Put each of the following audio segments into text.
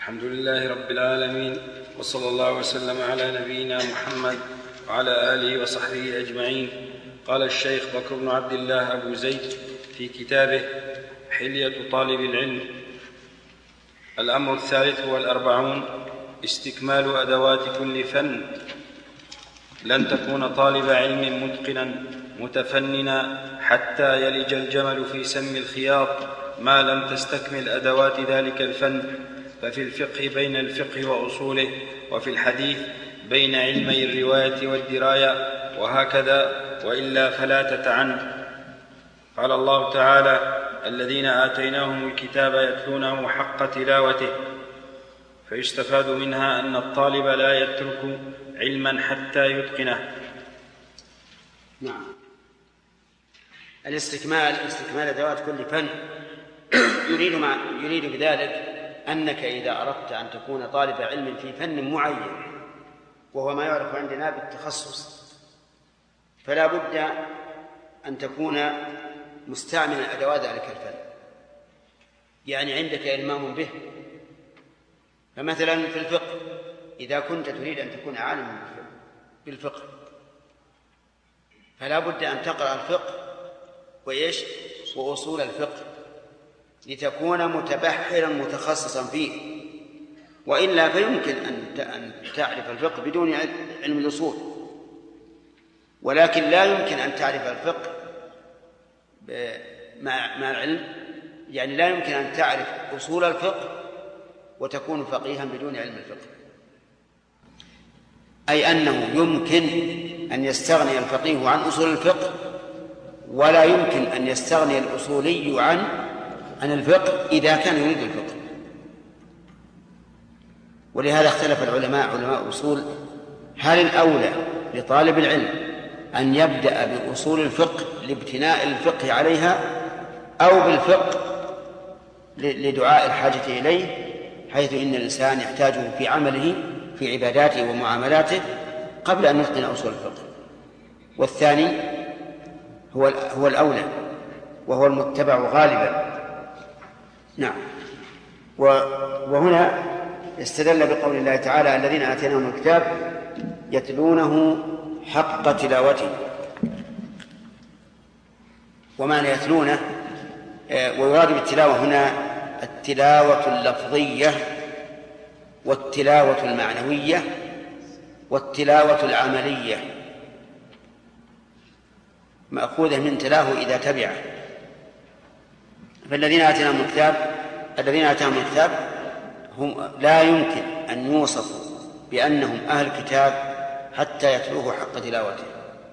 الحمد لله رب العالمين، وصلى الله وسلم على نبينا محمد وعلى آله وصحبه أجمعين. قال الشيخ بكر بن عبد الله أبو زيد في كتابه حلية طالب العلم: الأمر الثالث والأربعون: استكمال أدوات كل فن. لن تكون طالب علم متقنا متفننا حتى يلج الجمل في سم الخياط ما لم تستكمل أدوات ذلك الفن. ففي الفقه بين الفقه وأصوله، وفي الحديث بين علمي الرواية والدراية، وهكذا، وإلا فلا تتعن. قال الله تعالى: الذين آتيناهم الكتاب يتلونه حق تلاوته. فيستفاد منها أن الطالب لا يترك علما حتى يتقنه. نعم. استكمال أدوات كل فن يريد بذلك أنك إذا أردت أن تكون طالب علم في فن معين، وهو ما يعرف عندنا بالتخصص، فلا بد أن تكون مستعملا أدوات ذلك الفن، يعني عندك إلمام به. فمثلا في الفقه، إذا كنت تريد أن تكون عالما بالفقه فلا بد أن تقرأ الفقه وأصول الفقه لتكون متبحرا متخصصا فيه، وإلا فيمكن أن تعرف الفقه بدون علم الأصول، ولكن لا يمكن أن تعرف الفقه مع العلم، يعني لا يمكن أن تعرف أصول الفقه وتكون فقيها بدون علم الفقه، أي أنه يمكن أن يستغني الفقيه عن أصول الفقه، ولا يمكن أن يستغني الأصولي عن الفقه إذا كان يريد الفقه. ولهذا اختلف العلماء، علماء الأصول، هل الأولى لطالب العلم أن يبدأ بأصول الفقه لابتناء الفقه عليها، أو بالفقه لدعاء الحاجة إليه، حيث إن الإنسان يحتاجه في عمله في عباداته ومعاملاته قبل أن يتقن أصول الفقه. والثاني هو الأولى وهو المتبع غالبا. نعم. وهنا استدل بقول الله تعالى: الذين آتيناهم الكتاب يتلونه حق تلاوته. ومعنى يتلونه، ويراد بالتلاوة هنا التلاوة اللفظية والتلاوة المعنوية والتلاوة العملية، مأخوذة من تلاه إذا تبعه. فالذين آتيناهم الكتاب هم لا يمكن أن يوصفوا بأنهم أهل كتاب حتى يتلوه حق تلاوته.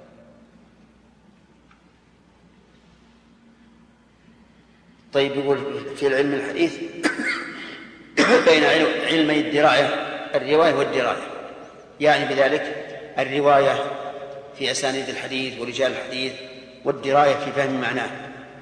طيب، يقول في العلم الحديث بين علمي الرواية والدراية، يعني بذلك الرواية في أسانيد الحديث ورجال الحديث، والدراية في فهم معناه.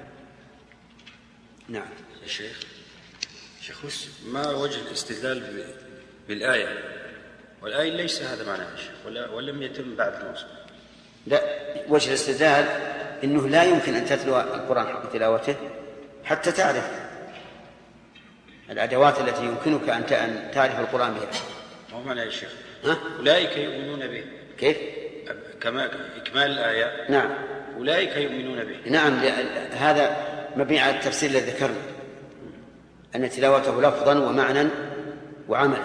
نعم. شيخ ما وجه الاستدلال بالآية؟ والآية ليس هذا معناها شيخ، ولم يتم بعد الوصف. لا، وجه الاستدلال إنه لا يمكن أن تتلو القرآن حق تلاوته حتى تعرف الأدوات التي يمكنك أن تعرف القرآن بها. ما معنى يا شيخ؟ أولئك يؤمنون به. كيف؟ كما إكمال الآية. نعم. أولئك يؤمنون به. نعم، هذا مبني على التفسير الذي ذكرنا، أن تلاوته لفظا ومعنى وعملا.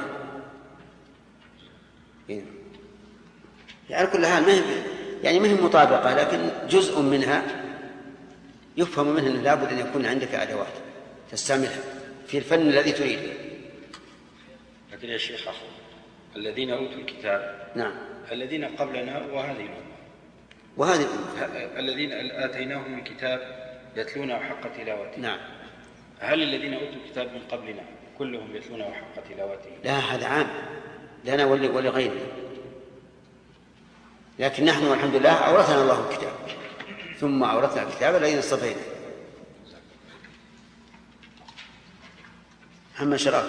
يعني كل حال ما هي مطابقة، لكن جزء منها يفهم منه أنه لابد أن يكون عندك أدوات تستعملها في الفن الذي تريده. لكن يا شيخ الذين أوتوا الكتاب، نعم، الذين قبلنا وهذه الأمة الذين آتيناهم الكتاب يتلونه حق تلاوته. نعم. هل الذين أوتوا الكتاب من قبلنا كلهم يتلونه حق تلاوته؟ لا، هذا عام لنا ولغيرنا، لكن نحن والحمد لله أورثنا الله الكتاب، ثم أورثنا الكتاب الذين اصطفينا. محمد شرف.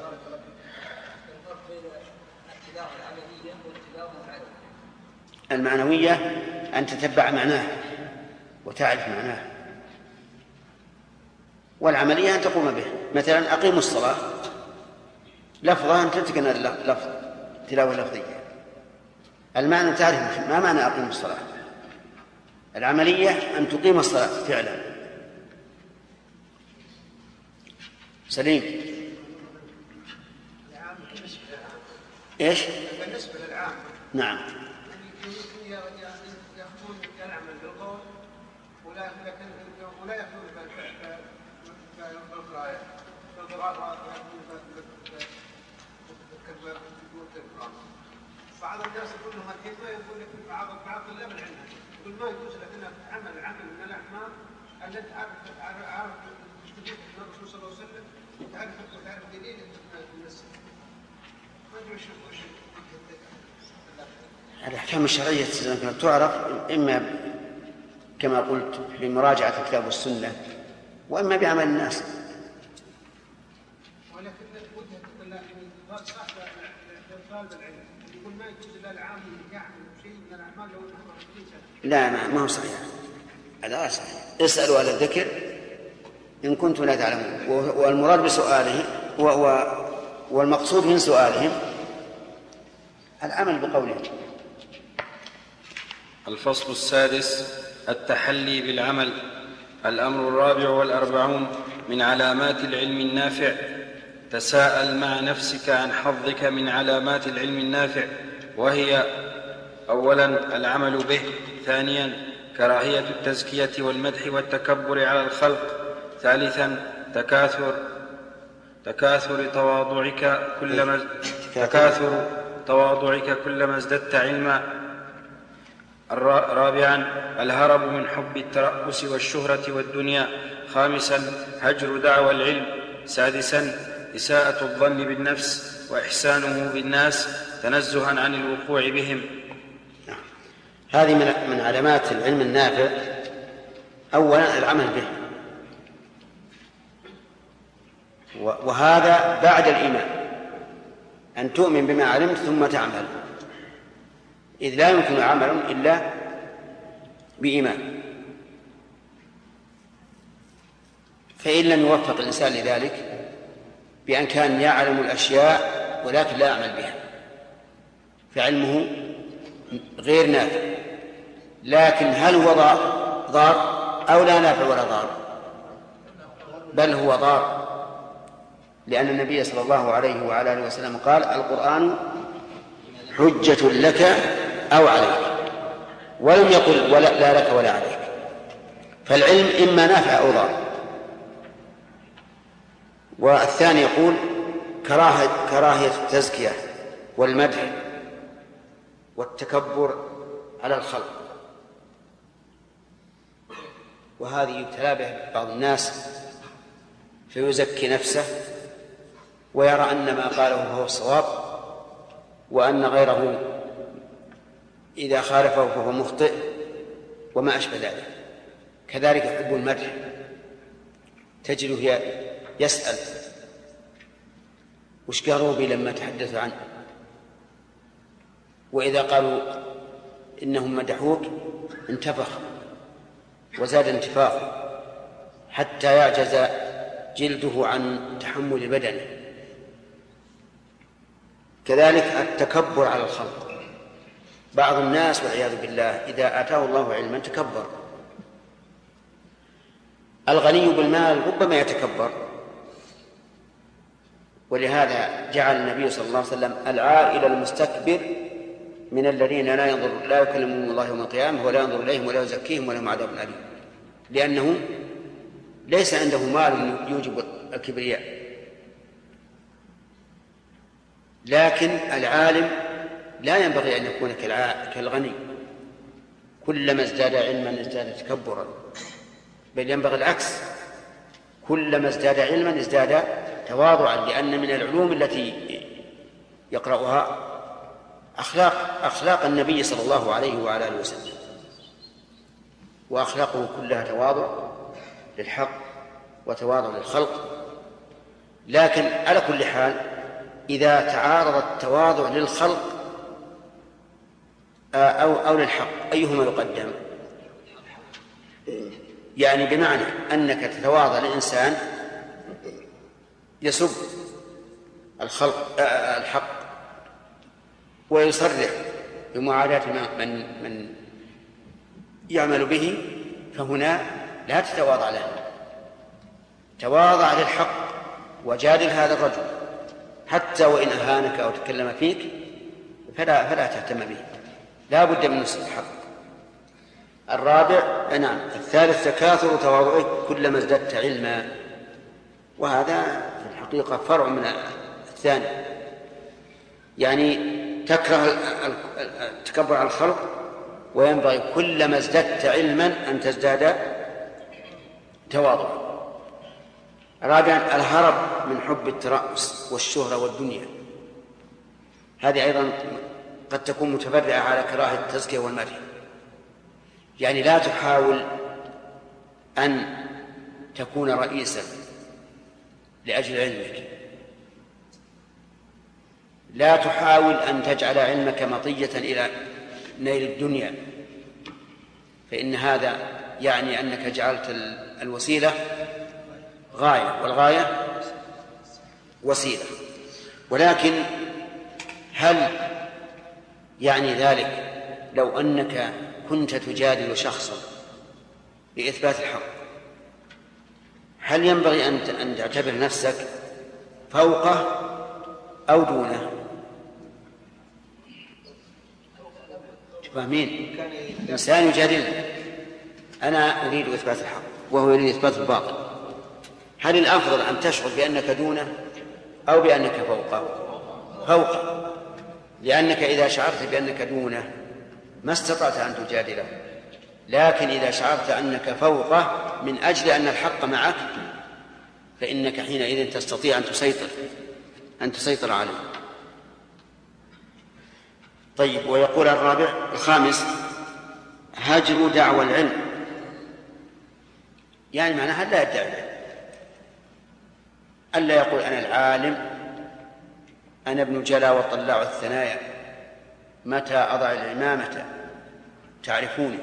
المعنوية أن تتبع معناه وتعرف معناه، والعملية أن تقوم به. مثلا أقيموا الصلاة، لفظة أن تتقن اللفظ تلاوة لفظية. المعنى تعرف ما معنى أقيم الصلاة، العملية أن تقيم الصلاة فعلا. سليم. إيش؟ بالنسبة للعام نعم. يأخذون العمل بالقول ولا يأخذون بالقراءة بعض الناس يقول لهم الحكمة يقول لك بعض طلاب العلم يقول ما يجوز لك أن تعمل عمل من الأعمال التي عارف تجد الرسول صلى الله عليه وسلم تعرف دليل الناس ما أدري وش الأحكام الشرعية تعرف إما كما قلت بمراجعة الكتاب والسنة وإما بعمل الناس. ولكن ودها صاحب طالب العلم يقول ما يجوز الا العام يعمل شيء من الاعمال لو انه لا ما هو صحيح، هذا صحيح. اسألوا على الذكر إن كنتم لا تعلمون. والمراد بسؤاله والمقصود من سؤالهم العمل بقولهم. الفصل السادس: التحلي بالعمل. الأمر الرابع والأربعون من علامات العلم النافع: تساءل مع نفسك عن حظك من علامات العلم النافع، وهي: أولا العمل به، ثانيا كراهية التزكية والمدح والتكبر على الخلق، ثالثا تكاثر تواضعك كلما ازددت علما، رابعا الهرب من حب الترأس والشهرة والدنيا، خامسا هجر دعوى العلم، سادسا إساءة الظن بالنفس وإحسانه بالناس تنزها عن الوقوع بهم. هذه من علامات العلم النافع. أولا العمل به، وهذا بعد الإيمان، أن تؤمن بما علمت ثم تعمل، إذ لا يمكن عمل إلا بإيمان. فإن لم يوفق الإنسان لذلك بأن كان يعلم الأشياء ولكن لا يعمل بها فعلمه غير نافع. لكن هل هو ضار أو لا نافع ولا ضار؟ بل هو ضار، لأن النبي صلى الله عليه وعلى آله وسلم قال: القرآن حجة لك أو عليك، ولم يقل لا لك ولا عليك. فالعلم إما نافع أو ضار. والثاني يقول كراهية التزكية والمدح والتكبر على الخلق، وهذه يبتلى به بعض الناس فيزكي نفسه ويرى أن ما قاله هو الصواب، وأن غيره إذا خالفه فهو مخطئ وما أشبه ذلك. كذلك يحب المدح، تجده يسأل: وش قالوا بي لما تحدثوا عنه؟ وإذا قالوا إنهم مدحوك انتفخ وزاد انتفاخ حتى يعجز جلده عن تحمل بدنه. كذلك التكبر على الخلق. بعض الناس والعياذ بالله إذا آتاه الله علما تكبر. الغني بالمال ربما يتكبر، ولهذا جعل النبي صلى الله عليه وسلم العائل المستكبر من الذين لا يكلمهم الله يوم القيامة ولا ينظر إليهم ولا يزكيهم ولهم عذاب أليم، لأنه ليس عنده مال يوجب الكبرياء. لكن العالم لا ينبغي أن يكون كالغني، كلما ازداد علما ازداد تكبرا، بل ينبغي العكس، كلما ازداد علما ازداد تواضعا، لأن من العلوم التي يقرأها أخلاق النبي صلى الله عليه وعلى آله وسلم، وأخلاقه كلها تواضع للحق وتواضع للخلق. لكن على كل حال إذا تعارض التواضع للخلق أو للحق أيهما يقدم؟ يعني بمعنى أنك تتواضع لإنسان يسب الحق ويصرح بمعاداة من يعمل به، فهنا لا تتواضع له، تواضع للحق وجادل هذا الرجل حتى وإن أهانك أو تكلم فيك فلا تهتم به، لا بد من نصح الحق. الثالث تكاثر تواضعك كلما ازددت علما، وهذا في الحقيقة فرع من الثاني، يعني تكره التكبر على الخلق، وينبغي كلما ازددت علما أن تزداد تواضعا. رابعا الهرب من حب الترأس والشهرة والدنيا، هذه أيضا قد تكون متفرعة على كراهة التزكية والمدح، يعني لا تحاول أن تكون رئيسا لأجل علمك، لا تحاول أن تجعل علمك مطية إلى نيل الدنيا، فإن هذا يعني أنك جعلت الوسيلة غاية والغاية وسيلة. ولكن هل يعني ذلك لو أنك كنت تجادل شخصا لإثبات الحق، هل ينبغي أن تعتبر نفسك فوقه أو دونه؟ فاهمين؟ إنسان يجادلني، أنا أريد إثبات الحق وهو يريد إثبات الباطل، هل الأفضل أن تشعر بأنك دونه أو بأنك فوقه؟ لأنك إذا شعرت بأنك دونه ما استطعت أن تجادله، لكن إذا شعرت أنك فوقه من أجل أن الحق معك فإنك حينئذ تستطيع أن تسيطر عليه. طيب، ويقول الخامس هجر دعوى العلم، يعني معناها لا يدعي العلم، ألا يقول أنا العالم، أنا ابن جلا وطلاع الثنايا، متى أضع العمامة تعرفوني.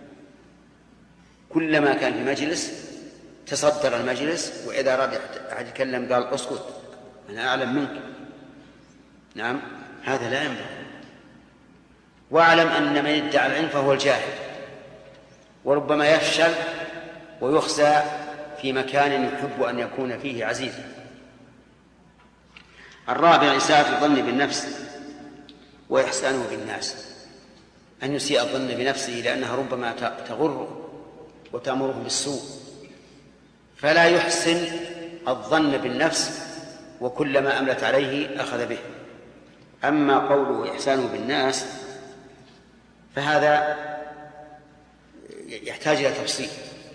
كلما كان في مجلس تصدر المجلس، وإذا أراد أحد يتكلم قال اسكت أنا أعلم منك. نعم، هذا لا ينبغي. واعلم أن من ادعى العلم فهو الجاهل، وربما يفشل ويخزى في مكان يحب أن يكون فيه عزيزا. الرابع إساءة الظن بالنفس وإحسانه بالناس، أن يسيء الظن بنفسه لأنها ربما تغره وتأمره بالسوء، فلا يحسن الظن بالنفس، وكلما أملت عليه أخذ به. أما قوله إحسانه بالناس فهذا يحتاج إلى تفصيل.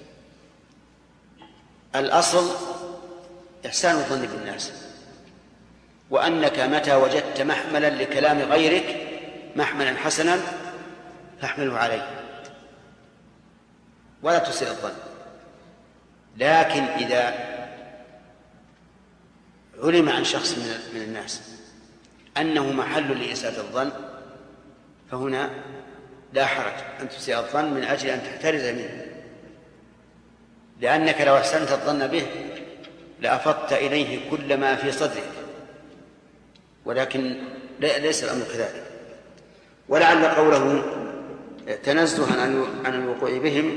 الأصل إحسان الظن بالناس، وأنك متى وجدت محملا لكلام غيرك محملا حسنا فاحمله عليه ولا تسيء الظن. لكن إذا علم عن شخص من الناس أنه محل لإساءة الظن فهنا لا حرج أن تسيء الظن من أجل أن تحترز منه، لأنك لو أحسنت الظن به لأفضت إليه كل ما في صدرك، ولكن ليس الأمر كذلك. ولعل قوله تنزها عن الوقوع بهم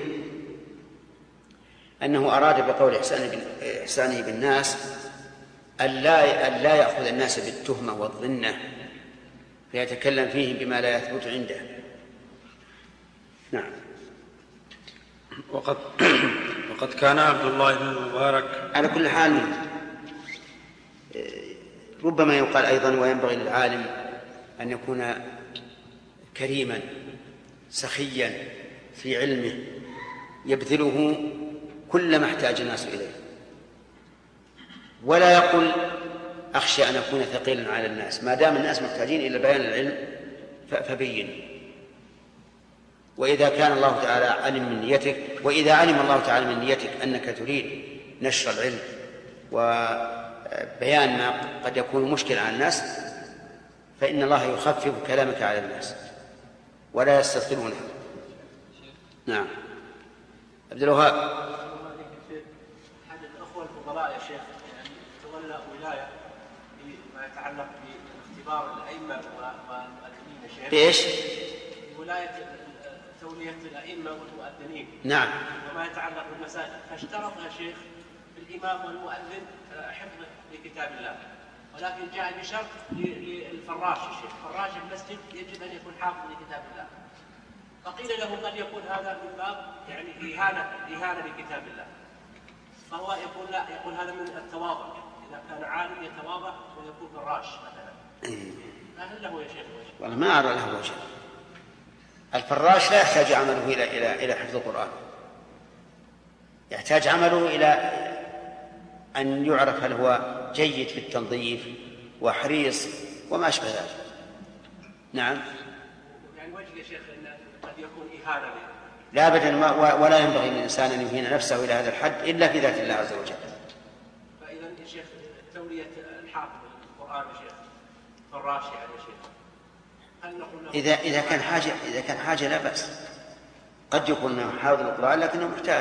أنه أراد بقول إحسانه بالناس أن لا يأخذ الناس بالتهمة والظنة فيتكلم فيهم بما لا يثبت عنده. نعم. وقد كان عبد الله بن المبارك على كل حال ربما يقال أيضا وينبغي للعالم أن يكون كريما سخيا في علمه يبذله كل ما احتاج الناس إليه، ولا يقول أخشى أن أكون ثقيلا على الناس. ما دام الناس محتاجين إلى بيان العلم فبين. وإذا كان الله تعالى علم من نيتك، وإذا علم الله تعالى من نيتك أنك تريد نشر العلم وبيان ما قد يكون مشكلة على الناس فإن الله يخفف كلامك على الناس ولا يستثقلونه. نعم. عبد الوهاب. أحد الأخوة الفضلاء يا شيخ يعني تولى ولاية في ما يتعلق باختبار الأئمة والمؤذنين يا شيخ. بإيش؟ ولاية تولية الأئمة والمؤذنين. نعم. وما يتعلق بالمساجد، فاشترط يا شيخ الإمام والمؤذن حفظ لكتاب الله، ولكن جاء بشرط للفراش يا شيخ، فراش المسجد يجب أن يكون حافظ لكتاب الله. فقيل له قد يكون هذا من باب يعني إهانة لكتاب الله، فهو يقول لا، يقول هذا من التواضع، إذا كان عالم يتواضع ويكون فراش مثلا. فهل له يا شيخ وجه؟ والله ما أرى له وجه. الفراش لا يحتاج عمله إلى حفظ القرآن، يحتاج عمله إلى أن يعرف هل هو جيد في التنظيف وحريص وما أشبه ذلك. نعم. يعني وجه يا شيخ أن قد يكون إهانة لا أبدا، ولا ينبغي للإنسان أن يهين نفسه إلى هذا الحد إلا في ذات الله عز وجل. فإذا يا شيخ تولية الحافظ القرآن يا شيخ فراش يعني يا شيخ، هل نقول له إذا كان حاجة لا بأس. قد يكون حافظ القرآن لكنه محتاج،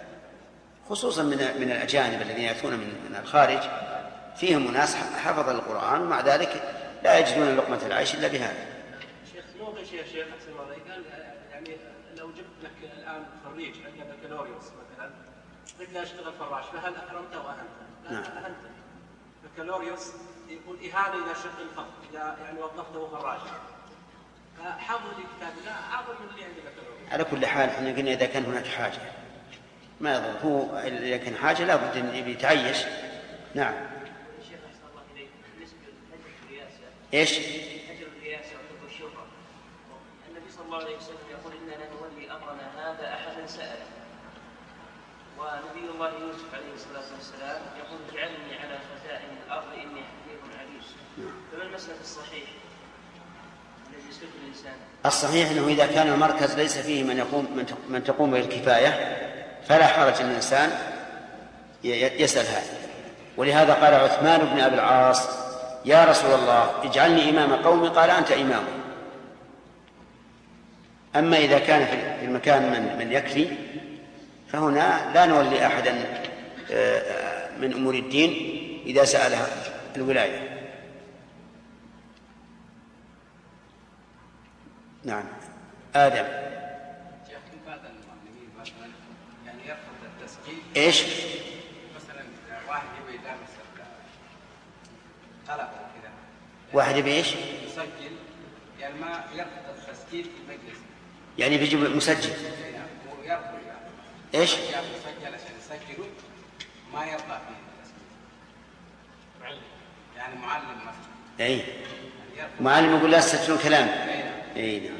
خصوصا من الأجانب الذين يأتون من الخارج، فيهم ناس حفظ القرآن ومع ذلك لا يجدون لقمة العيش إلا بهذا. شيخ نوقش يا شيخ أحسن الله عليك، يعني لو جبت لك الآن خريج عنده بكالوريوس مثلا قلت له اشتغل فراش، فهل أكرمته وأهنته؟ نعم. أهنته. بكالوريوس يقول إهانة إذا شق الفضل، إذا يعني وظفته فراش، فحفظ لكتاب الله أعظم من اللي عنده بكالوريوس. على كل حال احنا قلنا إذا كان هناك حاجة ما يضر، هو إذا كان حاجة لا بد أن يتعيش. نعم. الشيخ أحسن الله إليك، بالنسبة لهجر الرياسة. إيش؟ هجر الرياسة وحب الشهرة. النبي صلى الله عليه وسلم يقول إننا نولي أمرنا هذا أحدا سأل. ونبي الله يوسف عليه الصلاة والسلام يقول اجعلني على خزائن الأرض إني حفيظ عليم. فما المسألة الصحيح الذي يسلك الإنسان؟ الصحيح أنه إذا كان المركز ليس فيه من تقوم به الكفاية فلا حرج أن الإنسان يسأل هذا. ولهذا قال عثمان بن أبي العاص يا رسول الله اجعلني إمام قومي، قال أنت إمام. أما إذا كان في المكان من يكفي فهنا لا نولي أحدا من أمور الدين إذا سألها الولاية. نعم. آدم. يعني يرفض التسجيل. إيش؟ مثلا واحد يبي يدرس طلبة كذا. واحد يبي إيش؟ يسجل، يعني ما يرفض التسجيل في المجلس. يعني بيجيب مسجل. ويرفض يعني. إيش؟ يعني يسجل عشان يسجلوا ما يرضى فيه التسجيل. يعني معلم مثلا. أي. معلم يقول لا تسجلون كلام. أي نعم.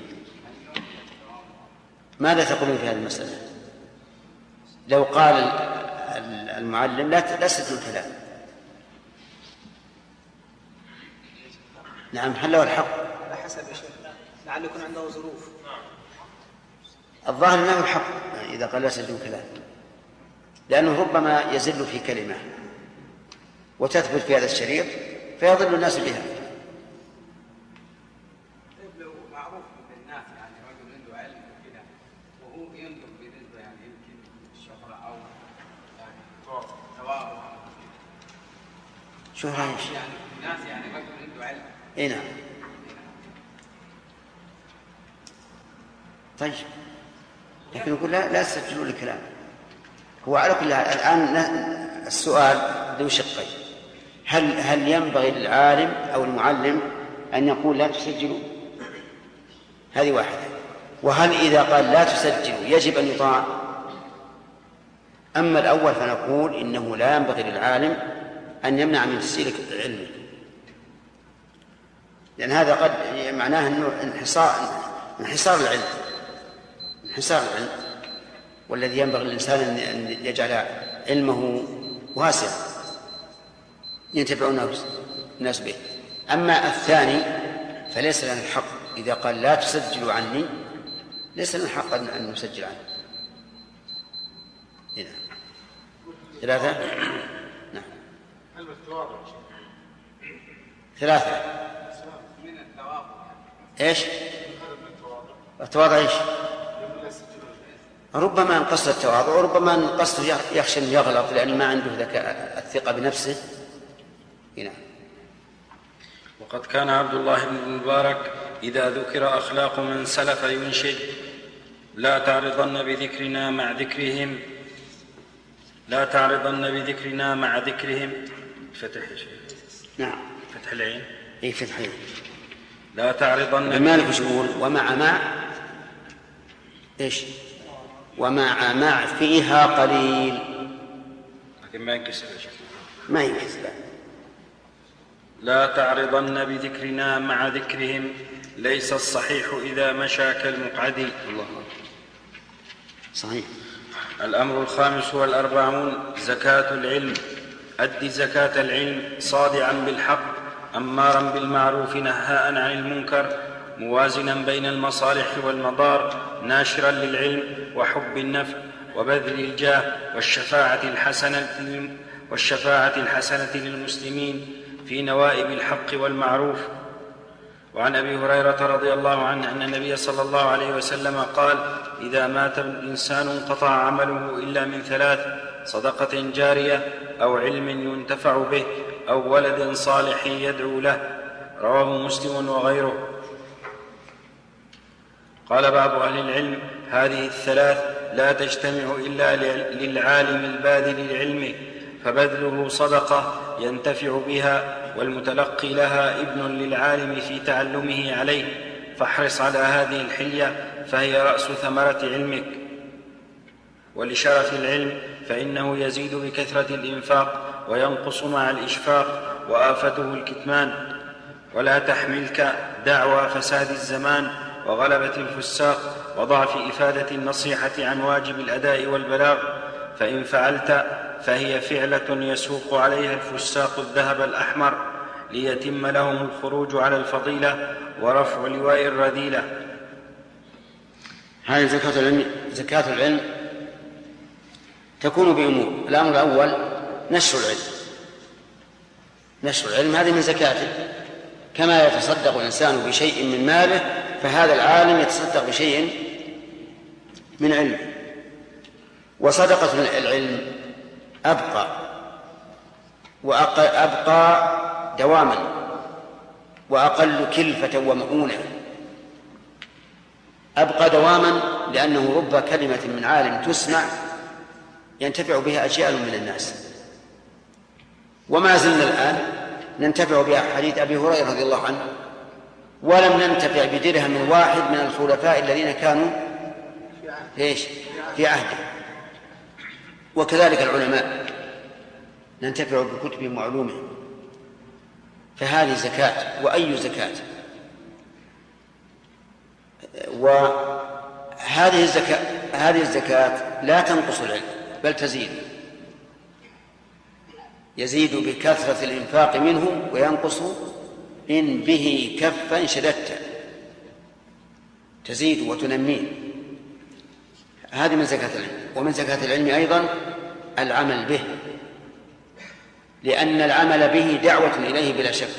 ماذا تقولون في هذه المسألة؟ لو قال المعلم لا تسجلوا كلام. نعم. هل له الحق؟ على حسب يا شيخ، لعل يكون عنده ظروف. الظاهر له الحق إذا قال لا تسجلوا كلام، لأنه ربما يزل في كلمة وتثبت في هذا الشريط فيضل الناس بها. معروف من الناس يعني رجل عنده علم وكذا وهو ينظر بالنسبة يعني يمكن الشهرة أو يعني تواضع. شهرة ايش؟ يعني الناس يعني رجل عنده علم. اي نعم. طيب لكن يقول لا تسجلوا الكلام. هو على كل حال الآن السؤال ذو شقين. هل ينبغي للعالم أو المعلم أن يقول لا تسجلوا؟ هذه واحدة. وهل إذا قال لا تسجلوا يجب أن يطاع؟ أما الأول فنقول إنه لا ينبغي للعالم أن يمنع من تسجيل علمه، لأن هذا قد معناه أنه انحصار العلم، والذي ينبغي للإنسان أن يجعل علمه واسعا ينتفع الناس به. أما الثاني فليس لنا الحق إذا قال لا تسجلوا عني، ليس لنا الحق أن نسجل عنه. هنا 3. نعم. 3. من التواضع. ايش؟ التواضع ايش؟ ربما انقص التواضع وربما انقص يخشى أن يغلط لأن ما عنده ذكاء الثقة بنفسه. هنا وقد كان عبد الله بن المبارك إذا ذكر أخلاق من سلف ينشد: لا تعرضن بذكرنا مع ذكرهم، لا تعرضن بذكرنا مع ذكرهم. فتح يا شيخ. نعم. فتح العين. اي فتح العين. لا تعرضن. المالك وش يقول؟ ومع مع ايش؟ ومع مع فيها قليل. لكن ما ينكسر يا شيخ. ما ينكسر. لا تعرضن بذكرنا مع ذكرهم، ليس الصحيح إذا مشى كالمقعد. الله صحيح. الأمر 45 زكاة العلم. أد زكاة العلم صادعا بالحق، أمارا بالمعروف نهاء عن المنكر، موازنا بين المصالح والمضار، ناشرا للعلم وحب النفع وبذل الجاه والشفاعة الحسنة للمسلمين في نوائب الحق والمعروف. وعن أبي هريرة رضي الله عنه أن النبي صلى الله عليه وسلم قال: إذا مات الإنسان انقطع عمله إلا من 3: صدقة جارية، أو علم ينتفع به، أو ولد صالح يدعو له. رواه مسلم وغيره. قال بعض أهل العلم: هذه 3 لا تجتمع إلا للعالم الباذل لعلمه، فبذله صدقة ينتفع بها، والمتلقي لها ابن للعالم في تعلمه عليه، فاحرص على هذه الحلية فهي رأس ثمرة علمك. ولشرف العلم فإنه يزيد بكثرة الإنفاق وينقص مع الإشفاق، وآفته الكتمان. ولا تحملك دعوى فساد الزمان وغلبة الفساق وضعف إفادة النصيحة عن واجب الأداء والبلاغ، فإن فعلت فهي فعلة يسوق عليها الفساق الذهب الأحمر ليتم لهم الخروج على الفضيلة ورفع لواء الرذيلة. هذه زكاة العلم تكون بأمور. الأمر الأول نشر العلم. نشر العلم هذه من زكاته، كما يتصدق الإنسان بشيء من ماله، فهذا العالم يتصدق بشيء من علمه. وصدقة العلم أبقى دواما، وأقل كلفة ومؤونة. أبقى دواما لأنه رب كلمة من عالم تسمع ينتفع بها أجيال من الناس، وما زلنا الآن ننتفع بحديث أبي هريرة رضي الله عنه، ولم ننتفع بدرهم واحد من الخلفاء الذين كانوا في عهده. وكذلك العلماء ننتفع بكتبهم وعلومهم. فهذه زكاة. وأي زكاة؟ وهذه الزكاة لا تنقص العلم بل تزيد. يزيد بكثرة الإنفاق منه، وينقص إن به كفا شددت، تزيد وتنميه. هذه من زكاة العلم. ومن زكاة العلم أيضا العمل به، لأن العمل به دعوة إليه بلا شك.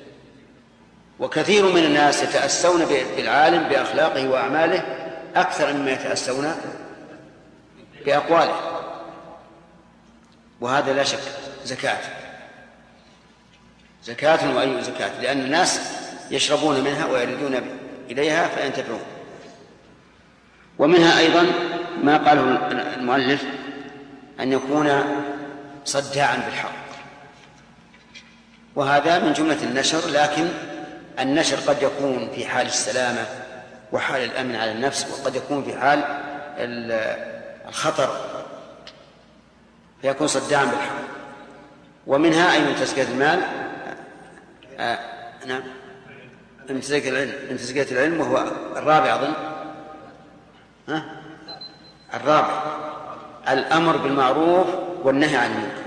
وكثير من الناس يتأسون بالعالم بأخلاقه وأعماله أكثر مما يتأسون بأقواله، وهذا لا شك زكاة. وأي زكاة؟ لأن الناس يشربون منها ويردون إليها فينتفعون. ومنها أيضا ما قاله المؤلف أن يكون صداعا بالحق، وهذا من جملة النشر. لكن النشر قد يكون في حال السلامة وحال الأمن على النفس، وقد يكون في حال الخطر فيكون صداعا بالحق. ومنها أي من تزكية المال نعم من تزكية العلم، وهو الرابع أظن. الرابع الأمر بالمعروف والنهي عن المنكر.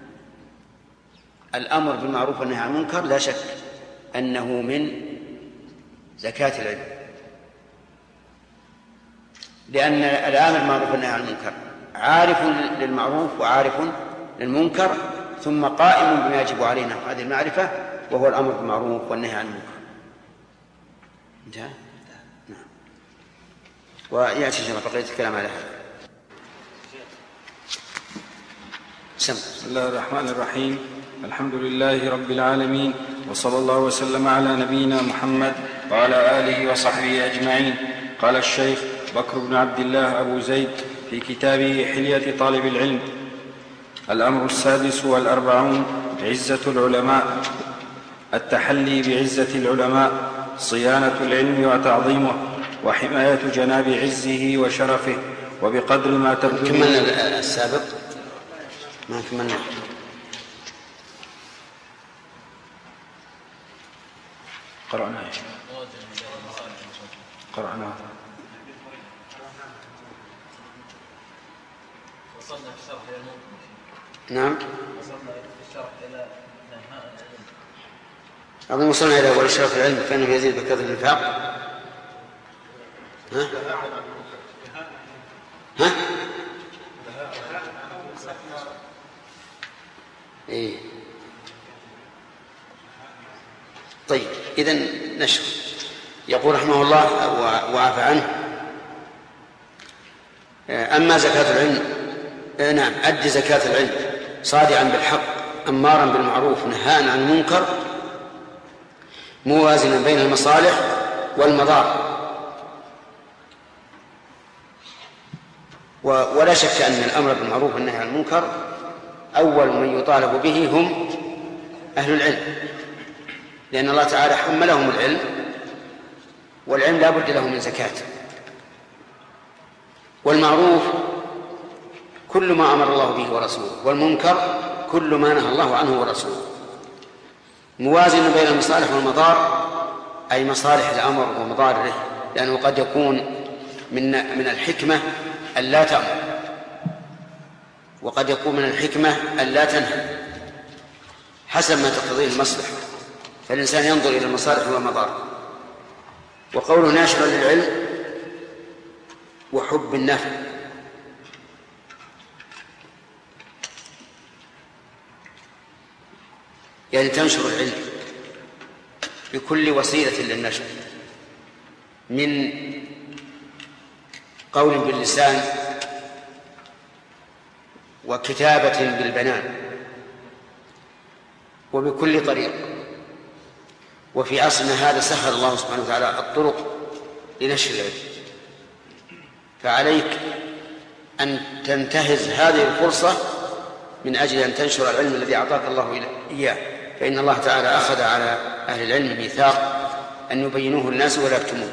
الأمر بالمعروف والنهي عن المنكر لا شك أنه من زكاة العلم، لأن الآمر بالمعروف والنهي عن المنكر عارف للمعروف وعارف للمنكر، ثم قائم بما يجب علينا هذه المعرفة، وهو الأمر بالمعروف والنهي عن المنكر. انتهى؟ نعم. ويأتي شيء بقية الكلام على هذا. بسم الله الرحمن الرحيم. الحمد لله رب العالمين، وصلى الله وسلم على نبينا محمد وعلى آله وصحبه أجمعين. قال الشيخ بكر بن عبد الله أبو زيد في كتابه حلية طالب العلم: الأمر 46 عزة العلماء. التحلي بعزة العلماء، صيانة العلم وتعظيمه، وحماية جناب عزه وشرفه، وبقدر ما تبذل. كملنا السابق، ما كملنا. قرأناه. وصلنا في الشرح إلى الموقف. نعم، وصلنا في الشرح إلى نهاء العلم. أظن وصلنا إلى أول شرف العلم فإنه يزيد بكثرة الإنفاق. ها؟ إيه. طيب، إذن نشر. يقول رحمه الله وعفى عنه: أما زكاة العلم، نعم، أد زكاة العلم صادعا بالحق أمارا بالمعروف نهاء عن المنكر موازنا بين المصالح والمضار. ولا شك أن الأمر بالمعروف والنهي عن المنكر أول من يطالب به هم أهل العلم، لأن الله تعالى حملهم العلم، والعلم لا بد له من زكاة. والمعروف كل ما أمر الله به ورسوله، والمنكر كل ما نهى الله عنه ورسوله. موازن بين المصالح والمضار، أي مصالح الأمر ومضاره، لأنه قد يكون من الحكمة ألا تأمر، وقد يكون من الحكمة ألا تنهى، حسب ما تقتضيه المصلحة، فالإنسان ينظر إلى المصالح والمضار. وقوله ناشرا للعلم وحب النفع، يعني تنشر العلم بكل وسيلة للنشر، من قول باللسان وكتابة بالبنان وبكل طريق. وفي عصرنا هذا سهل الله سبحانه وتعالى الطرق لنشر العلم، فعليك أن تنتهز هذه الفرصة من أجل أن تنشر العلم الذي أعطاك الله إياه، فإن الله تعالى أخذ على أهل العلم ميثاق أن يبينوه الناس ولا يكتموه.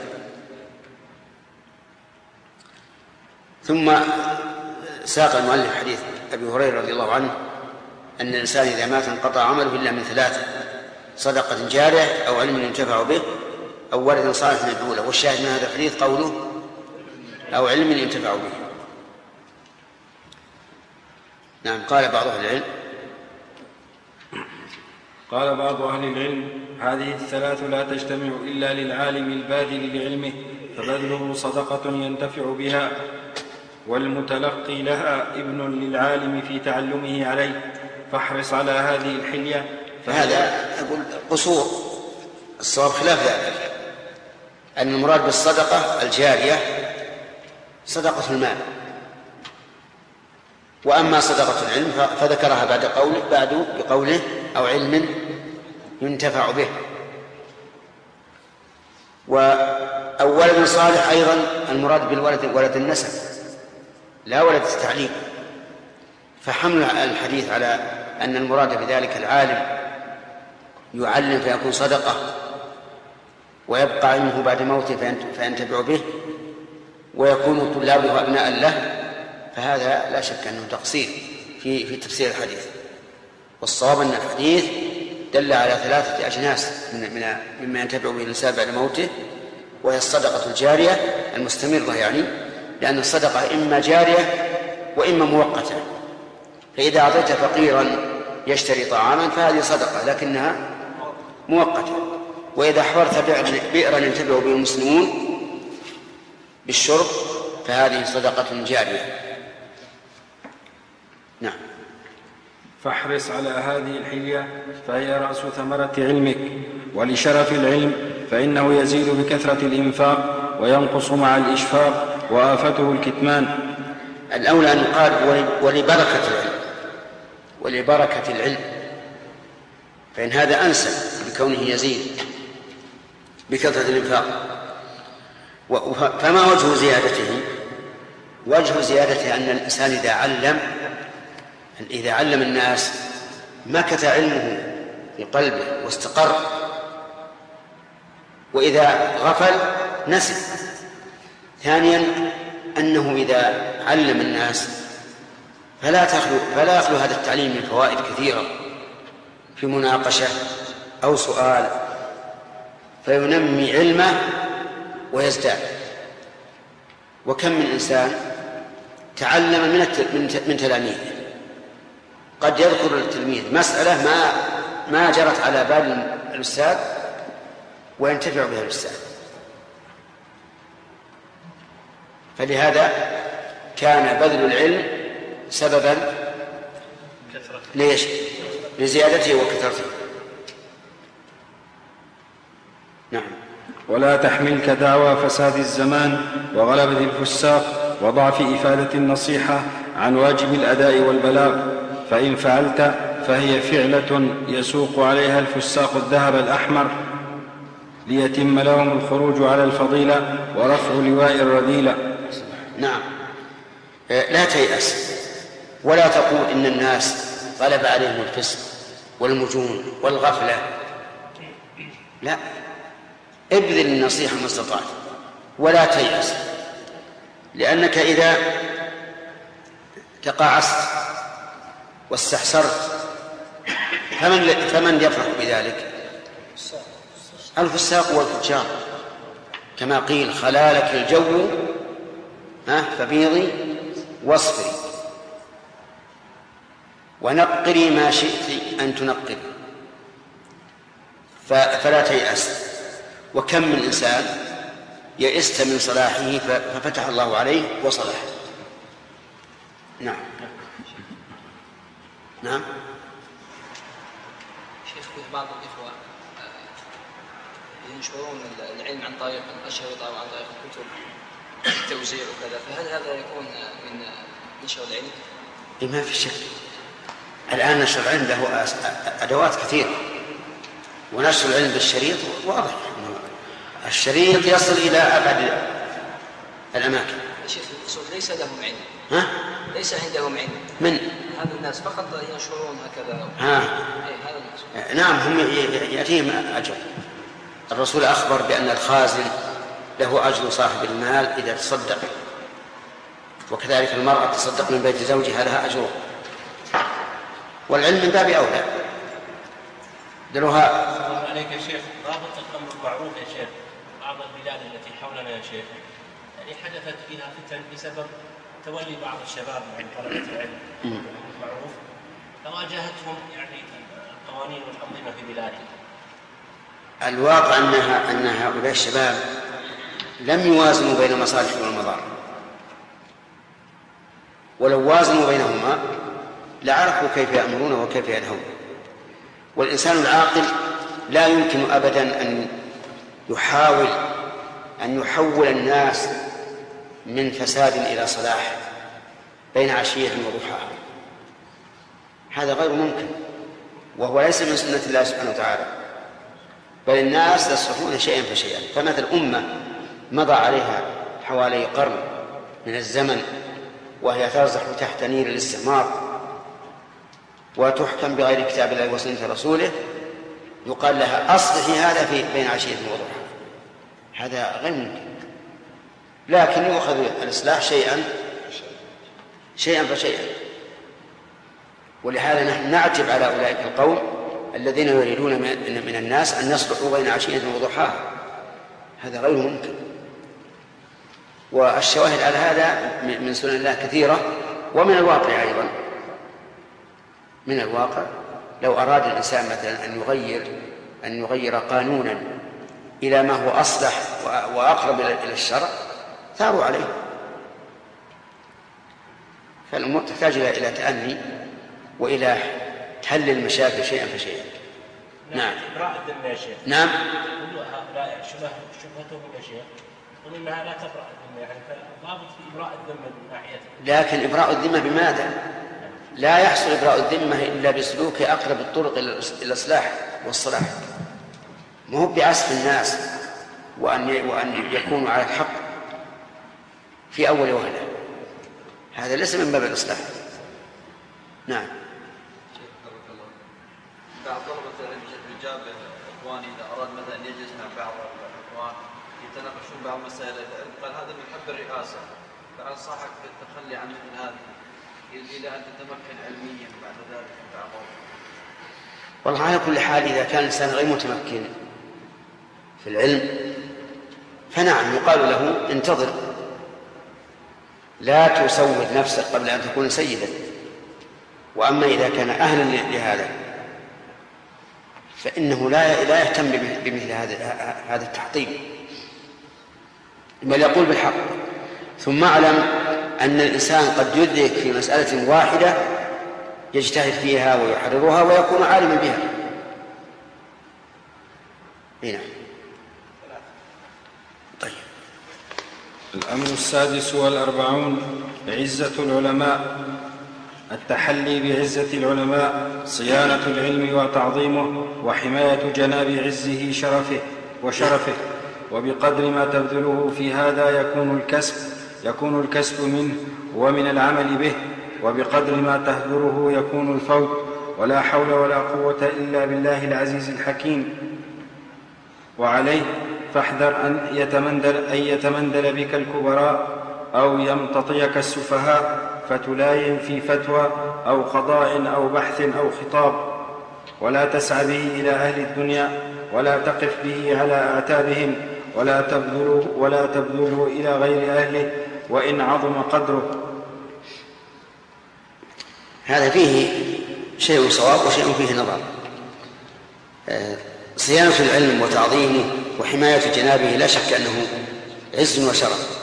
ثم ساق المؤلف حديث أبي هريرة رضي الله عنه أن الإنسان إذا مات انقطع عمله إلا من 3: صدقة جارية، أو علم ينتفع به، أو ولد صالح يدعو له. والشاهد من هذا الحديث قوله أو علم ينتفع به. نعم. قال بعض أهل العلم قال بعض أهل العلم: هذه الثلاث لا تجتمع إلا للعالم الباذل لعلمه، فبذله صدقة ينتفع بها، والمتلقي لها ابن للعالم في تعلمه عليه، فاحرص على هذه الحلية. فهذا أقول قصور، الصواب خلاف ذلك، أن المراد بالصدقة الجارية صدقة المال، وأما صدقة العلم فذكرها بعد بقوله أو علم ينتفع به. أو ولد صالح أيضا المراد بالولد ولد النسب لا ولد التعليم، فحمل الحديث على أن المراد بذلك العالم يعلم فيكون صدقة، ويبقى علمه بعد موته فينتفع به، ويكون طلابه أبناء له، فهذا لا شك أنه تقصير في تفسير الحديث. والصواب أن الحديث دل على 3 أجناس مما ينتفع به الإنسان بعد موته، وهي الصدقة الجارية المستمرة، يعني لأن الصدقة إما جارية وإما مؤقتة. فإذا أعطيت فقيرا يشتري طعاما فهذه صدقة لكنها مؤقتة، وإذا حفرت بئرا ينتفع به المسلمون بالشرب فهذه صدقة جارية. نعم. فاحرص على هذه الحلية فهي رأس ثمرة علمك، ولشرف العلم فإنه يزيد بكثرة الإنفاق وينقص مع الإشفاق، وآفته الكتمان. الأولى أن يقال ولبركة العلم، ولبركة العلم، فإن هذا أنسب بكونه يزيد بكثرة الإنفاق. فما وجه زيادته؟ وجه زيادته أن الإنسان إذا علم الناس مكث علمه في قلبه واستقر، وإذا غفل نسي. ثانيا أنه إذا علم الناس فلا يخلو هذا التعليم من فوائد كثيرة في مناقشة أو سؤال، فينمي علمه ويزداد. وكم من إنسان تعلم من تلاميذه، قد يذكر التلميذ مسألة ما جرت على بال الأستاذ وينتفع بها الأستاذ. فلهذا كان بذل العلم سببا ليش؟ لزيادته وكثرته. نعم. ولا تحملك دعوى فساد الزمان وغلبة الفساق وضعف إفادة النصيحة عن واجب الأداء والبلاغ، فإن فعلت فهي فعلة يسوق عليها الفساق الذهب الأحمر ليتم لهم الخروج على الفضيلة ورفع لواء الرذيلة. نعم. لا تيأس ولا تقول إن الناس غلب عليهم الفسق والمجون والغفلة، لا، ابذل النصيحة ما استطعت ولا تيأس، لأنك إذا تقاعست واستحسرت فمن يفرح بذلك؟ الفساق والفجار، كما قيل خلالك الجو فبيضي واصفري ونقري ما شئت أن تنقري. فلا تيأس. وكم من إنسان يئست من صلاحه ففتح الله عليه وصلح. نعم. نعم. شيخ، بعض الإخوة ينشرون العلم عن طريق الأشرطة وعن طريق الكتب التوزيع وكذا، فهل هذا يكون من نشر العلم؟ ما في شك. الآن نشر العلم له أدوات كثيرة، ونشر العلم بالشريط واضح. الشريط يصل إلى أبعد الأماكن. الشيخ الرسول ليس لهم علم، ليس عندهم علم. من هذا الناس فقط ينشرون هكذا. هذا نعم، هم يأتيهم أجر. الرسول أخبر بأن الخازن له أجر صاحب المال إذا تصدق، وكذلك المرأة تصدق من بيت زوجها لها أجر، والعلم من باب أولى. دلوها عليك يا شيخ، رابط الأمر معروف يا شيخ. بعض البلاد التي حولنا يا شيخ يعني حدثت فيها فتن بسبب تولي بعض الشباب عن طلبة العلم معروف، فواجهتهم يعني القوانين والأنظمة في بلادهم. الواقع أن هؤلاء الشباب لم يوازنوا بين المصالح والمضار، ولو وازنوا بينهما لعرفوا كيف يأمرون وكيف ينهون. والإنسان العاقل لا يمكن أبدا أن يحاول أن يحول الناس من فساد إلى صلاح بين عشية وضحاها، هذا غير ممكن، وهو ليس من سنة الله سبحانه وتعالى، بل الناس يصلحون شيئا فشيئا. فمثل أمة مضى عليها حوالي قرن من الزمن وهي ترزح تحت نير الاستعمار وتحكم بغير كتاب الله وسنة رسوله، يقال لها أصلحي هذا في بين عشية وضحاها، هذا غير ممكن. لكن يؤخذ الإصلاح شيئا فشيئا. ولهذا نحن نعتب على أولئك القوم الذين يريدون من الناس أن يصلحوا بين عشية وضحاها، هذا غير ممكن. والشواهد على هذا من سنن الله كثيرة، ومن الواقع أيضا. من الواقع لو أراد الإنسان مثلا أن يغير قانونا إلى ما هو أصلح وأقرب إلى الشرع ثاروا عليه. فالأمور تحتاج إلى تأني وإلى حل المشاكل شيئا فشيئا. نعم. إبراء الذمة يا شيخ. نعم. كل هؤلاء شبهتهم يا شيخ يقول إنها لا تبرأ الذمة، يعني فالضابط في إبراء الذمة من ناحيته. لكن إبراء الذمة بماذا؟ لا يحصل إبراء الذمة إلا بسلوك أقرب الطرق إلى الإصلاح والصلاح، مو بعسف الناس وأن يكونوا على الحق في أول وهلة، هذا ليس من باب الإصلاح. نعم. بعض طلبة الرجال إخواني إذا أراد مثلا يجلس مع بعض الإخوان يتناقشون بعض مسائل قال هذا من حب الرئاسة، فأنصحك بالتخلي عن مثل هذا إلى أن تتمكن علميا بعد ذلك من بعضهم. والله على كل حال إذا كان الإنسان غير متمكن في العلم فنعم يقال له انتظر، لا تسود نفسك قبل أن تكون سيدا. وأما إذا كان أهلا لهذا فإنه لا يهتم بمثل هذا التحطيم، بل يقول بالحق. ثم اعلم أن الإنسان قد يدرك في مسألة واحدة يجتهد فيها ويحررها ويكون عالما بها. هنا طيب. الأمر 46 عزة العلماء. التحلي بعزة العلماء صيانة العلم وتعظيمه وحماية جناب عزه وشرفه، وبقدر ما تبذله في هذا يكون الكسب منه ومن العمل به، وبقدر ما تهدره يكون الفوت. ولا حول ولا قوة إلا بالله العزيز الحكيم. وعليه فاحذر أن يتمندل بك الكبراء أو يمتطيك السفهاء فتلاين في فتوى أو قضاء أو بحث أو خطاب، ولا تسعى به إلى أهل الدنيا، ولا تقف به على أعتابهم، ولا تبذله إلى غير أهله وإن عظم قدره. هذا فيه شيء صواب وشيء فيه نظر. صيانة العلم وتعظيمه وحماية جنابه لا شك أنه عز وشرف،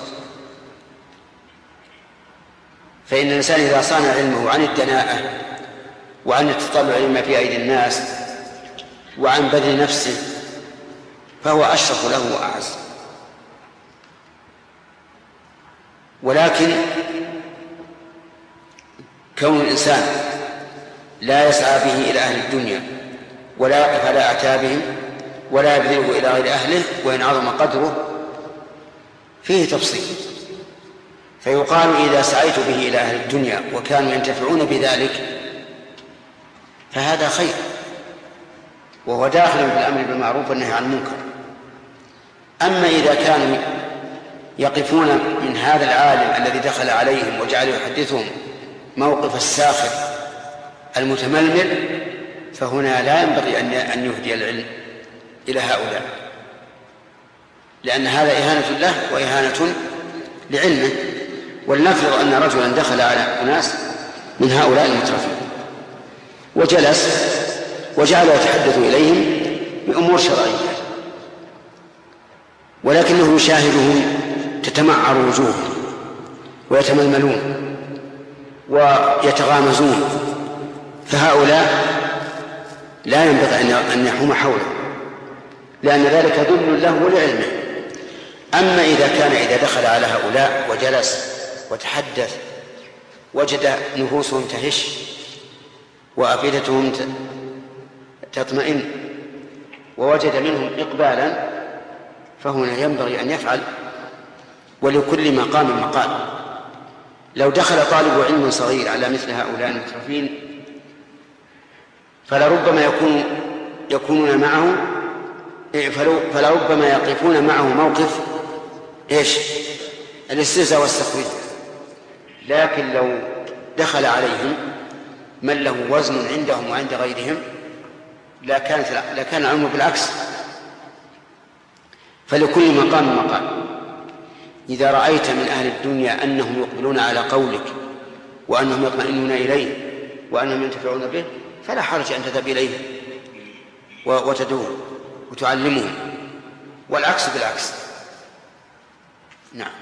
فإن الإنسان إذا صان علمه عن الدناءة وعن التطلع لما في أيدي الناس وعن بذل نفسه فهو أشرف له وأعز. ولكن كون الإنسان لا يسعى به إلى أهل الدنيا ولا يقف على أعتابهم ولا يبذله إلى غير أهله وإن عظم قدره فيه تفصيل. فيقال إذا سعيت به إلى أهل الدنيا وكانوا ينتفعون بذلك فهذا خير، وهو داخل في الأمر بالمعروف والنهي عن المنكر. أما إذا كانوا يقفون من هذا العالم الذي دخل عليهم وجعل يحدثهم موقف الساخر المتململ فهنا لا ينبغي أن يهدي العلم إلى هؤلاء، لأن هذا إهانة له وإهانة لعلمه. ولنفرض أن رجلا دخل على أناس من هؤلاء المترفين وجلس وجعل يتحدث إليهم بأمور شرعية، ولكنه يشاهدهم تتمعر وجوههم ويتململون ويتغامزون، فهؤلاء لا ينبغي أن يحوم حوله، لأن ذلك ذل له ولعلمه. أما إذا دخل على هؤلاء وجلس وتحدث وجد نفوسهم تهش وأفئدتهم تطمئن ووجد منهم إقبالا فهنا ينبغي أن يفعل، ولكل مقام مقال. لو دخل طالب علم صغير على مثل هؤلاء المترفين فلربما يكونون معه فلربما يقفون معه موقف الاستهزاء والسخرية. لكن لو دخل عليهم من له وزن عندهم وعند غيرهم لكان الأمر بالعكس. فلكل مقام مقال. إذا رأيت من أهل الدنيا أنهم يقبلون على قولك وأنهم يطمئنون إليه وأنهم ينتفعون به فلا حرج أن تذهب إليه وتدعوه وتعلمهم، والعكس بالعكس. نعم.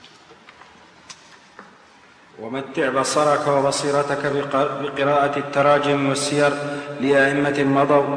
ومتع بصرك وبصيرتك بقراءة التراجم والسير لأئمة مضوا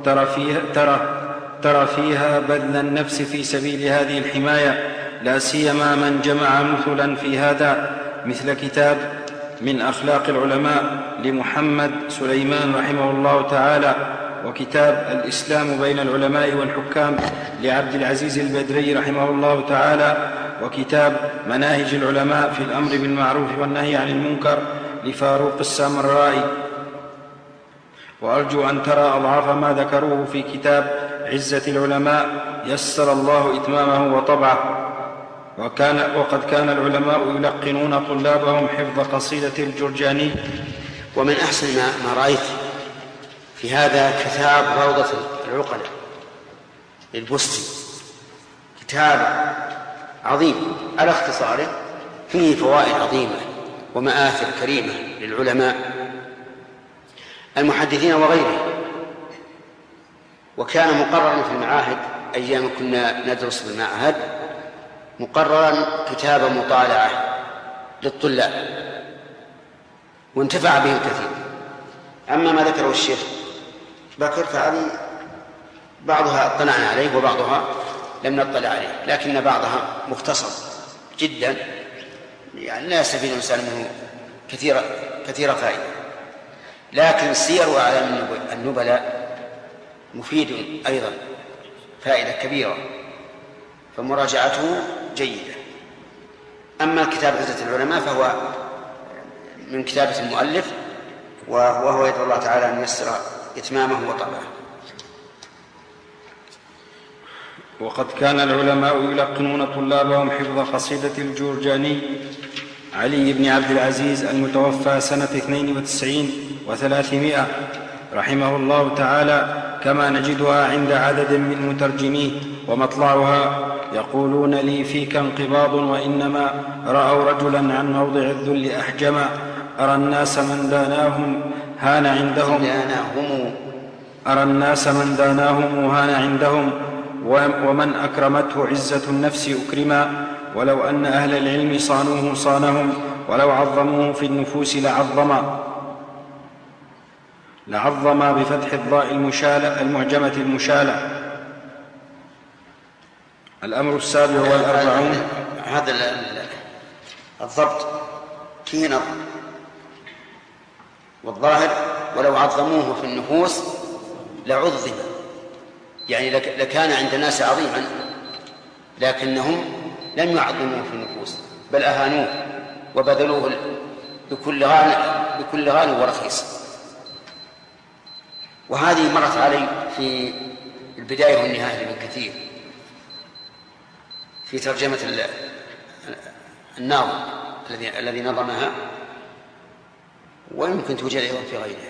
ترى فيها بذل النفس في سبيل هذه الحماية، لا سيما من جمع مثلا في هذا، مثل كتاب من أخلاق العلماء لمحمد سليمان رحمه الله تعالى، وكتاب الإسلام بين العلماء والحكام لعبد العزيز البدري رحمه الله تعالى، وكتاب مناهج العلماء في الأمر بالمعروف والنهي عن المنكر لفاروق السامرائي. وأرجو أن ترى أضعاف ما ذكروه في كتاب عزة العلماء يسر الله إتمامه وطبعه. وقد كان العلماء يلقنون طلابهم حفظ قصيدة الجرجاني. ومن أحسن ما رأيت في هذا كتاب روضة العقلاء للبستي، كتاب عظيم على اختصاره، فيه فوائد عظيمة ومآثر كريمة للعلماء المحدثين وغيرهم. وكان مقررا في المعاهد أيام كنا ندرس في المعهد، مقررا كتاب مطالعة للطلاب، وانتفع به الكثير. أما ما ذكره الشيخ بكر فهذه بعضها اطلعنا عليه وبعضها لم نطلع عليه، لكن بعضها مختصر جدا، يعني لا يستفيد الإنسان منه كثير فائدة. لكن سير وأعلام النبلاء مفيد أيضا فائدة كبيرة، فمراجعته جيدة. أما كتاب عزة العلماء فهو من كتابة المؤلف، وهو يدعو الله تعالى أن ييسر إتمامه وطبعه. وقد كان العلماء يلقنون طلابهم حفظ قصيدة الجرجاني علي بن عبد العزيز المتوفى سنة 92 و300 رحمه الله تعالى، كما نجدها عند عدد من مترجميه. ومطلعها: يقولون لي فيك انقباض وإنما رأوا رجلا عن موضع الذل أحجما، أرى الناس من داناهم هان عندهم ومن أكرمته عزة النفس أكرما، ولو أن أهل العلم صانوه صانهم، ولو عظموه في النفوس لعظما بفتح الضاء المعجمة المشالة. الأمر السابع والأربعون. هذا الضبط فيه نظر، والظاهر ولو عظموه في النفوس لعظم، يعني لكان عند الناس عظيما، لكنهم لم يعظموه في النفوس بل أهانوه وبذلوه بكل غال ورخيص. وهذه مرت علي في البداية والنهاية من كثير في ترجمة الناظم الذي نظمها، ويمكن توجد أيضا في غيرها.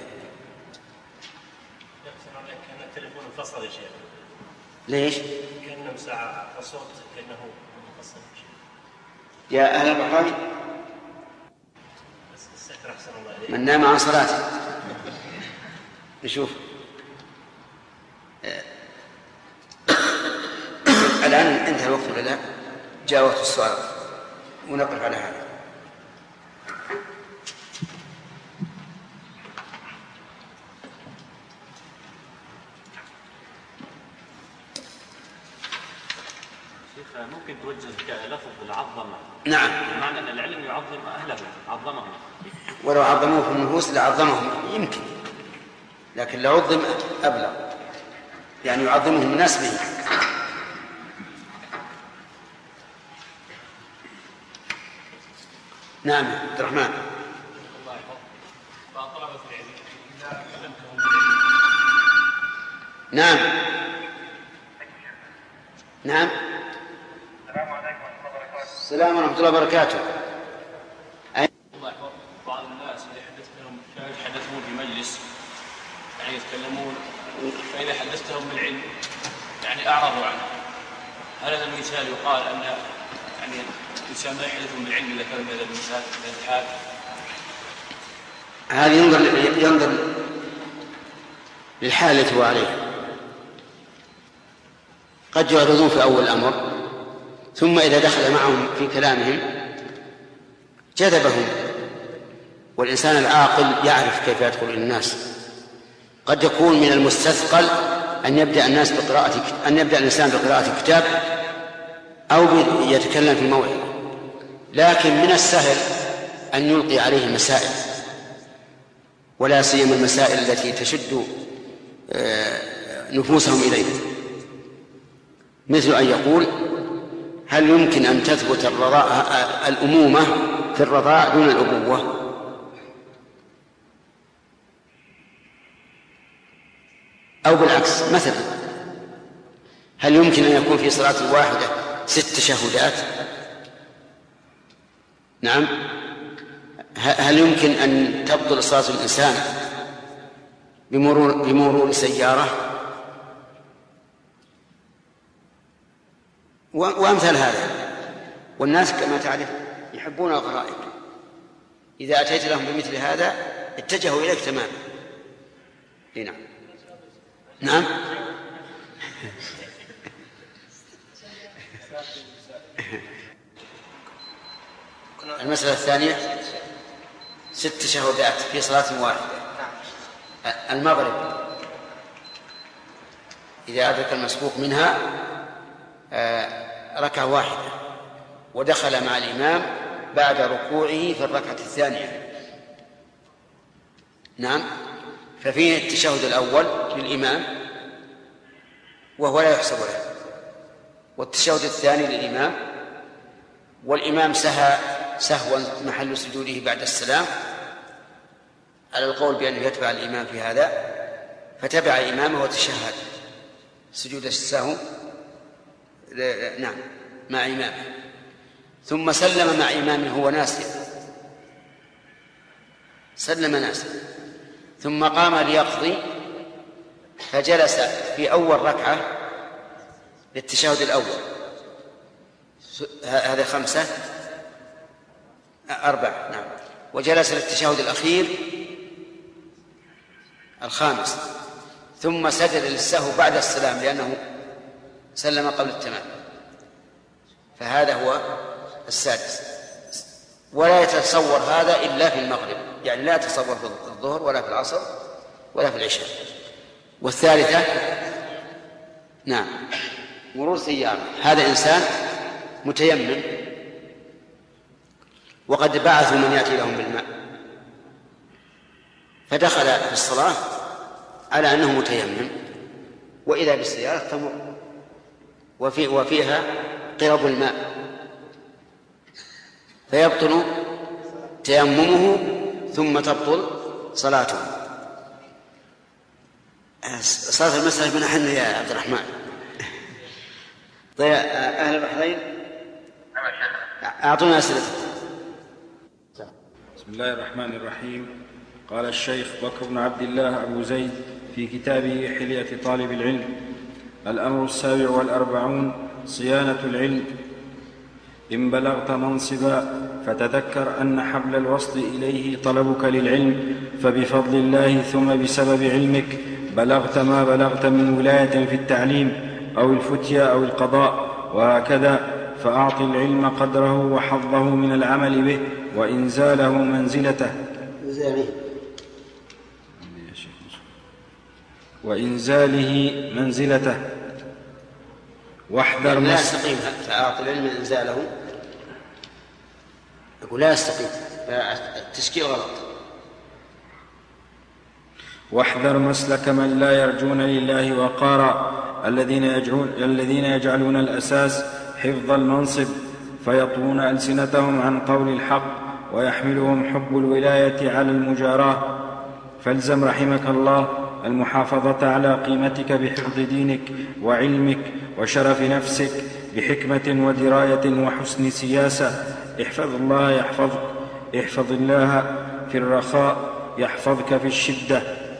كان التليفون انفصل يا شيخ. ليش؟ كأنه مساعة الصوت كأنه منفصل. يا أهل البحرين من نام عن صلاته. نشوف الآن انتهى الوقت ولا لا؟ جاء وقت السؤال ونقف على هذا. ممكن توجه لفظ العظمة. نعم. بمعنى أن العلم يعظم أهله، عظمهم. ولو عظموه في النفوس لعظمهم يمكن، لكن لو عظم أبلغ، يعني يعظمهم الناس به. نعم عبد الرحمن. نعم نعم. السلام ورحمة الله وبركاته. بعض الناس إذا حدثتهم يتحدثون في مجلس يعني يتكلمون، فإذا حدثتهم بالعلم يعني أعرضوا عنه. هل هذا المثال يقال أن يعني الإنسان ما يحدثهم بالعلم إذا كان هذا المثال في الحال؟ هذا ينظر للحال التي هو عليها. قد يعرضون في أول الأمر، ثم إذا دخل معهم في كلامهم جذبهم، والإنسان العاقل يعرف كيف يدخل الناس. قد يكون من المستثقل أن يبدأ الإنسان بقراءة كتاب أو يتكلم في موعظة، لكن من السهل أن يلقي عليه مسائل ولا سيما المسائل التي تشد نفوسهم إليه، مثل أن يقول: هل يمكن أن تثبت الأمومة في الرضاع دون الأبوة؟ أو بالعكس، مثلا هل يمكن أن يكون في صلاة واحدة 6 تشهدات؟ نعم. هل يمكن أن تبطل صلاة الإنسان بمرور سيارة؟ وأمثال هذا. والناس كما تعرف يحبون الغرائب، إذا أتيت لهم بمثل هذا اتجهوا إليك تماما. نعم. نعم. المسألة الثانية 6 تشهدات في صلاة واحدة. المغرب إذا أدرك المسبوق منها ركعة واحدة ودخل مع الإمام بعد ركوعه في الركعة الثانية. نعم. ففيه التشهد الأول للإمام وهو لا يحسب له، والتشهد الثاني للإمام، والإمام سهوا محل سجوده بعد السلام، على القول بأنه يتبع الإمام في هذا، فتبع إمامه وتشهد سجود السهو نعم مع إمامه، ثم سلم مع إمامه هو ناسيا، سلم ناسيا، ثم قام ليقضي فجلس في أول ركعة للتشهد الأول. هذا 5 4 نعم. وجلس للتشهد الأخير الخامس، ثم سجد للسهو بعد السلام لأنه سلم قبل التمام، فهذا هو السادس. ولا يتصور هذا إلا في المغرب، يعني لا يتصور في الظهر ولا في العصر ولا في العشاء. والثالثة نعم مرور سيارة. هذا إنسان متيمم وقد بعثوا من يأتي لهم بالماء، فدخل في الصلاة على أنه متيمم، وإذا بالسيارة تمر وفيها قرب الماء، فيبطل تيممه ثم تبطل صلاته. صلاة المسألة من أحنا يا عبد الرحمن. طيب أهل البحرين أعطونا أسئلتك. بسم الله الرحمن الرحيم. قال الشيخ بكر بن عبد الله أبو زيد في كتابه حلية طالب العلم: الأمر 47 صيانة العلم. إن بلغت منصبا فتذكر أن حبل الوصل إليه طلبك للعلم، فبفضل الله ثم بسبب علمك بلغت ما بلغت من ولاية في التعليم أو الفتيا أو القضاء، وهكذا. فأعط العلم قدره وحظه من العمل به وإنزاله منزلته واحذر لا يستقيم. فأعط العلم إنزاله يقول لا يستقيم، التشكيل غلط. واحذر مسلك من لا يرجون لله وقارا، الذين يجعلون الأساس حفظ المنصب، فيطوون ألسنتهم عن قول الحق، ويحملهم حب الولاية على المجاراة. فالزم رحمك الله المحافظة على قيمتك بحفظ دينك وعلمك وشرف نفسك بحكمة ودراية وحسن سياسة. احفظ الله يحفظك، احفظ الله في الرخاء يحفظك في الشدة.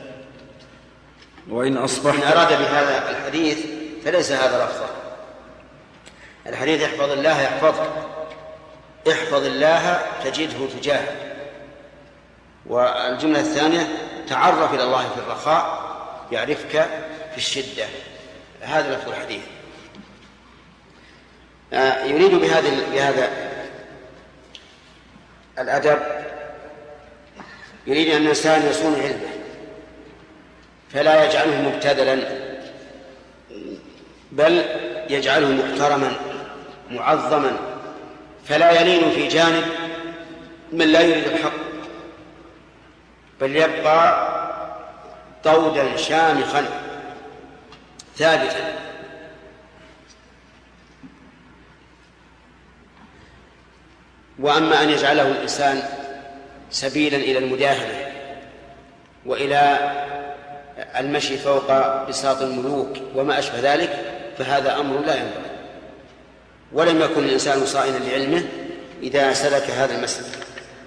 وإن أصبحت إن أراد بهذا الحديث فليس هذا لفظه. الحديث احفظ الله يحفظك، احفظ الله تجده تجاهك. والجملة الثانية تعرف إلى الله في الرخاء يعرفك في الشدة. هذا لفظ الحديث. يريد بهذا الأدب يريد أن الإنسان يصون علمه، فلا يجعله مبتذلا، بل يجعله محترما معظما، فلا يلين في جانب من لا يريد الحق، بل يبقى طودا شامخا ثابتا. وأما أن يجعله الإنسان سبيلا إلى المداهنة وإلى المشي فوق بساط الملوك وما أشبه ذلك فهذا أمر لا ينبغي، ولم يكن الإنسان صائنا لعلمه إذا سلك هذا المسلك.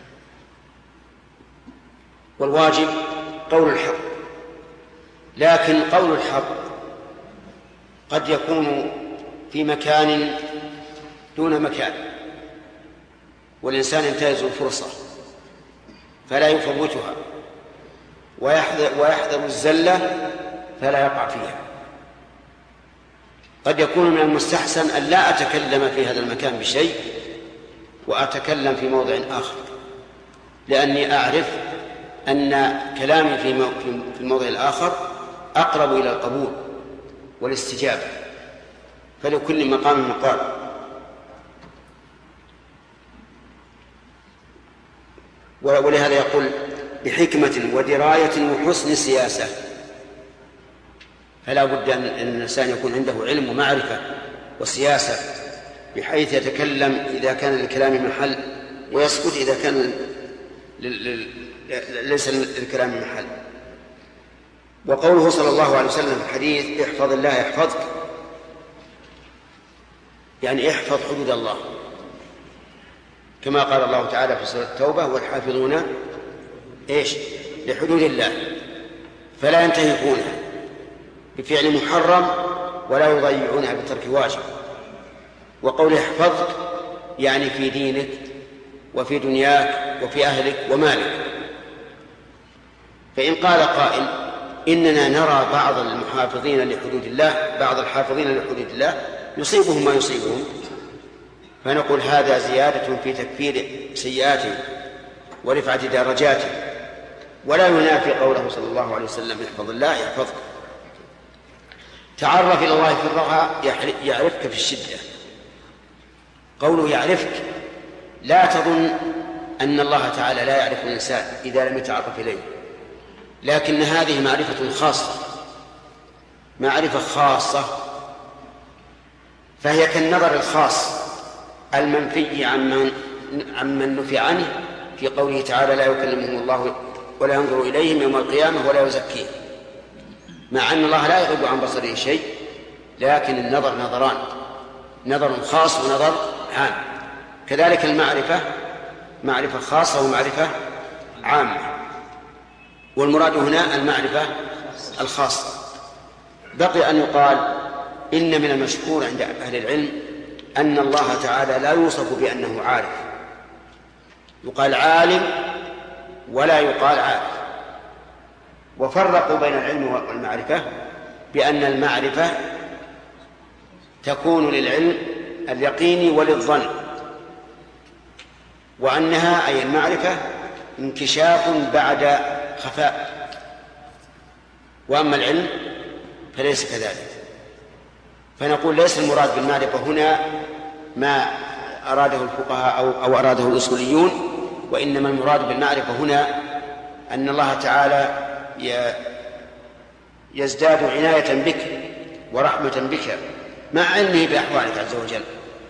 والواجب قول الحق، لكن قول الحق قد يكون في مكان دون مكان، والإنسان ينتهز الفرصة فلا يفوتها، ويحذر الزلة فلا يقع فيها. قد يكون من المستحسن أن لا أتكلم في هذا المكان بشيء وأتكلم في موضع آخر، لأني أعرف أن كلامي في الموضع الآخر أقرب إلى القبول والاستجابة، فلكل مقام مقال. ولهذا يقول بحكمة ودراية وحسن سياسة، فلا بد أن الإنسان يكون عنده علم ومعرفة وسياسة بحيث يتكلم إذا كان للكلام محل ويسكت إذا كان ليس للكلام محل. وقوله صلى الله عليه وسلم في الحديث احفظ الله يحفظك، يعني احفظ حدود الله، كما قال الله تعالى في سورة التوبة والحافظون لحدود الله، فلا ينتهكونها بفعل محرم ولا يضيعونها بترك واجب. وقول احفظك يعني في دينك وفي دنياك وفي أهلك ومالك. فإن قال قائل إننا نرى بعض المحافظين لحدود الله، بعض الحافظين لحدود الله يصيبهم ما يصيبهم، فنقول هذا زيادة في تكفير سيئاته ورفعة درجاته، ولا ينافي قوله صلى الله عليه وسلم احفظ الله يحفظك. تعرف إلى الله في الرخاء يعرفك في الشدة. قوله يعرفك لا تظن أن الله تعالى لا يعرف الإنسان إذا لم يتعرف إليه، لكن هذه معرفة خاصة، معرفة خاصة، فهي كالنظر الخاص المنفي عمن نفي عنه في قوله تعالى لا يكلمهم الله ولا ينظر إليهم يوم القيامة ولا يزكيهم، مع أن الله لا يغيب عن بصره شيء، لكن النظر نظران، نظر خاص ونظر عام. كذلك المعرفة معرفة خاصة ومعرفة عامة، والمراد هنا المعرفة الخاصة. بقي أن يقال إن من المشهور عند أهل العلم أن الله تعالى لا يوصف بأنه عارف، يقال عالم ولا يقال عارف. وفرقوا بين العلم والمعرفة بأن المعرفة تكون للعلم اليقيني وللظن، وأنها أي المعرفة انكشاف بعد خفاء، وأما العلم فليس كذلك. فنقول ليس المراد بالمعرفة هنا ما أراده الفقهاء أو أراده الأصوليون، وإنما المراد بالمعرفة هنا أن الله تعالى يزداد عناية بك ورحمة بك مع علمه بأحوالك عز وجل.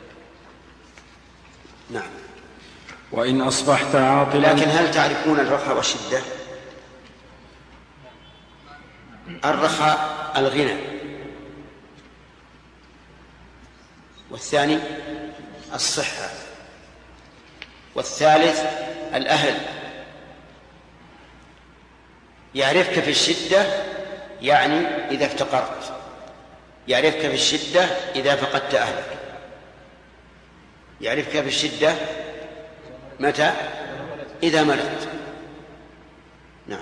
نعم. وإن أصبحت عاطلا. لكن هل تعرفون الرخاء والشدة؟ الرخاء الغنى، والثاني الصحة، والثالث الأهل. يعرفك في الشدة يعني إذا افتقرت، يعرفك في الشدة إذا فقدت أهلك، يعرفك في الشدة متى؟ إذا مرضت. نعم.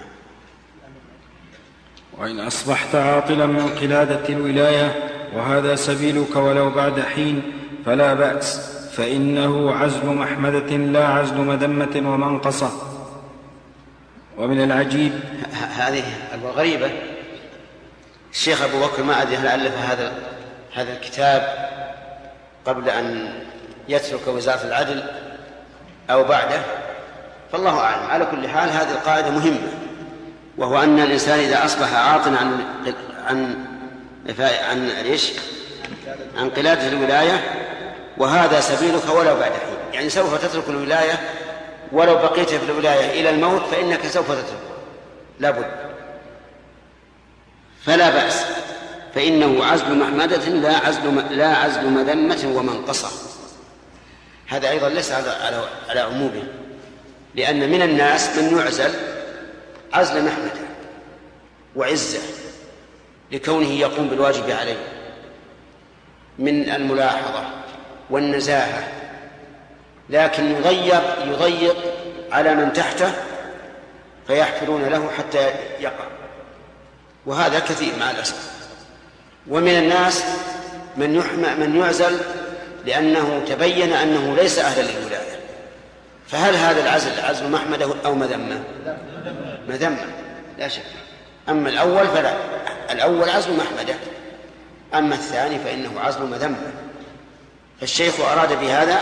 وإن أصبحت عاطلا من قلادة الولاية وهذا سبيلك ولو بعد حين فلا بأس، فإنه عزل محمدة لا عزل مذمة ومنقصة. ومن العجيب هذه الغريبة، الشيخ أبو بكر ما أدري هل ألف هذا الكتاب قبل أن يترك وزارة العدل أو بعده، فالله أعلم. على كل حال هذه القاعدة مهمة، وهو أن الإنسان إذا أصبح عاطلا عن قلادة الولاية، وهذا سبيلك ولو بعد حين، يعني سوف تترك الولاية ولو بقيت في الولاية إلى الموت فإنك سوف تترك لابد، فلا بأس، فإنه عزل محمدة لا عزل مذمة ومنقصة. هذا أيضا ليس على عمومه، لأن من الناس من يعزل عزل محمدة وعزة لكونه يقوم بالواجب عليه من الملاحظة والنزاهة، لكن يضيق على من تحته فيحفرون له حتى يقع، وهذا كثير مع الأسف. ومن الناس من يعزل لأنه تبين أنه ليس أهلا للولاية، فهل هذا العزل محمدة أو مذمة؟ مذمة لا شك. أما الأول فلا، الأول عزل محمدة، أما الثاني فإنه عزل مذمة. فالشيخ أراد بهذا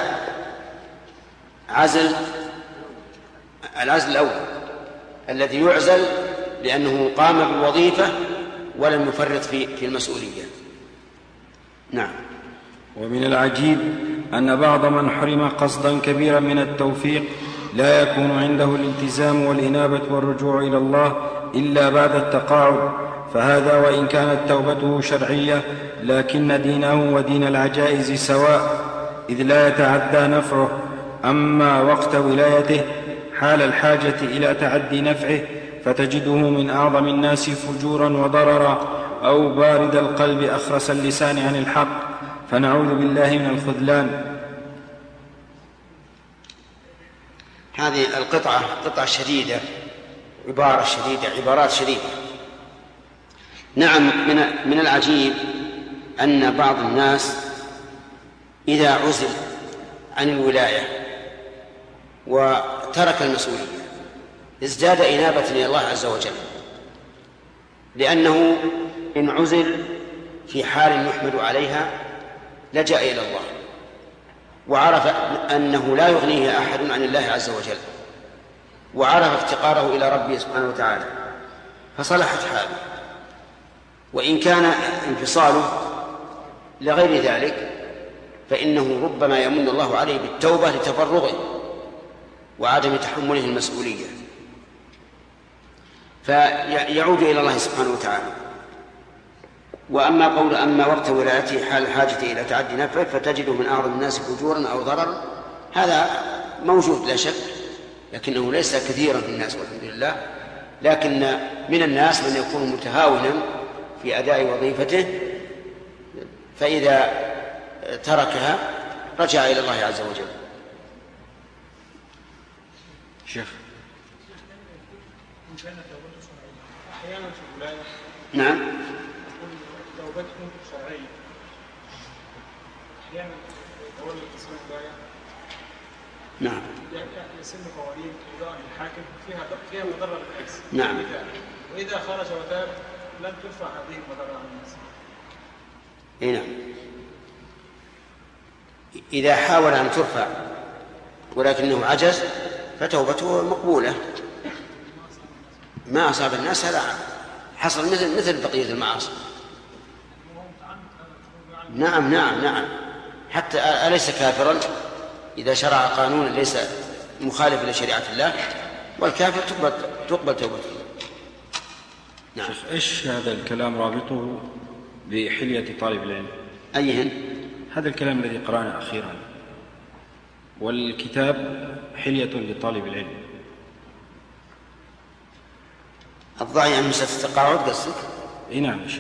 العزل الأول الذي يعزل لأنه قام بالوظيفة ولم يفرط في المسؤولية. نعم. ومن العجيب أن بعض من حرم قصدا كبيرا من التوفيق لا يكون عنده الالتزام والإنابة والرجوع إلى الله إلا بعد التقاعد، فهذا وإن كانت توبته شرعية لكن دينه ودين العجائز سواء، إذ لا يتعدى نفعه. أما وقت ولايته حال الحاجة إلى تعدي نفعه فتجده من أعظم الناس فجورا وضررا، أو بارد القلب أخرس اللسان عن الحق، فنعوذ بالله من الخذلان. هذه قطعة شديدة، عبارات شديدة. نعم، من العجيب أن بعض الناس إذا عزل عن الولاية وترك المسؤولية ازداد إنابة إلى الله عز وجل، لأنه إن عزل في حال يحمد عليها لجأ إلى الله، وعرف أنه لا يغنيه أحد عن الله عز وجل، وعرف افتقاره إلى ربه سبحانه وتعالى، فصلحت حاله. وإن كان انفصاله لغير ذلك فإنه ربما يمن الله عليه بالتوبة لتفرغه وعدم تحمله المسؤولية، فيعود إلى الله سبحانه وتعالى. أما وقت ولايته حال الحاجة إلى تعدي نفعه فتجده من أعظم الناس فجورا أو ضررا، هذا موجود لا شك، لكنه ليس كثيرا في الناس والحمد لله. لكن من الناس من يكون متهاونا في أداء وظيفته، فإذا تركها رجع إلى الله عز وجل. شيخ أحيانا في الولاية نعم توبتهم شرعية، أحيانا يتولى قسم الولاية نعم يسن قوانين إرضاء الحاكم فيها مضرة بالناس. نعم. وإذا خرج وتاب لم ترفع هذه المضرة عن الناس. نعم. إذا حاول أن ترفع ولكنه عجز فتوبته مقبولة. ما أصاب الناس هذا حصل مثل بقية المعاصي. نعم حتى أليس كافرا إذا شرع قانونا ليس مخالفا لشريعة الله، والكافر تقبل توبته. نعم. شيخ إيش هذا الكلام رابطه بحلية طالب العلم؟ أيهن؟ هذا الكلام الذي قرأنا أخيرا، والكتاب حلية لطالب العلم. الضعي عن مسألة التقاعد قصدك؟ اي نعم يا شيخ،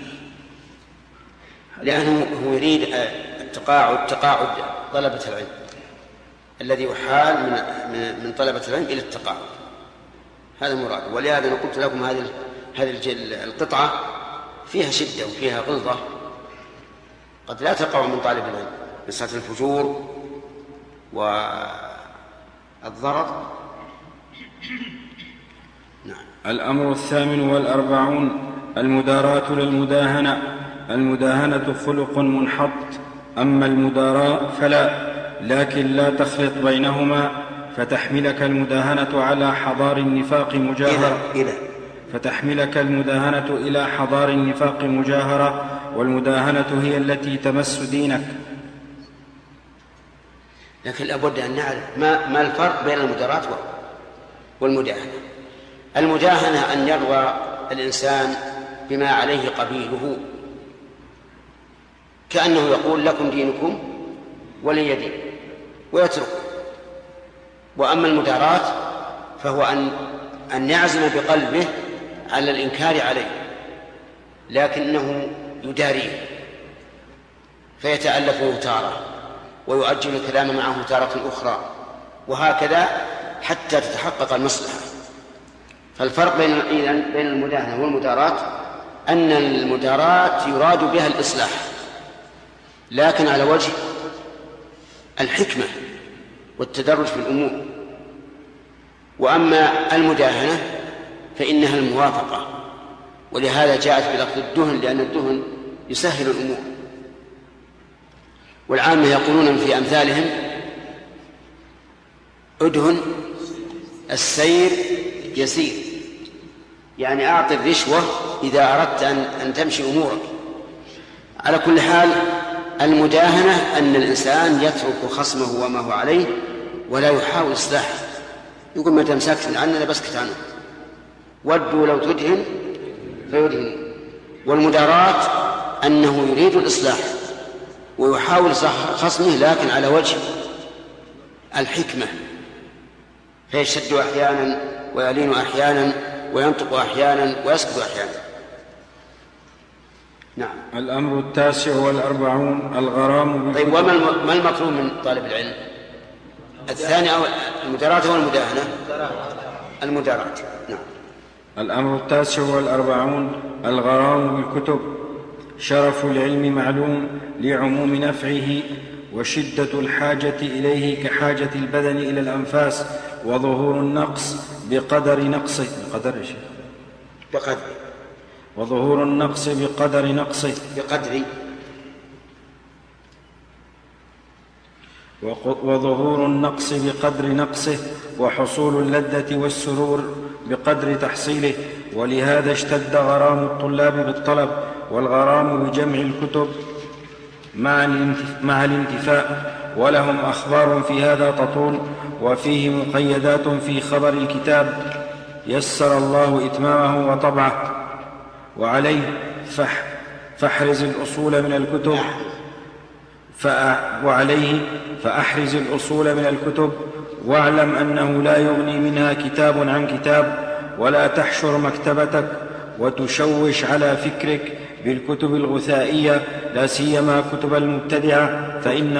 لأنه هو يريد تقاعد طلبة العلم الذي يحال من طلبة العلم إلى التقاعد، هذا مراد. ولهذا أنا قلت لكم هذه القطعة فيها شدة وفيها غلظة قد لا تقع من طالب العلم، مسألة الفجور والضرر. نعم. الأمر 48 المداراة للمداهنة. المداهنة خلق منحط، أما المداراة فلا، لكن لا تخلط بينهما فتحملك المداهنة على حضار النفاق مجاهرة فتحملك المداهنة إلى حضار النفاق مجاهرة، والمداهنة هي التي تمس دينك. لكن لابد أن نعرف ما الفرق بين المداراة والمداهنة. المداهنة أن يرضى الإنسان بما عليه قبيله، كأنه يقول لكم دينكم ولي دين ويترك. وأما المداراة فهو أن يعزم بقلبه على الإنكار عليه، لكنه يداريه فيتألفه تارة ويؤجل الكلام معه تارة أخرى، وهكذا حتى تتحقق المصلحة. فالفرق بين المداهنة والمداراة أن المداراة يراد بها الإصلاح لكن على وجه الحكمة والتدرج في الأمور، وأما المداهنة فإنها الموافقة، ولهذا جاءت بلفظ الدهن لأن الدهن يسهل الأمور. والعامة يقولون في أمثالهم أدهن السير يسير، يعني أعطي الرشوة إذا أردت أن تمشي أمورك. على كل حال المداهنة أن الإنسان يترك خصمه وما هو عليه ولا يحاول إصلاحه، يقول ما تمسكت عنه أنا بسكت عنه، ودوا لو تدهن فيدهن. والمداراة أنه يريد الإصلاح ويحاول إصلاح خصمه لكن على وجه الحكمة، فيشد أحيانا ويلين أحيانا وينطق أحيانا ويسكت أحيانا. نعم. الأمر 49 الغرام. طيب، وما المطلوب من طالب العلم؟ الثاني أو المداراة والمداهنة؟ المداراة. نعم. الأمر 49 الغرام بالكتب. شرف العلم معلوم لعموم نفعه وشدة الحاجة إليه كحاجة البدن إلى الأنفاس، وظهور النقص بقدر نقصه وظهور النقص بقدر نقصه وظهور النقص بقدر نقصه، وحصول اللذة والسرور بقدر تحصيله. ولهذا اشتد غرام الطلاب بالطلب، والغرام بجمع الكتب مع الانتفاء. ولهم أخبار في هذا تطول، وفيه مقيدات في خبر الكتاب يسر الله إتمامه وطبعه. وعليه فاحرز الأصول من الكتب فأحرز الأصول من الكتب، واعلم أنه لا يغني منها كتاب عن كتاب، ولا تحشر مكتبتك وتشوش على فكرك بالكتب الغثائية، لا سيما كتب المبتدعة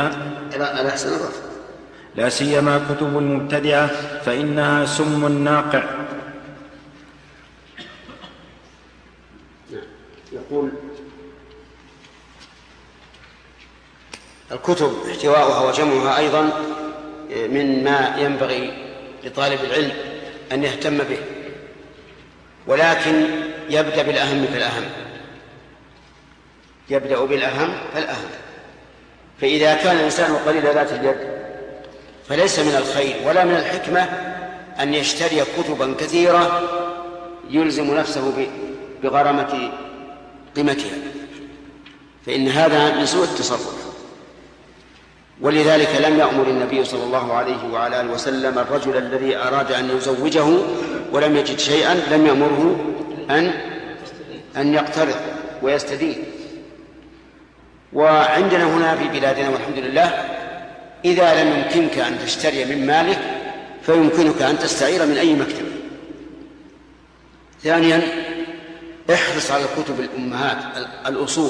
فإنها سم ناقع. يقول الكتب احتواؤها وجمعها أيضا مما ينبغي لطالب العلم أن يهتم به، ولكن يبدأ بالأهم فالأهم. فإذا كان الإنسان قليل ذات اليد فليس من الخير ولا من الحكمة أن يشتري كتبا كثيرة يلزم نفسه بغرامة قيمتها، فإن هذا من سوء التصرف. ولذلك لم يأمر النبي صلى الله عليه وعلى آله وسلم الرجل الذي أراد أن يزوجه ولم يجد شيئا، لم يأمره أن يقترض ويستدين. وعندنا هنا في بلادنا والحمد لله إذا لم يمكنك أن تشتري من مالك فيمكنك أن تستعير من أي مكتب. ثانيا، احرص على كتب الأمهات الأصول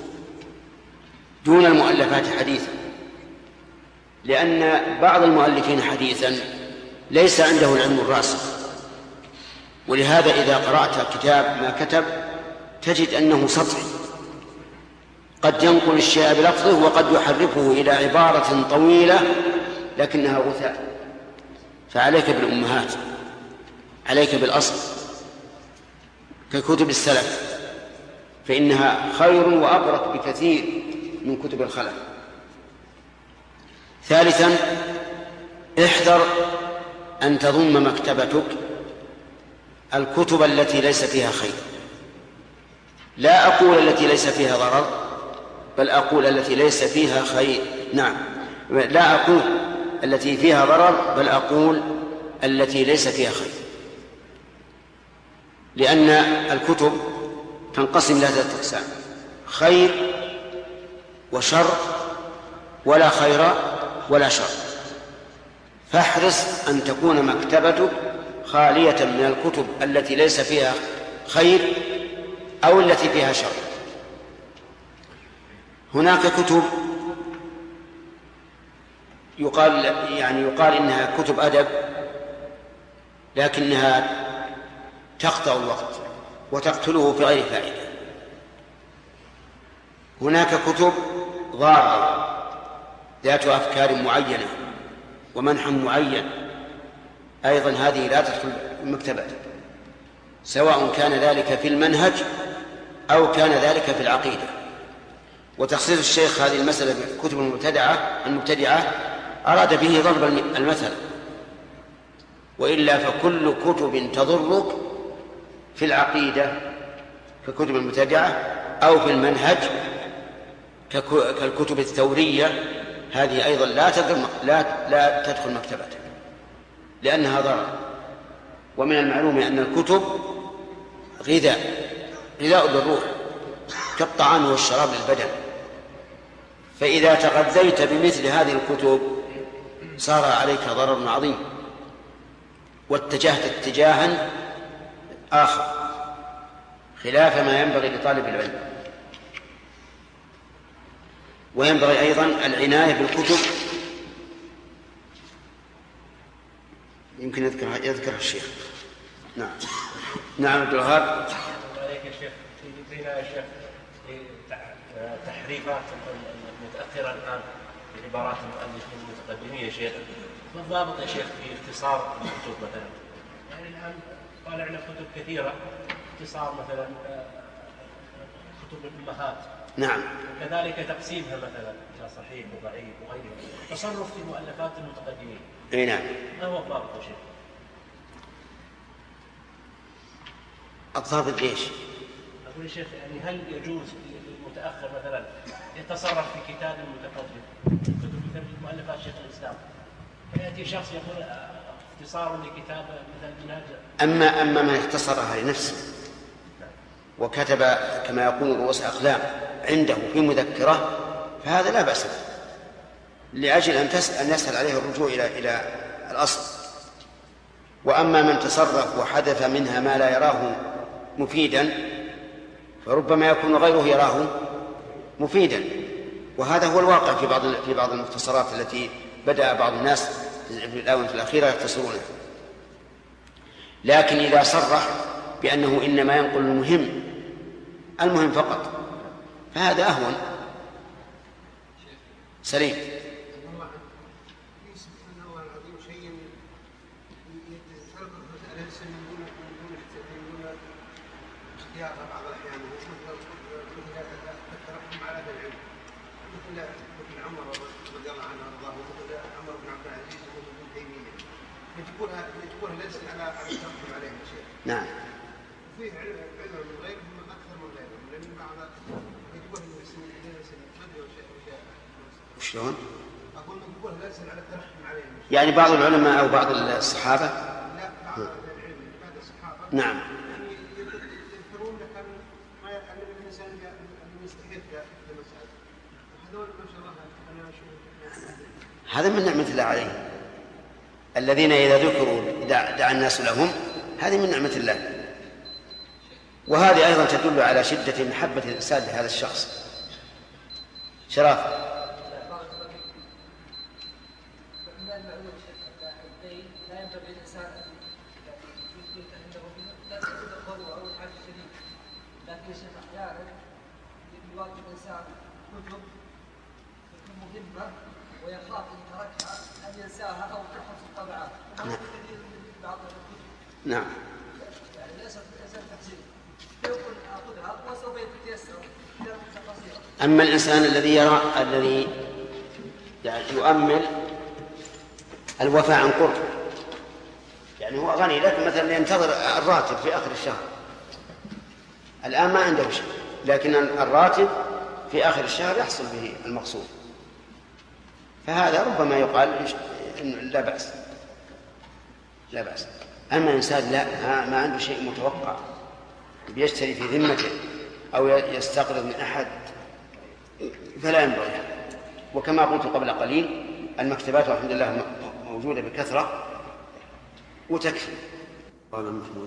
دون المؤلفات حديثا، لأن بعض المؤلفين حديثا ليس عنده العلم الراسخ، ولهذا إذا قرأت كتاب ما كتب تجد أنه سطحي، قد ينقل الشيء بلفظه وقد يحرفه إلى عبارة طويلة لكنها غثاء. فعليك بالأمهات، عليك بالأصل ككتب السلف، فإنها خير وأبرك بكثير من كتب الخلف. ثالثا، احذر أن تضم مكتبتك الكتب التي ليس فيها خير. لا أقول التي ليس فيها ضرر، بل أقول التي ليس فيها خير. نعم، لا أقول التي فيها ضرر، بل أقول التي ليس فيها خير، لأن الكتب تنقسم إلى 3 أقسام: خير وشر، ولا خير ولا شر. فاحرص أن تكون مكتبتك خالية من الكتب التي ليس فيها خير أو التي فيها شر. هناك كتب يقال إنها كتب أدب، لكنها تقطع الوقت وتقتله في غير فائدة. هناك كتب ضارة ذات أفكار معينة ومنحى معين، أيضا هذه لا تدخل المكتبة، سواء كان ذلك في المنهج أو كان ذلك في العقيدة. وتخصيص الشيخ هذه المسألة بالكتب المبتدعة أراد به ضرب المثل، وإلا فكل كتب تضرك في العقيدة ككتب المبتدعة أو في المنهج كالكتب الثورية، هذه أيضا لا تدخل مكتبته لأنها ضرر. ومن المعلوم أن الكتب غذاء للروح كالطعام والشراب للبدن، فإذا تغذيت بمثل هذه الكتب صار عليك ضرر عظيم واتجهت اتجاها آخر خلاف ما ينبغي لطالب العلم. وينبغي أيضا العناية بالكتب. يمكن يذكر الشيخ. نعم عبد الوهاب. عليك يا شيخ، فينا يا شيخ تحريفات المتأخرة الآن في عبارات المؤلفين المتقدمين يا شيخ. ما الضابط يا شيخ في اختصار الكتب مثلا؟ يعني الآن طالعنا كتب كثيرة اختصار، مثلا كتب الأمهات. نعم. كذلك تقسيمها مثلا إلى صحيح وضعيف وغيره، تصرف في مؤلفات المتقدمين. اي نعم. ما هو الضابط يا شيخ؟ الضابط ايش؟ أقول يا شيخ يعني هل يجوز للمتأخر مثلا يتصرف في كتاب المتقدم، كتب مثل مؤلفات شيخ الإسلام، فيأتي شخص يقول اختصار لكتاب مثلا منهج. أما من اختصرها لنفسه وكتب كما يقول رؤوس أقلام عنده في مذكرة فهذا لا بأس به، لأجل أن يسهل عليه الرجوع إلى الأصل. وأما من تصرف وحدث منها ما لا يراه مفيدا فربما يكون غيره يراه مفيدا، وهذا هو الواقع في بعض المختصرات التي بدأ بعض الناس في الآونة الأخيرة يختصرونها. لكن إذا صرح بأنه إنما ينقل المهم فقط فهذا أهون. سليم. نعم. وفيه علم من غيرهم أكثر من غيرهم، لأن بعض يقول إنه شلون؟ أقول يقول لا يسأل على الترحم عليهم. يعني بعض العلماء أو بعض الصحابة؟ لا، بعض العلم بعض الصحابة. نعم. يعني يذكرون لك ما يعلم الإنسان أن يستحيل في المسألة، وهذول ما شاء الله أنا أشوف هذا من نعمة الله عليه. الذين إذا ذكروا دعا الناس لهم، هذه من نعمة الله. وهذه أيضا تدل على شدة محبة الإنسان لهذا الشخص. شراف. ويخاف إن تركها أن ينساها أو تحفظ الطبعات. نعم. يعني ليس الإنسان تحسين يقول أخذها وسوف يتيسر. أما الإنسان الذي يعني يؤمل الوفاء عن قرب، يعني يعني هو غني لكن مثلا ينتظر الراتب في آخر الشهر، الآن ما عنده شيء، لكن الراتب في آخر الشهر يحصل به المقصود، فهذا ربما يقال لا بأس، لا بأس. أما إنسان لا ما عنده شيء متوقع بيشتري في ذمته أو يستقرض من أحد فلا ينبغي. وكما قلت قبل قليل المكتبات والحمد لله موجودة بكثرة وتكفي. قال محمود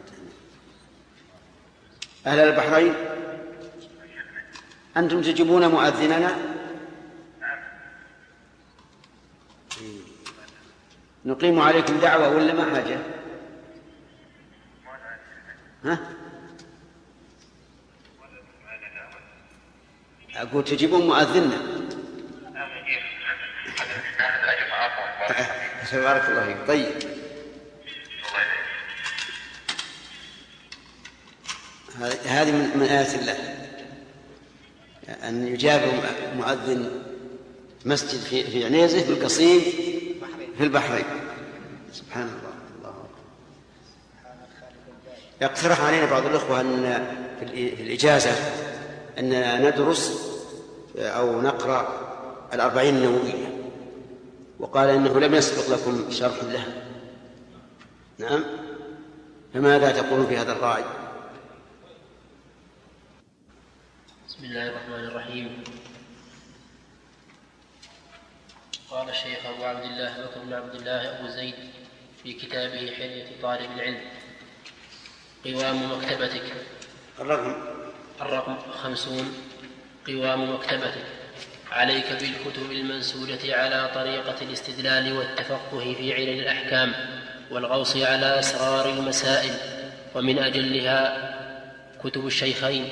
أهل البحرين أنتم تجيبون مؤذننا؟ نقيم عليكم دعوة ولا ما حاجة؟ ها؟ أقول تجيبون مؤذننا. بارك الله فيك. طيب هذه من آيات الله أن يجاب مؤذن مسجد في عنيزة في القصيم في البحرين. سبحان الله. يقترح علينا بعض الأخوة أن في الإجازة أن ندرس أو نقرأ 40 النووية، وقال إنه لم يسبق لكم شرح له. نعم، فماذا تقولون في هذا الرأي؟ بسم الله الرحمن الرحيم. قال الشيخ أبو عبد الله بكر بن عبد الله أبو زيد في كتابه حلية طالب العلم: قوام مكتبتك. الرقم 50. قوام مكتبتك: عليك بالكتب المنسوجة على طريقة الاستدلال والتفقه في علل الأحكام والغوص على أسرار المسائل، ومن أجلها كتب الشيخين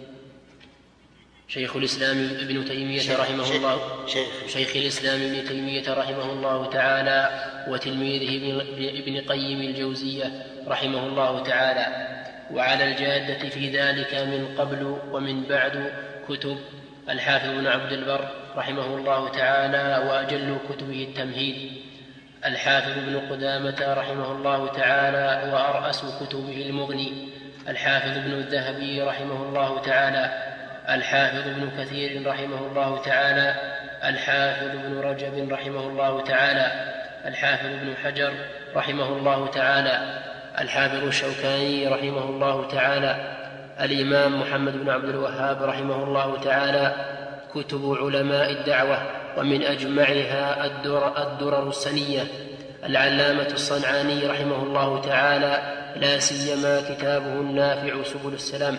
شيخ الإسلام ابن تيمية رحمه الله شيخ الإسلام ابن تيمية رحمه الله تعالى، وتلميذه ابن قيم الجوزية رحمه الله تعالى. وعلى الجادة في ذلك من قبل ومن بعد كتب الحافظ بن عبد البر رحمه الله تعالى، وأجل كتبه التمهيد الحافظ بن قدامة رحمه الله تعالى، وأرأس كتبه المغني الحافظ بن الذهبي رحمه الله تعالى، الحافظ ابن كثير رحمه الله تعالى، الحافظ ابن رجب رحمه الله تعالى، الحافظ ابن حجر رحمه الله تعالى، الحافظ الشوكاني رحمه الله تعالى، الإمام محمد بن عبد الوهاب رحمه الله تعالى. كتب علماء الدعوة ومن أجمعها الدرر السنية العلامة الصنعاني رحمه الله تعالى، لا سيما كتابه النافع سبل السلام.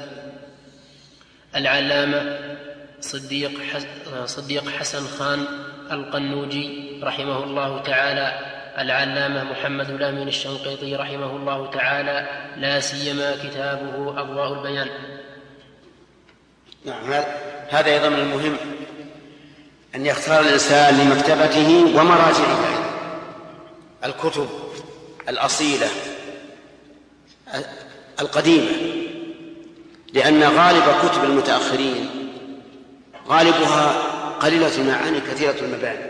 العلامة صديق حسن خان القنوجي رحمه الله تعالى، العلامة محمد الأمين الشنقيطي رحمه الله تعالى، لا سيما كتابه أضواء البيان. نعم، هذا أيضا من المهم أن يختار الإنسان لمكتبته ومراجعه الكتب الأصيلة القديمة، لأن غالب كتب المتأخرين غالبها قليلة المعاني كثيرة المباني،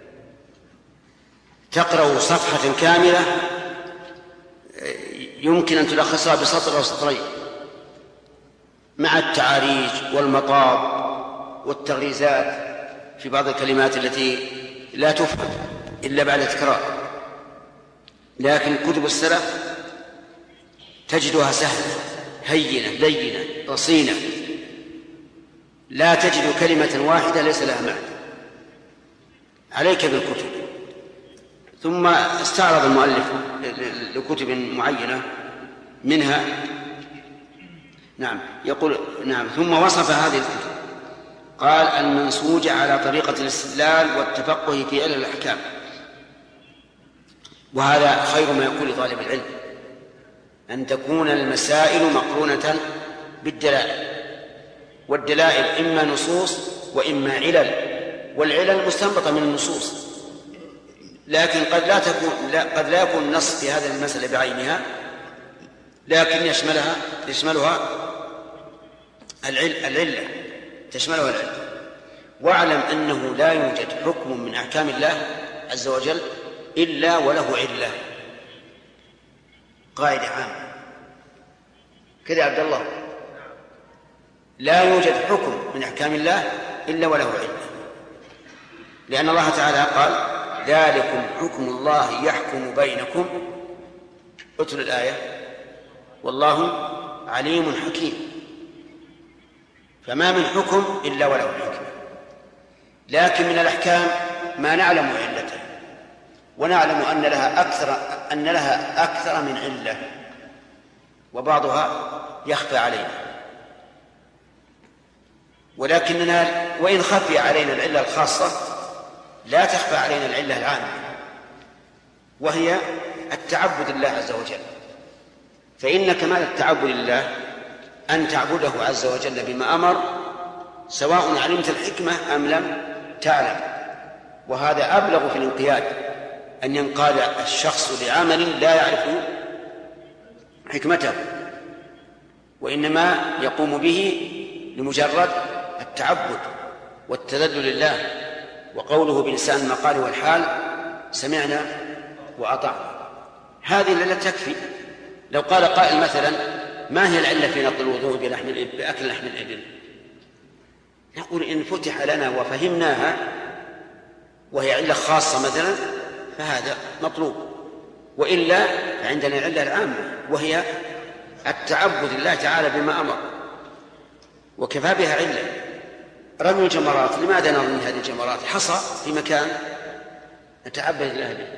تقرأ صفحة كاملة يمكن أن تلخصها بسطر أو سطرين مع التعاريج والمطاب والتغريزات في بعض الكلمات التي لا تفهم إلا بعد تكرار. لكن كتب السلف تجدها سهلة هينة لينة رصينة، لا تجد كلمة واحدة ليس لها معنى. عليك بالكتب. ثم استعرض المؤلف لكتب معينة منها، نعم يقول نعم، ثم وصف هذه الكتب قال: المنسوجة على طريقة الاستدلال والتفقه في علل الأحكام. وهذا خير ما يكون لطالب العلم، أن تكون المسائل مقرونة بالدلائل، والدلائل إما نصوص وإما علل، والعلل مستنبطة من النصوص، لكن قد لا يكون نص في هذه المسألة بعينها، لكن يشملها العلة، تشملها العلة. واعلم أنه لا يوجد حكم من أحكام الله عز وجل إلا وله علة، قاعدة عامة كذا عبد الله، لا يوجد حكم من أحكام الله إلا وله علة، لأن الله تعالى قال ذلكم حكم الله يحكم بينكم. اتل الآية والله عليم حكيم. فما من حكم إلا وله حكمة، لكن من الأحكام ما نعلم علته ونعلم أن لها أكثر من علة وبعضها يخفى علينا، ولكننا وإن خفي علينا العلة الخاصة لا تخفى علينا العلة العامة، وهي التعبد لله عز وجل. فإن كمال التعبد لله أن تعبده عز وجل بما أمر سواء علمت الحكمة أم لم تعلم، وهذا أبلغ في الانقياد، أن ينقاد الشخص لعمل لا يعرف حكمته وإنما يقوم به لمجرد التعبد والتذلل لله، وقوله بلسان المقال والحال سمعنا وأطعنا. هذه العلة تكفي. لو قال قائل مثلا ما هي العلة في نقض الوضوء بأكل لحم الإبل؟ نقول إن فتح لنا وفهمناها وهي علة خاصة مثلا فهذا مطلوب، وإلا فعندنا العلة العامة وهي التعبد لله تعالى بما أمر، وكفى بها علة. رمي الجمرات، لماذا نرمي هذه الجمرات؟ حصى في مكان نتعبد الله به،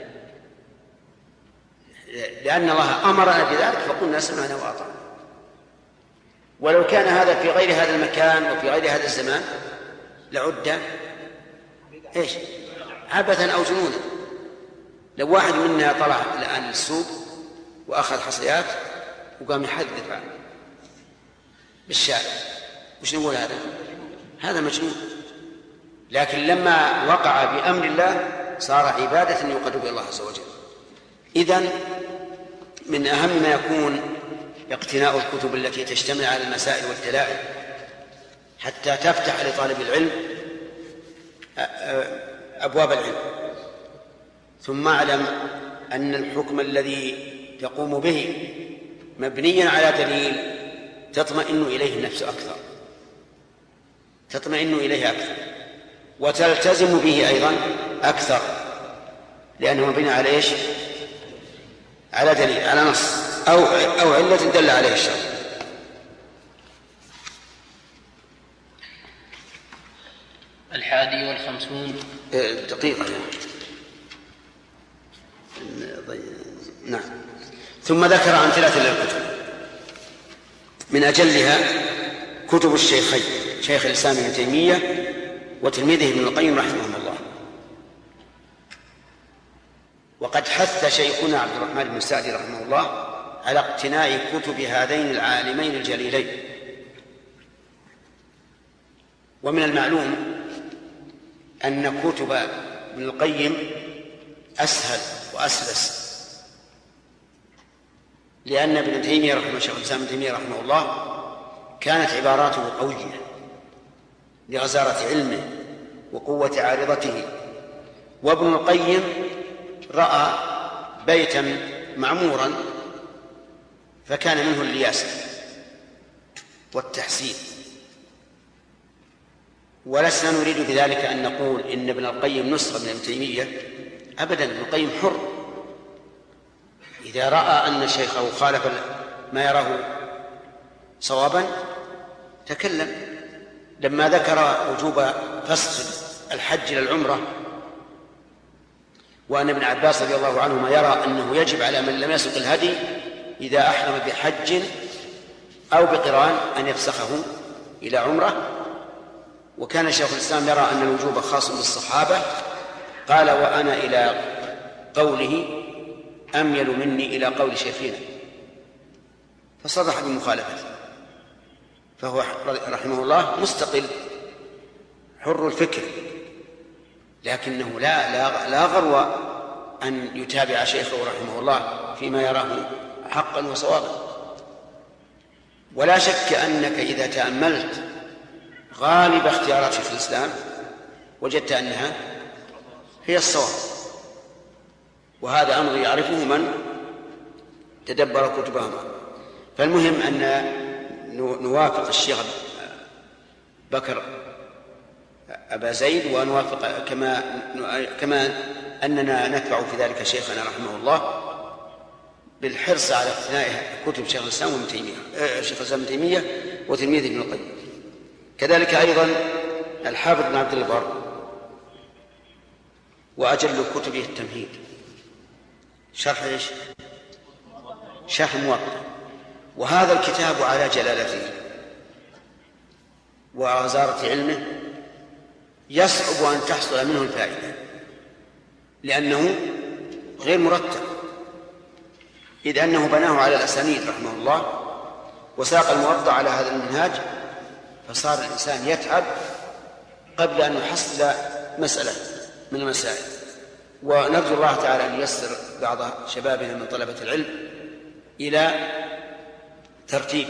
لأن الله أمرنا بذلك فقلنا سمعنا وأطعنا. ولو كان هذا في غير هذا المكان وفي غير هذا الزمان لعد إيش؟ عبثا أو جنونا. لو واحد منا طلع الآن للسوق وأخذ حصيات وقام يحدث عنه بالشارع، وش نقول هذا مجنون. لكن لما وقع بأمر الله صار عبادة يقرب إلى الله عز وجل. إذن من أهم ما يكون اقتناء الكتب التي تشتمل على المسائل والدلائل حتى تفتح لطالب العلم أبواب العلم. ثم اعلم أن الحكم الذي تقوم به مبنيا على دليل تطمئن إليه النفس أكثر، تطمئن إليه أكثر وتلتزم به أيضا أكثر، لأنه مبني على إيش؟ على دليل، على نص أو علة دل عليه الشرع. الحادي والخمسون. دقيقة نعم. ثم ذكر أمثلة للكتب، من أجلها كتب الشيخين شيخ الإسلام ابن تيمية وتلميذه ابن القيم رحمه الله. وقد حث شيخنا عبد الرحمن بن سعدي رحمه الله على اقتناء كتب هذين العالمين الجليلين. ومن المعلوم أن كتب ابن القيم أسهل وأسلس، لأن ابن تيمية رحمه شيخ الإسلام ابن تيمية رحمه الله كانت عباراته قوية لغزارة علمه وقوة عارضته، وابن القيم رأى بيتا معمورا فكان منه الياسة والتحسين. ولسنا نريد بذلك أن نقول إن ابن القيم نسخة من ابن تيمية، أبدا. ابن القيم حر، إذا رأى أن شيخه خالف ما يراه صوابا تكلم. لما ذكر وجوب فسخ الحج إلى العمرة وأن ابن عباس رضي الله عنهما يرى أنه يجب على من لم يسق الهدي إذا أحرم بحج أو بقران أن يفسخه إلى عمرة، وكان شيخ الإسلام يرى أن الوجوب خاص بالصحابة، قال وأنا إلى قوله أميل مني إلى قول شيخنا، فصرح بمخالفته. فهو رحمه الله مستقل حر الفكر، لكنه لا غرو أن يتابع شيخه رحمه الله فيما يراه حقا وصوابا. ولا شك أنك إذا تأملت غالب اختيارات شيخ الإسلام وجدت أنها هي الصواب، وهذا أمر يعرفه من تدبر كتبهم. فالمهم أن نوافق الشيخ بكر أبا زيد، ونوافق كما أننا نتبع في ذلك شيخنا رحمه الله بالحرص على اقتناء كتب شيخ الإسلام ابن تيمية، شيخ الإسلام ابن تيمية وتلميذه ابن القيم. كذلك أيضا الحافظ بن عبد البر، وأجل كتبه التمهيد، شرح ايش؟ شرح الموطأ. وهذا الكتاب على جلالته وغزارة علمه يصعب أن تحصل منه الفائدة، لأنه غير مرتب، إذ أنه بناه على الأسانيد رحمه الله وساق الموطأ على هذا المنهاج، فصار الإنسان يتعب قبل أن يحصل مسألة من المسائل. ونرجو الله تعالى أن ييسر بعض شبابنا من طلبة العلم إلى ترتيب،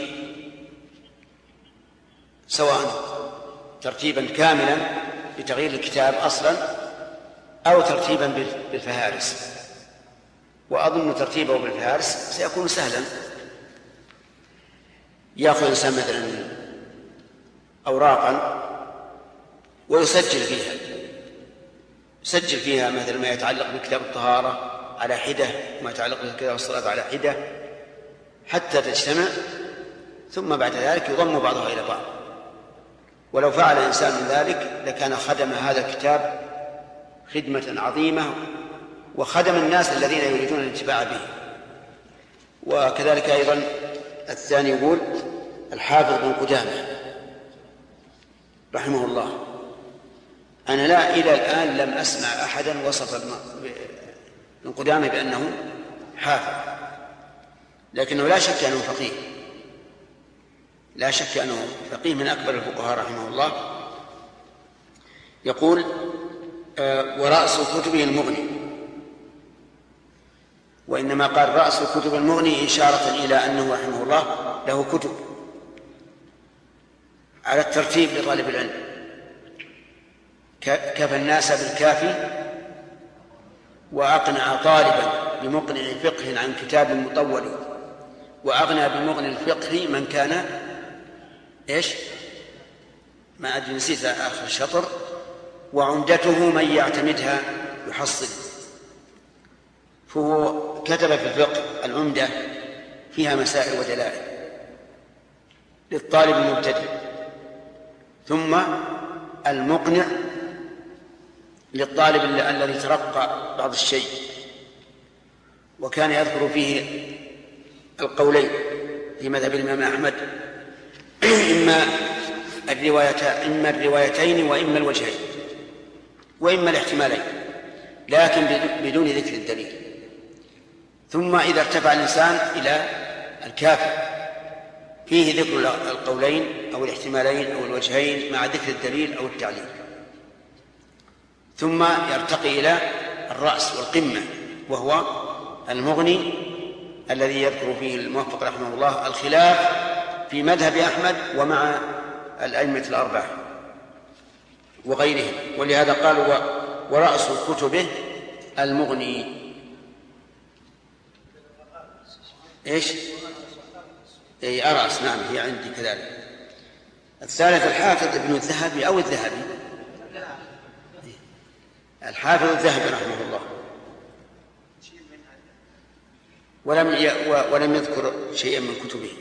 سواء ترتيبا كاملا بتغيير الكتاب أصلا أو ترتيبا بالفهارس. وأظن ترتيبه بالفهارس سيكون سهلا. يأخذ الإنسان مثلا أوراقا ويسجل فيها، يسجل فيها مثل ما يتعلق بكتاب الطهارة على حدة، ما يتعلق بكتاب الصلاة على حدة، حتى تجتمع، ثم بعد ذلك يضم بعضها إلى بعض. ولو فعل الإنسان ذلك لكان خدم هذا الكتاب خدمة عظيمة، وخدم الناس الذين يريدون الانتفاع به. وكذلك أيضا الثاني يقول الحافظ بن قدامة رحمه الله، أنا لا إلى الآن لم أسمع أحدا وصف ابن قدامة بأنه حافظ، لكنه لا شك أنه فقيه، لا شك أنه فقيه من أكبر الفقهاء رحمه الله. يقول ورأس كتبه المغني، وإنما قال رأس كتب المغني إشارة إلى أنه رحمه الله له كتب على الترتيب لطالب العلم، كفى الناس بالكافي وأقنع طالبا بمقنع فقه عن كتاب مطول، وأغنى بمغني الفقه من كان إيش؟ ما أدري نسيت آخر الشطر، وعمدته من يعتمدها يحصل. فهو كتب في الفقه العمدة فيها مسائل ودلائل للطالب المبتدئ، ثم المقنع للطالب الذي ترقى بعض الشيء، وكان يذكر فيه القولين في مذهب الإمام أحمد، إما الروايتين وإما الوجهين وإما الاحتمالين، لكن بدون ذكر الدليل. ثم إذا ارتفع الإنسان إلى الكافي فيه ذكر القولين أو الاحتمالين أو الوجهين مع ذكر الدليل أو التعليل، ثم يرتقي إلى الرأس والقمة، وهو المغني الذي يذكر فيه الموفق رحمه الله الخلاف في مذهب أحمد ومع الأئمة الأربعة وغيرهم. ولهذا قالوا ورأس كتبه المغني. إيش؟ أي أرأس، نعم هي عندي كذلك. الثالث الحافظ ابن الذهبي أو الذهبي، الحافظ الذهبي رحمه الله، ولم يذكر شيئا من كتبه.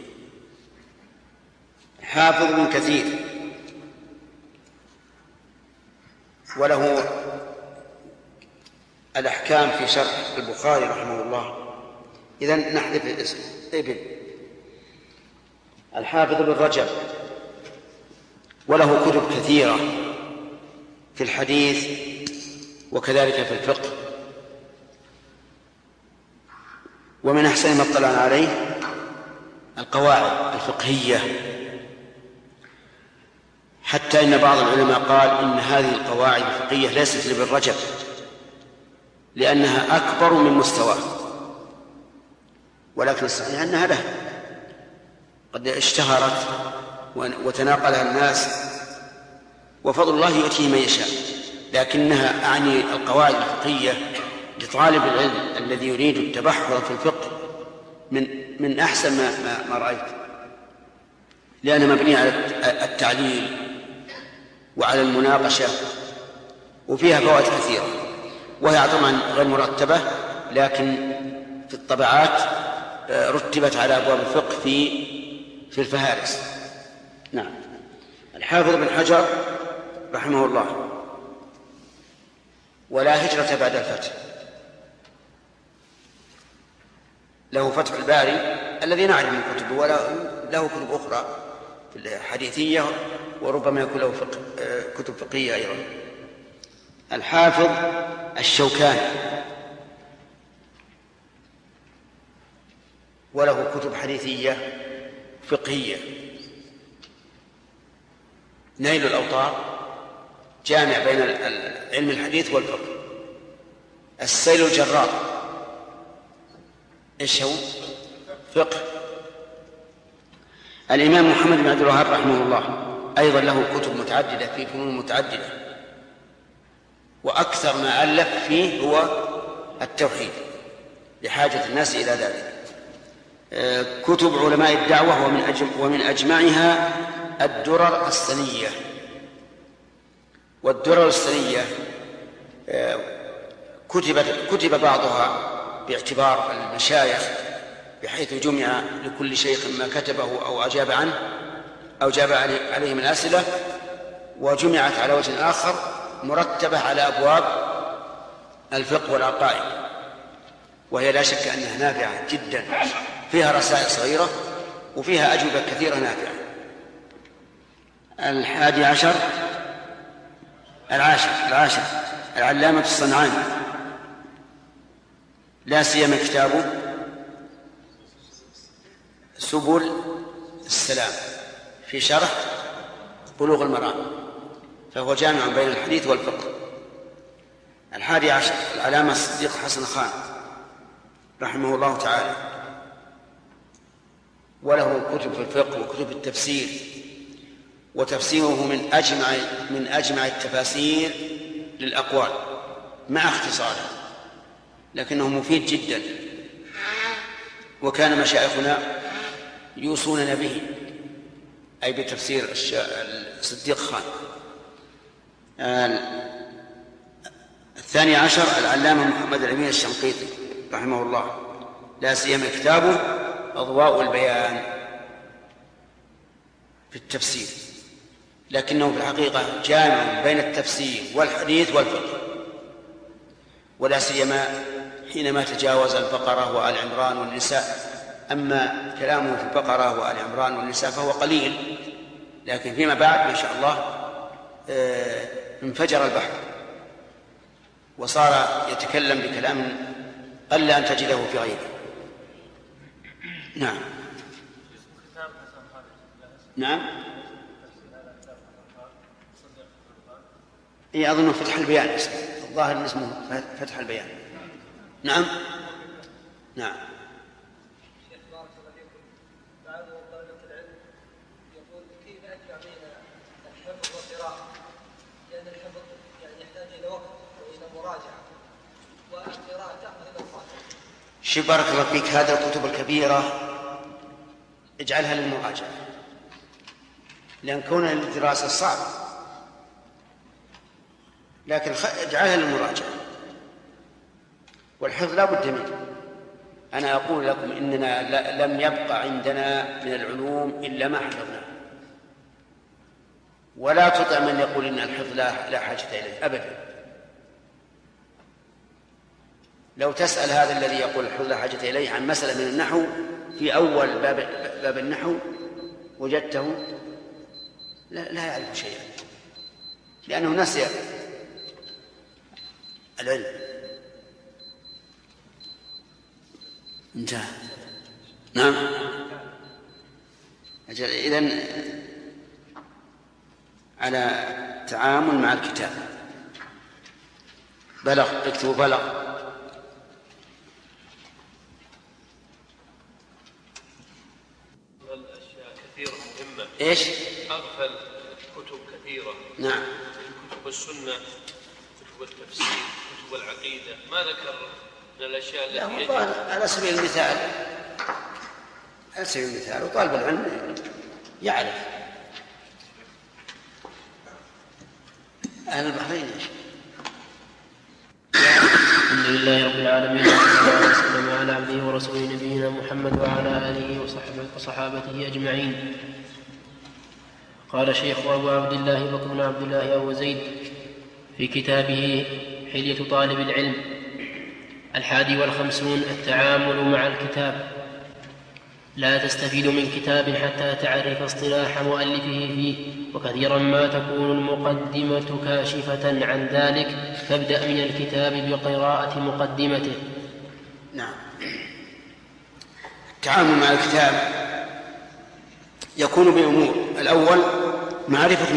حافظ ابن كثير وله الأحكام في شرح البخاري رحمه الله. إذن نحذف الاسم. الحافظ ابن رجب وله كتب كثيرة في الحديث وكذلك في الفقه، ومن أحسن ما اطلعنا عليه القواعد الفقهية، حتى إن بعض العلماء قال إن هذه القواعد الفقهية ليست لابن رجب لأنها أكبر من مستواه، ولكن الصحيح أنها له، قد اشتهرت وتناقلها الناس، وفضل الله يؤتيه من يشاء، لكنها أعني القواعد الفقهية لطالب العلم الذي يريد التبحر في الفقه من أحسن ما رأيت، لأنها مبنية على التعليل وعلى المناقشة، وفيها فوائد كثيرة، وهي طبعا غير مرتبة، لكن في الطبعات رتبت على أبواب الفقه في الفهارس. نعم. الحافظ ابن حجر رحمه الله: ولا هجرة بعد الفتح. له فتح الباري الذي نعلم من كتبه، وله كتب أخرى حديثية، وربما يكون له كتب فقهية أيضا. الحافظ الشوكاني وله كتب حديثية فقهية: نيل الأوطار جامع بين علم الحديث والفقه. السيل الجرار ايش هو؟ فقه. الإمام محمد بن عبد الوهاب رحمه الله أيضا له كتب متعددة في فنون متعددة، وأكثر ما ألف فيه هو التوحيد لحاجة الناس إلى ذلك. كتب علماء الدعوة ومن أجمعها الدرر السنية. والدرر السنية كتب بعضها باعتبار المشايخ، بحيث جمع لكل شيخ ما كتبه أو أجاب عنه أو جاب عليه من الأسئلة، وجمعت على وجه آخر مرتبة على أبواب الفقه والعقائد، وهي لا شك أنها نافعة جدا، فيها رسائل صغيرة وفيها أجوبة كثيرة نافعة. 11 العلامة الصنعاني، لا سيما كتابه سبل السلام في شرح بلوغ المرام، فهو جامع بين الحديث والفقه. 11 العلامة الصديق حسن خان رحمه الله تعالى، وله كتب في الفقه وكتب التفسير، وتفسيره من أجمع التفاسير للأقوال مع اختصاره، لكنه مفيد جدا، وكان مشايخنا يوصوننا به، أي بتفسير الصديق خان. 12 العلامة محمد الأمين الشنقيطي رحمه الله، لا سيما كتابه أضواء البيان في التفسير، لكنه في الحقيقة جامع بين التفسير والحديث والفقه، ولا سيما حينما تجاوز البقرة وآل عمران والنساء. أما كلامه في البقرة وآل عمران والنساء فهو قليل، لكن فيما بعد ما شاء الله انفجر البحر، وصار يتكلم بكلام قل أن تجده في غيره. نعم. نعم. أظن فتح البيان اسمه، الظاهر اسمه فتح البيان. نعم. نعم. بعض طلبة العلم يقول كيف أجمع بين الحفظ والقراءة، لأن الحفظ يحتاج إلى وقت وإلى مراجعة، والقراءة تأخذ إلى الفاتحة. شوف بارك الله فيك، هذه الكتب الكبيرة اجعلها للمراجعة، لأن كونها للدراسة صعب، لكن اجعلها للمراجعة، والحفظ لا بد منه. أنا أقول لكم إننا لم يبقى عندنا من العلوم إلا ما حفظناه، ولا تطع من يقول إن الحفظ لا حاجة إليه أبدا. لو تسأل هذا الذي يقول الحفظ لا حاجة إليه عن مسألة من النحو في أول باب النحو وجدته لا يعرف شيئا، لأنه نسي العلم. انتهى. نعم. أجل إذن على تعامل مع الكتاب. بلغ، اكتبوا بلغ. الأشياء كثيرة مهمة. إيش؟ أغفل كتب كثيرة. نعم. كتب السنة، كتب التفسير، كتب العقيدة، ما ذكر من الأشياء التي على سبيل المثال على سبيل المثال، وطالب العلم يعرف. أهل البحرين الحمد لله رب العالمين، وصلى الله وسلم على عبده ورسوله نبينا محمد وعلى آله وصحابته أجمعين. قال الشيخ أبو عبد الله بكر بن عبد الله أبو زيد في كتابه حلية طالب العلم: 51 التعامل مع الكتاب. لا تستفيد من كتاب حتى تعرف اصطلاح مؤلفه فيه، وكثيرا ما تكون المقدمة كاشفة عن ذلك، فابدأ من الكتاب بقراءة مقدمته. نعم. التعامل مع الكتاب يكون بأمور: الأول معرفة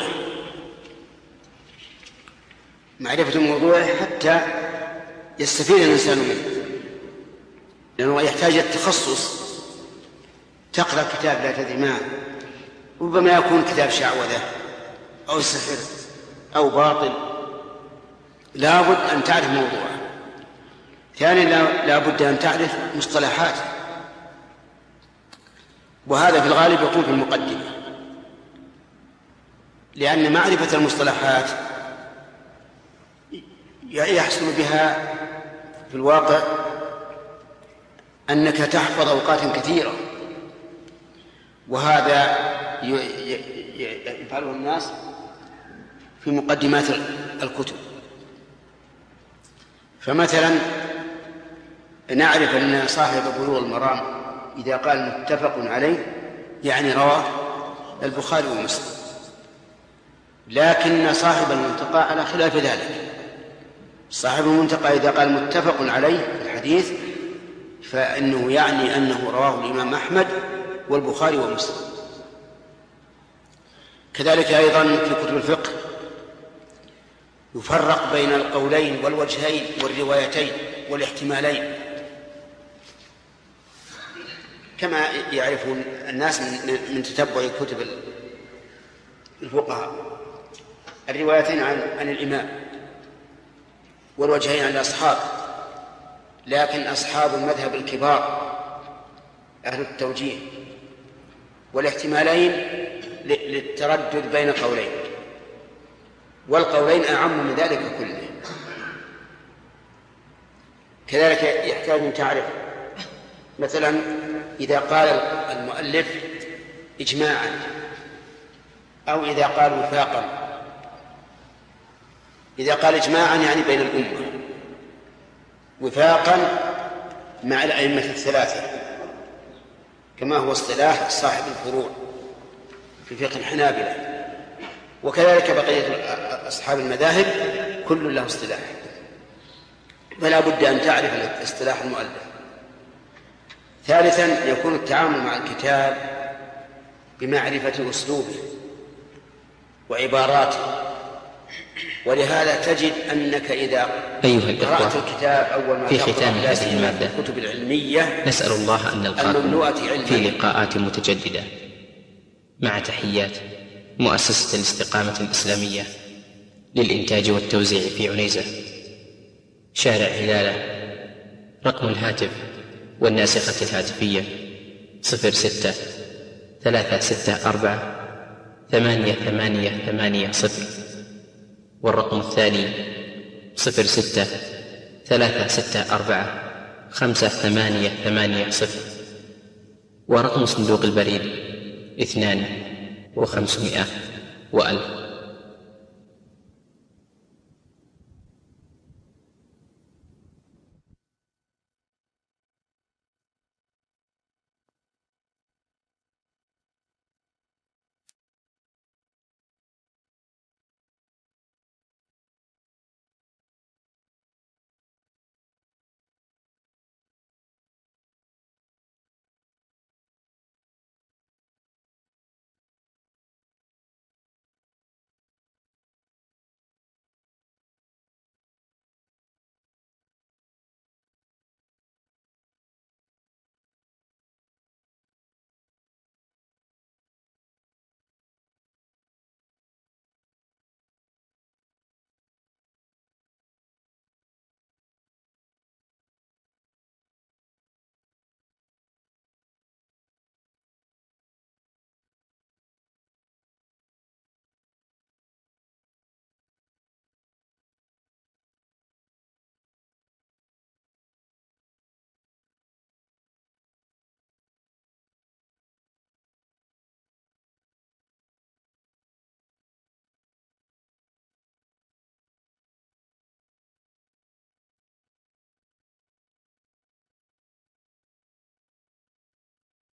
موضوعه حتى يستفيد الإنسان منه، لأنه يحتاج إلى التخصص. تقرأ كتاب لا تدري ما، ربما يكون كتاب شعوذة أو سحر أو باطل، لابد أن تعرف موضوعه. ثانيا لابد أن تعرف مصطلحات، وهذا في الغالب يكون في المقدمة، لأن معرفة المصطلحات يحصل بها في الواقع أنك تحفظ أوقات كثيرة، وهذا يفعله الناس في مقدمات الكتب. فمثلا نعرف أن صاحب بلوغ المرام إذا قال متفق عليه يعني رواه البخاري ومسلم، لكن صاحب المنتقى على خلاف ذلك. صاحب المنتقى إذا قال متفق عليه في الحديث فإنه يعني أنه رواه الإمام أحمد والبخاري ومسلم. كذلك أيضا في كتب الفقه يفرق بين القولين والوجهين والروايتين والاحتمالين، كما يعرفون الناس من تتبع كتب الفقهاء: الروايتين عن الإمام والوجهين عن الأصحاب، لكن أصحاب المذهب الكبار أهل التوجيه، والاحتمالين للتردد بين قولين، والقولين أعم من ذلك كله. كذلك يحتاج أن تعرف مثلا إذا قال المؤلف إجماعا أو إذا قال وفاقا. إذا قال إجماعا يعني بين الأمة، وفاقا مع الأئمة الثلاثة، كما هو اصطلاح صاحب الفروع في فقه الحنابلة، وكذلك بقية أصحاب المذاهب كل له اصطلاح، فلا بد أن تعرف اصطلاح المؤلف. ثالثا يكون التعامل مع الكتاب بمعرفة أسلوبه وعباراته، ولهذا تجد أنك إذا قرأت الكتاب أول ما في ختام هذه المادة الكتب العلمية نسأل الله أن نلقاكم في لقاءات متجددة، مع تحيات مؤسسة الاستقامة الإسلامية للإنتاج والتوزيع في عنيزة، شارع هلالة. رقم الهاتف والناسخة الهاتفية 06-364-8880، والرقم الثاني 06-364-5880، ورقم صندوق البريد 2 و500 و1000.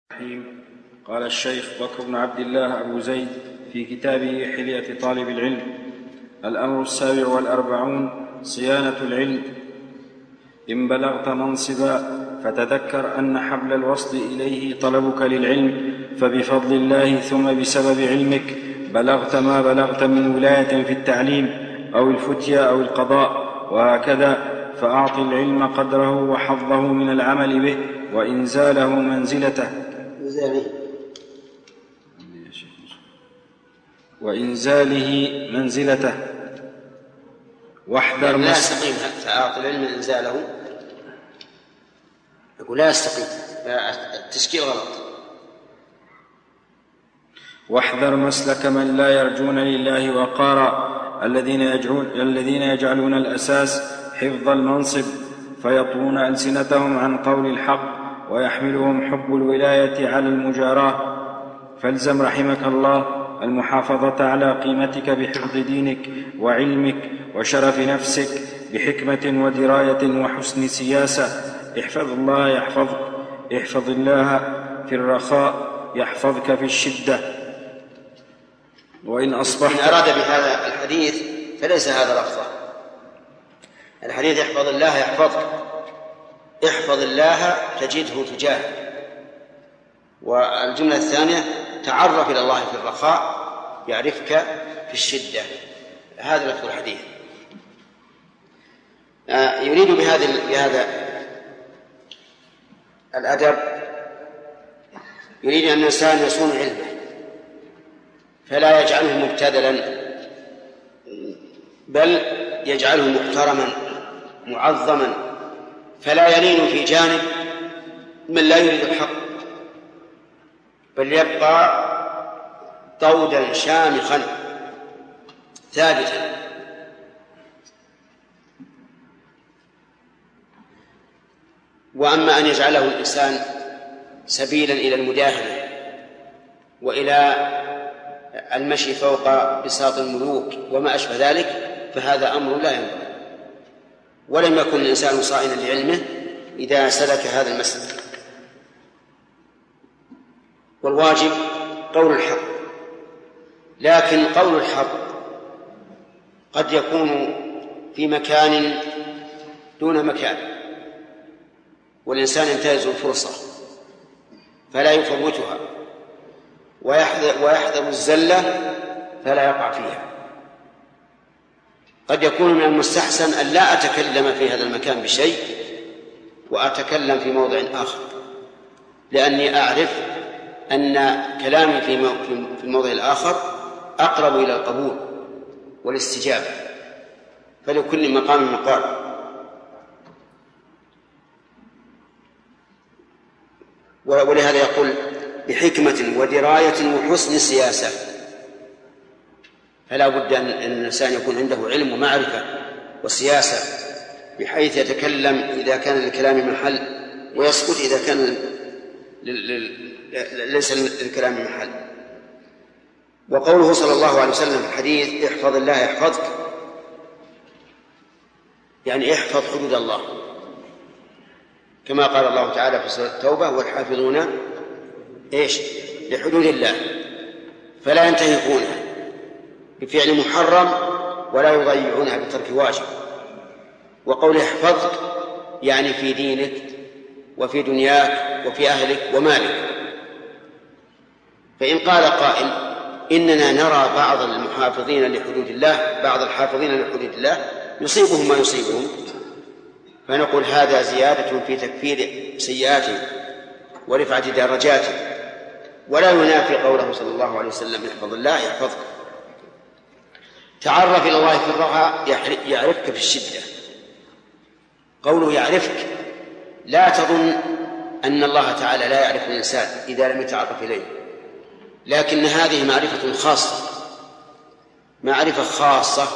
قال الشيخ بكر بن عبد الله أبو زيد في كتابه حلية طالب العلم: الأمر 47 صيانة العلم. إن بلغت منصبا فتذكر أن حبل الوصل إليه طلبك للعلم، فبفضل الله ثم بسبب علمك بلغت ما بلغت من ولاية في التعليم أو الفتية أو القضاء، وهكذا. فأعط العلم قدره وحظه من العمل به وإنزاله منزلته واحذر لا يستقيم. فأعط العلم إنزاله يقول لا يستقيم، التشكيل غلط. واحذر مسلك من لا يرجون لله وقارا، الذين يجعلون الأساس حفظ المنصب فيطوون ألسنتهم عن قول الحق ويحملهم حب الولاية على المجاراة. فالزم رحمك الله المحافظة على قيمتك بحفظ دينك وعلمك وشرف نفسك بحكمة ودراية وحسن سياسة. احفظ الله يحفظك، احفظ الله في الرخاء يحفظك في الشدة. وإن أصبحت إن أراد بهذا الحديث فليس هذا لفظه. الحديث احفظ الله يحفظك، احفظ الله تجده تجاهك. والجملة الثانية تعرف إلى الله في الرخاء يعرفك في الشدة. هذا لفظ الحديث. يريد بهذا الأدب يريد أن الإنسان يصون علمه فلا يجعله مبتذلا، بل يجعله محترما معظما، فلا يلين في جانب من لا يريد الحق، بل يبقى طودا شامخا ثابتا. وأما أن يجعله الإنسان سبيلا إلى المداهنة وإلى المشي فوق بساط الملوك وما أشبه ذلك فهذا أمر لا ينبغي. ولم يكن الإنسان صائنا لعلمه إذا سلك هذا المسلك. والواجب قول الحق، لكن قول الحق قد يكون في مكان دون مكان، والإنسان ينتهز الفرصة فلا يفوتها، ويحذر الزلة فلا يقع فيها. قد يكون من المستحسن أن لا أتكلم في هذا المكان بشيء وأتكلم في موضع آخر، لأني أعرف أن كلامي في الموضع الآخر أقرب إلى القبول والاستجابة، فلكل مقام مقال. ولهذا يقول بحكمة ودراية وحسن سياسة. فلا بد أن الإنسان يكون عنده علم ومعرفة وسياسة بحيث يتكلم إذا كان للكلام محل ويسكت إذا كان ليس للكلام محل. وقوله صلى الله عليه وسلم في الحديث احفظ الله يحفظك، يعني احفظ حدود الله، كما قال الله تعالى في سورة التوبة والحافظون لحدود الله، فلا ينتهكونها بفعل محرم ولا يضيعونها بترك واجب. وقول احفظك يعني في دينك وفي دنياك وفي أهلك ومالك. فإن قال قائل إننا نرى بعض المحافظين لحدود الله، بعض الحافظين لحدود الله يصيبهم ما يصيبهم، فنقول هذا زيادة في تكفير سيئاتهم ورفعة درجاتهم، ولا ينافي قوله صلى الله عليه وسلم احفظ الله يحفظك. تعرف إلى الله في الرخاء يعرفك في الشدة. قوله يعرفك لا تظن أن الله تعالى لا يعرف الإنسان إذا لم يتعرف إليه، لكن هذه معرفة خاصة، معرفة خاصة،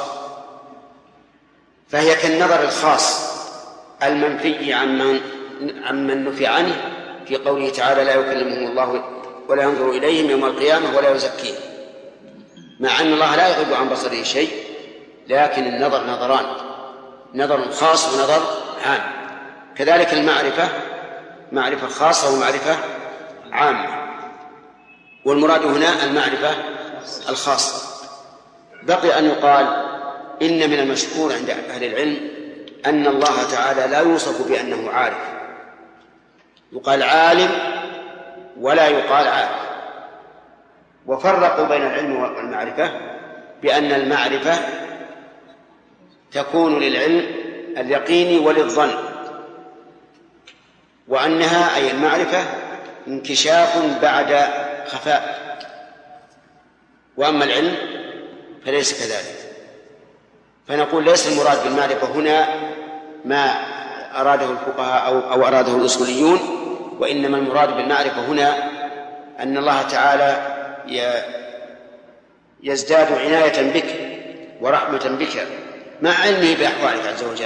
فهي كالنظر الخاص المنفي عمن نفي عنه في قوله تعالى لا يكلمهم الله ولا ينظر إليهم يوم القيامة ولا يزكيهم، مع أن الله لا يغيب عن بصره شيء، لكن النظر نظران، نظر خاص ونظر عام. كذلك المعرفة معرفة خاصة ومعرفة عامة، والمراد هنا المعرفة الخاصة. بقي أن يقال إن من المشهور عند أهل العلم أن الله تعالى لا يوصف بأنه عارف، يقال عالم ولا يقال عارف. وفرقوا بين العلم والمعرفة بأن المعرفة تكون للعلم اليقيني وللظن، وأنها أي المعرفة انكشاف بعد خفاء، وأما العلم فليس كذلك. فنقول ليس المراد بالمعرفة هنا ما أراده الفقهاء أو أراده الأصوليون، وإنما المراد بالمعرفة هنا أن الله تعالى يزداد عناية بك ورحمة بك مع علمه بأحوالك عز وجل.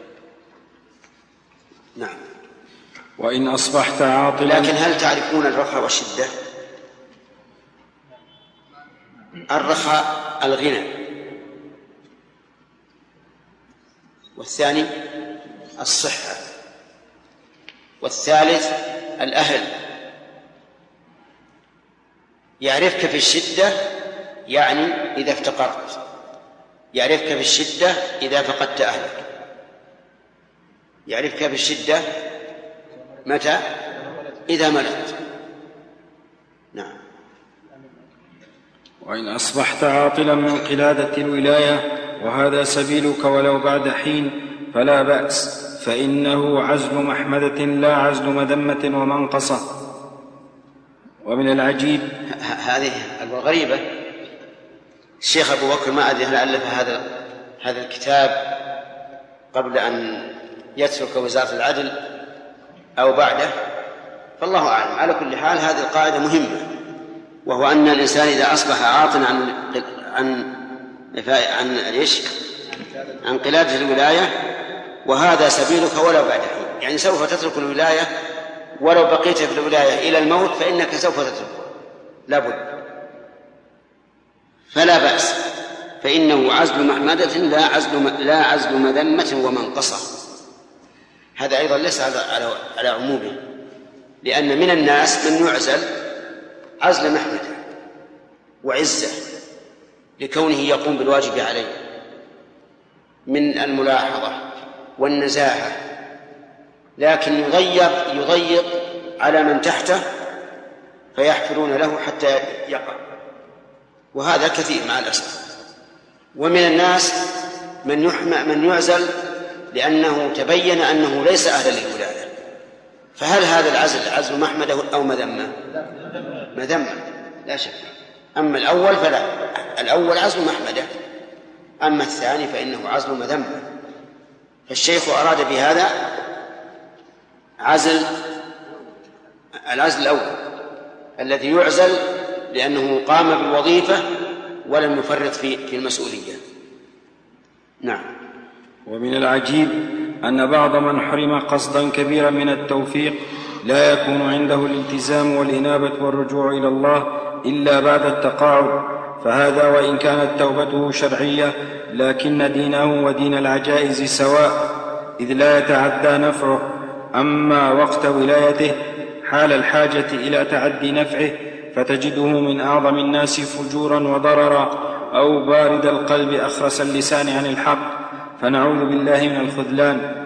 نعم. وإن أصبحت عاطلا. لكن هل تعرفون الرخاء والشدة؟ الرخاء الغنى، والثاني الصحة، والثالث الأهل. يعرفك في الشدة يعني إذا افتقرت، يعرفك في الشدة إذا فقدت أهلك، يعرفك في الشدة متى؟ إذا ملكت. نعم. وإن أصبحت عاطلا من قلادة الولاية وهذا سبيلك ولو بعد حين فلا بأس، فإنه عزل محمدة لا عزل مذمة ومنقصة. ومن العجيب هذه الغريبة، الشيخ أبو بكر ما أدري هل ألف هذا الكتاب قبل أن يترك وزارة العدل أو بعده، فالله أعلم. على كل حال هذه القاعدة مهمة، وهو أن الإنسان إذا أصبح عاطلا عن قلادة الولاية وهذا سبيلك ولو بعد حين، يعني سوف تترك الولاية ولو بقيت في الولاية إلى الموت فإنك سوف تتركها لابد، فلا بأس، فإنه عزل محمدة لا عزل مذمة ومنقصة. هذا أيضا ليس على عمومه، لأن من الناس من يعزل عزل محمدة وعزة لكونه يقوم بالواجب عليه من الملاحظة والنزاهة، لكن يضيق على من تحته فيحفرون له حتى يقع، وهذا كثير مع الأسف. ومن الناس من يعزل لأنه تبين أنه ليس أهلا للولاية، فهل هذا العزل عزل محمدة أو مذمة؟ مذمة لا شك. أما الأول فلا، الأول عزل محمدة، أما الثاني فإنه عزل مذمة. فالشيخ أراد بهذا العزل الأول الذي يعزل لأنه قام بالوظيفة ولم يفرط في المسؤولية. نعم. ومن العجيب أن بعض من حرم قصدا كبيرا من التوفيق لا يكون عنده الالتزام والإنابة والرجوع إلى الله إلا بعد التقاعد، فهذا وإن كانت توبته شرعية لكن دينه ودين العجائز سواء، إذ لا يتعدى نفعه. أما وقت ولايته حال الحاجة إلى تعدي نفعه فتجده من أعظم الناس فجورا وضررا، أو بارد القلب أخرس اللسان عن الحق، فنعوذ بالله من الخذلان.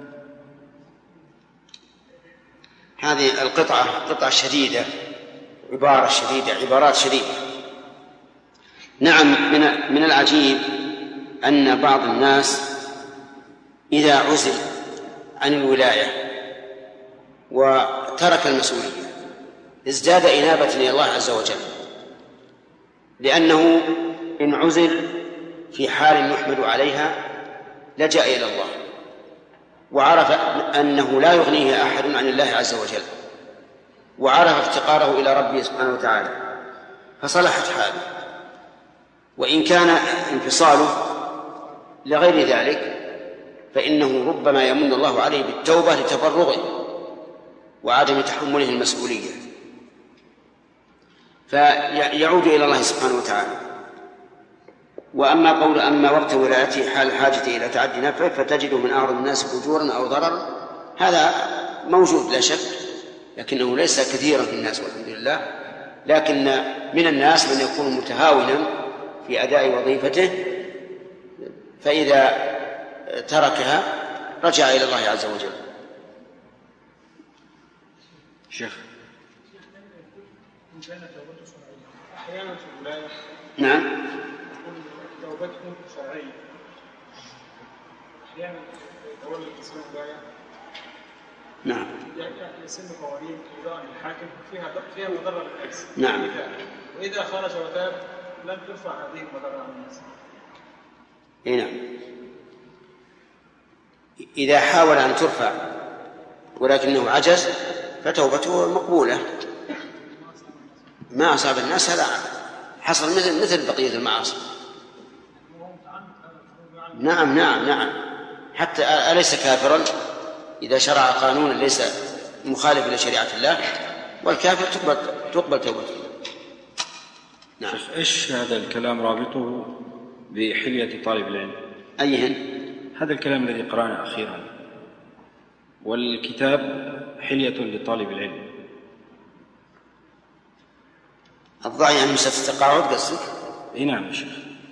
هذه قطعة شديدة، عبارات شديدة. نعم. من العجيب أن بعض الناس إذا عزل عن الولاية وترك المسؤولية ازداد إنابة إلى الله عز وجل، لأنه إن عزل في حال يحمد عليها لجأ إلى الله وعرف أنه لا يغنيه أحد عن الله عز وجل، وعرف افتقاره إلى ربه سبحانه وتعالى فصلحت حاله. وإن كان انفصاله لغير ذلك فإنه ربما يمن الله عليه بالتوبة لتفرغه وعدم تحمله المسؤولية، فيعود إلى الله سبحانه وتعالى. أما وقت ولايته حال الحاجة إلى تعدي نفعه فتجده من أعظم الناس فجورا أو ضررا، هذا موجود لا شك، لكنه ليس كثيرا في الناس والحمد لله، لكن من الناس من يكون متهاونا في أداء وظيفته، فإذا تركها رجع إلى الله عز وجل. شيخ أحيانا في الولاية نعم توبتهم شرعية، أحيانا يتولى الإنسان ولاية نعم يسن قوانين إجراء الحاكم فيها مضرة للناس. نعم. وإذا خرج وتاب لم ترفع هذه المضرة عن الناس. نعم. إذا حاول أن ترفع ولكنه عجز فتوبته مقبولة. ما أصاب الناس هذا حصل مثل بقية المعاصي. نعم حتى أليس كافرا إذا شرع قانونا ليس مخالف لشريعة الله؟ والكافر تقبل توبته. نعم. إيش هذا الكلام رابطه بحلية طالب العلم؟ أيهن؟ هذا الكلام الذي قرأنا أخيرا، والكتاب حلية لطالب العلم. الضع يعني مسألة التقاعد قصدك؟ نعم يا شيخ.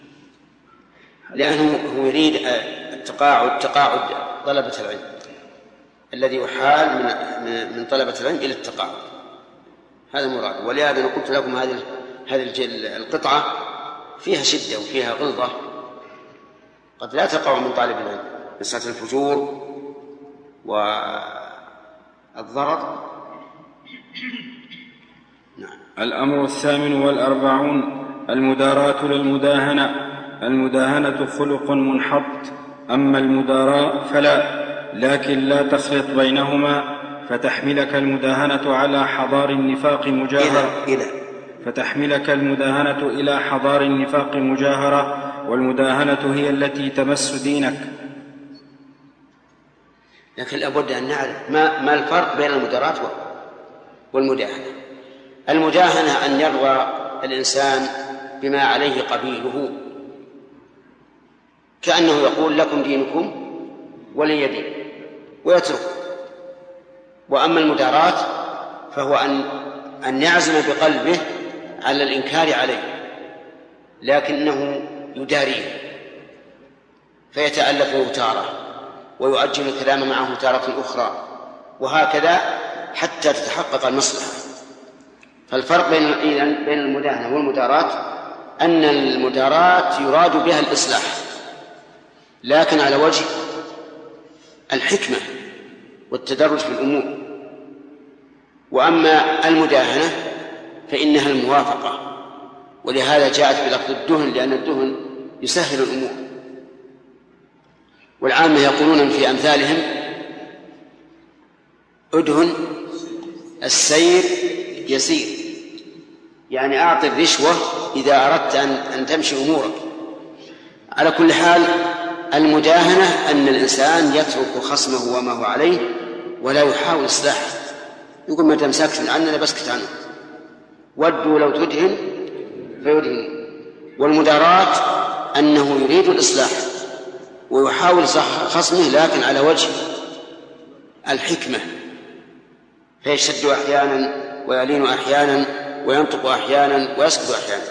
لأنه هو يريد تقاعد طلبة العلم الذي يحال من طلبة العلم إلى التقاعد، هذا مراد. ولهذا قلت لكم هذه القطعة فيها شدة وفيها غلظة قد لا تقع من طالب العلم، مسألة الفجور والضرر. نعم. الأمر 48 المداراة للمداهنة. المداهنة خلق منحط، أما المداراة فلا، لكن لا تخلط بينهما فتحملك المداهنة على حضار النفاق مجاهرة فتحملك المداهنة إلى حضار النفاق مجاهرة، والمداهنة هي التي تمس دينك. لكن لابد أن نعرف ما الفرق بين المداراة والمداهنة. المداهنة أن يرضى الإنسان بما عليه قبيله، كأنه يقول لكم دينكم ولي دين ويترك. وأما المداراة فهو أن يعزم بقلبه على الإنكار عليه لكنه يداريه فيتألفه تارة ويؤجل الكلام معه تارة أخرى، وهكذا حتى تتحقق المصلحة. فالفرق بين المداهنة والمداراة أن المداراة يراد بها الإصلاح لكن على وجه الحكمة والتدرج في الأمور، وأما المداهنة فإنها الموافقة، ولهذا جاءت بلفظ الدهن لأن الدهن يسهل الأمور. والعامة يقولون في أمثالهم أدهن السير يسير، يعني أعطي الرشوة إذا أردت أن تمشي أمورك. على كل حال المداهنة أن الإنسان يترك خصمه وما هو عليه ولا يحاول إصلاحه، يقول ما تمسكش عننا بسكت عنه، ودوا لو تدهن فيدهن. والمداراة أنه يريد الإصلاح ويحاول خصمه لكن على وجه الحكمة، فيشد أحيانا ويلين أحيانا وينطق أحيانا ويسكت أحيانا.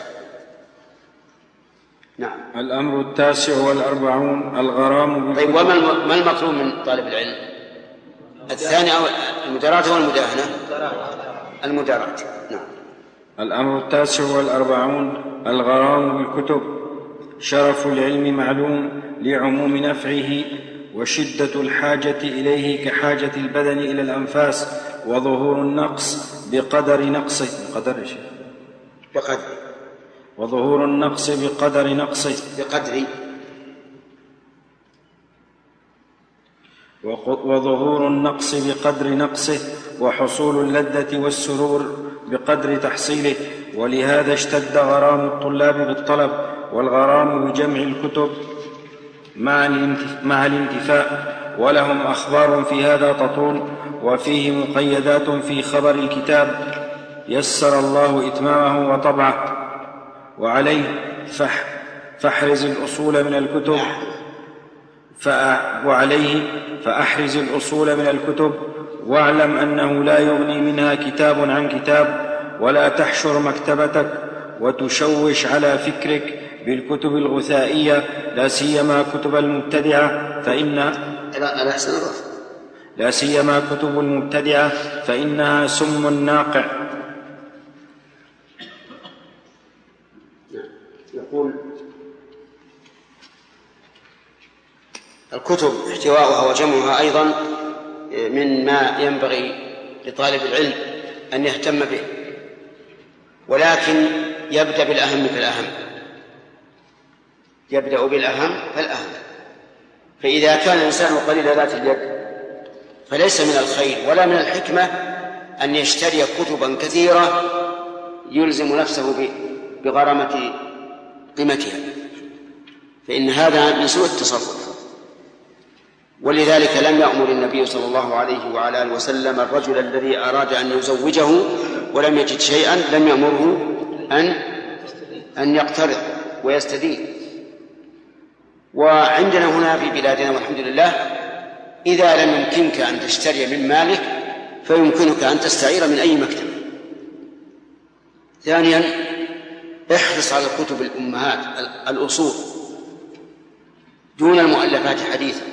نعم. الأمر 49 الغرام. طيب وما المطلوب من طالب العلم؟ الثاني أو المداراة والمداهنة؟ المداراة. نعم. الأمر 49 الغرام بالكتب. شرف العلم معلوم لعموم نفعه وشدة الحاجة إليه كحاجة البدن إلى الأنفاس، وظهور النقص بقدر نقصه وظهور النقص بقدر نقصه وظهور النقص بقدر نقصه، وحصول اللذة والسرور بقدر تحصيله. ولهذا اشتد غرام الطلاب بالطلب، والغرام بجمع الكتب مع الانتفاء، ولهم أخبار في هذا تطول، وفيه مقيدات في خبر الكتاب يسر الله إتمامه وطبعه. وعليه فأحرز الأصول من الكتب واعلم أنه لا يغني منها كتاب عن كتاب، ولا تحشر مكتبتك وتشوش على فكرك بالكتب الغثائية، لا سيما كتب المبتدعة فإنها سم ناقع. يقول الكتب احتواؤها وجمعها أيضا مما ينبغي لطالب العلم أن يهتم به، ولكن يبدأ بالأهم فالأهم، يبدأ بالأهم فالأهم. فإذا كان الإنسان قليل ذات اليد فليس من الخير ولا من الحكمة أن يشتري كتبا كثيرة يلزم نفسه بغرامة قيمتها، فإن هذا من سوء التصرف. ولذلك لم يأمر النبي صلى الله عليه وعلى آله وسلم الرجل الذي أراد أن يزوجه ولم يجد شيئا، لم يأمره أن يقترض ويستدين. وعندنا هنا في بلادنا والحمد لله إذا لم يمكنك أن تشتري من مالك فيمكنك أن تستعير من أي مكتب. ثانيا، احرص على كتب الأمهات الأصول دون المؤلفات حديثا،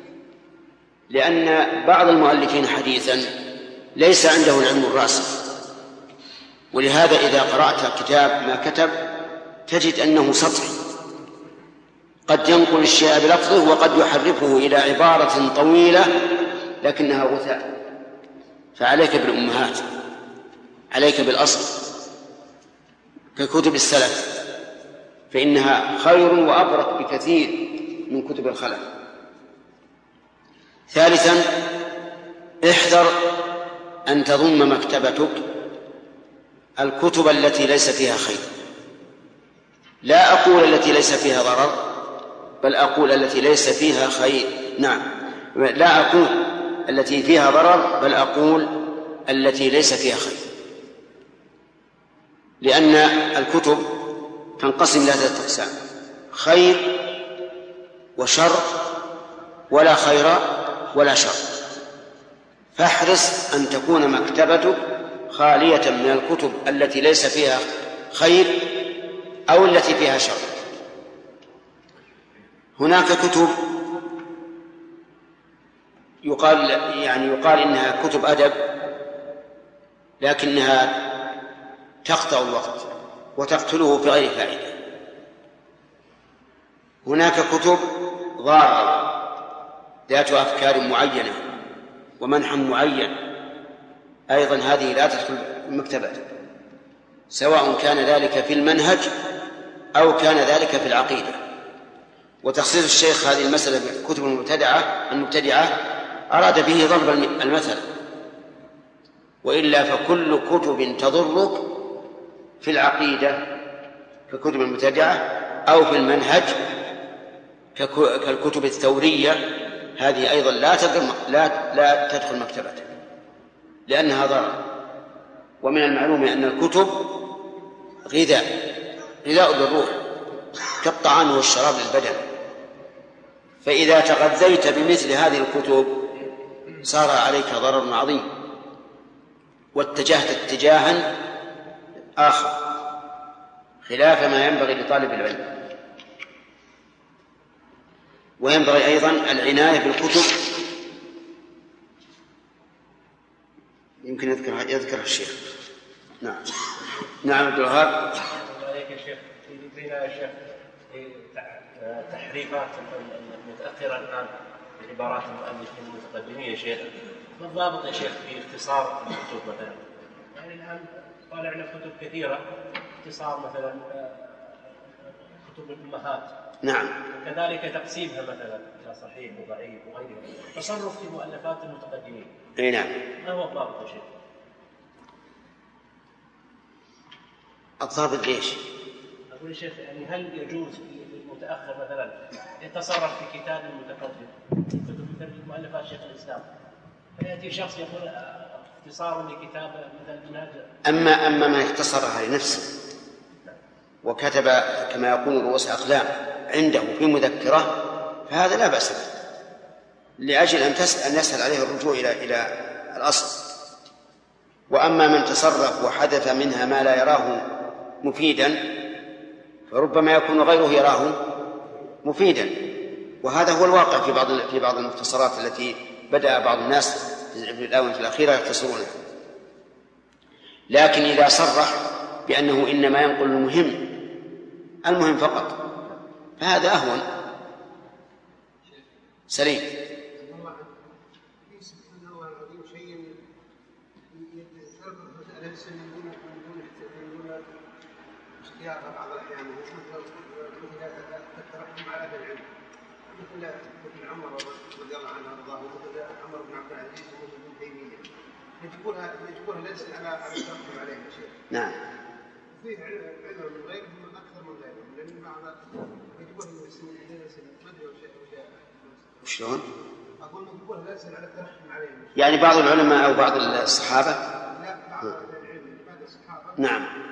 لأن بعض المؤلفين حديثا ليس عنده العلم الراسخ، ولهذا إذا قرأت كتاب ما كتب تجد أنه سطحي، قد ينقل الشيء بلفظه وقد يحرفه إلى عبارة طويلة لكنها غثاء. فعليك بالأمهات، عليك بالأصل ككتب السلف، فإنها خير وأبرك بكثير من كتب الخلف. ثالثا، احذر أن تضم مكتبتك الكتب التي ليس فيها خير. لا أقول التي ليس فيها ضرر، بل أقول التي ليس فيها خير. نعم، لا أقول التي فيها ضرر، بل أقول التي ليس فيها خير، لأن الكتب تنقسم إلى 3 أقسام: خير وشر، ولا خير ولا شر. فاحرص أن تكون مكتبتك خالية من الكتب التي ليس فيها خير أو التي فيها شر. هناك كتب يقال إنها كتب أدب، لكنها تقطع الوقت وتقتله بغير فائدة. هناك كتب ضارة ذات أفكار معينة ومنحى معين، أيضا هذه لا تدخل المكتبات، سواء كان ذلك في المنهج أو كان ذلك في العقيدة. وتخصيص الشيخ هذه المسألة بالكتب المبتدعة أراد به ضرب المثل، وإلا فكل كتب تضرك في العقيدة ككتب المبتدعة أو في المنهج كالكتب الثورية، هذه أيضا لا تدخل مكتبته لأنها ضرر. ومن المعلوم أن الكتب غذاء للروح كالطعام والشراب للبدن، فإذا تغذيت بمثل هذه الكتب صار عليك ضرر عظيم واتجهت اتجاها آخر خلاف ما ينبغي لطالب العلم. وينبغي أيضا العناية بالكتب، يمكن يذكر الشيخ. نعم عبد الوهاب. عليك يا شيخ، يا شيخ تحريفات المتأخرة الآن بعبارات المؤلفين المتقدمين يا شيخ، ما الضابط يا شيخ في اختصار الكتب مثلا؟ يعني الآن طالع لنا كتب كثيرة اختصار مثلا كتب الأمهات، نعم، كذلك تقسيمها مثلا إلى صحيح وضعيف وغيره، تصرف في مؤلفات المتقدمين. أي نعم. ما هو الضابط يا شيخ؟ الضابط ليش؟ أقول يا شيخ يعني هل يجوز للمتأخر مثلا يتصرف في كتاب المتقدم، كتب مثل مؤلفات شيخ الإسلام، فيأتي شخص يقول اختصار لكتاب مثل المنهج، أما من اختصرها لنفسه وكتب كما يقول رؤوس أقلام عنده في مذكرة فهذا لا بأس به، لأجل أن يسهل عليه الرجوع إلى الأصل. وأما من تصرف وحدث منها ما لا يراه مفيدا فربما يكون غيره يراه مفيدا، وهذا هو الواقع في بعض المختصرات التي بدأ بعض الناس في الآونة الأخيرة يختصرونها. لكن إذا صرح بأنه إنما ينقل المهم فقط فهذا أهون. سليم. بعض الأحيان الترحم على أهل العلم مثل عمر رضي الله عنه وأرضاه ومثل عمر بن عبد العزيز ومثل ابن تيمية يجبونها ليس على الترحم عليهم شيء. نعم. وفيه علم من غيرهم أكثر من غيرهم لأن بعض يجبونها من السنة ما أدري وشلون؟ أقول يجبونها ليس على الترحم عليهم. يعني بعض العلماء أو بعض الصحابة؟ لا بعض العلم بعض الصحابة. نعم.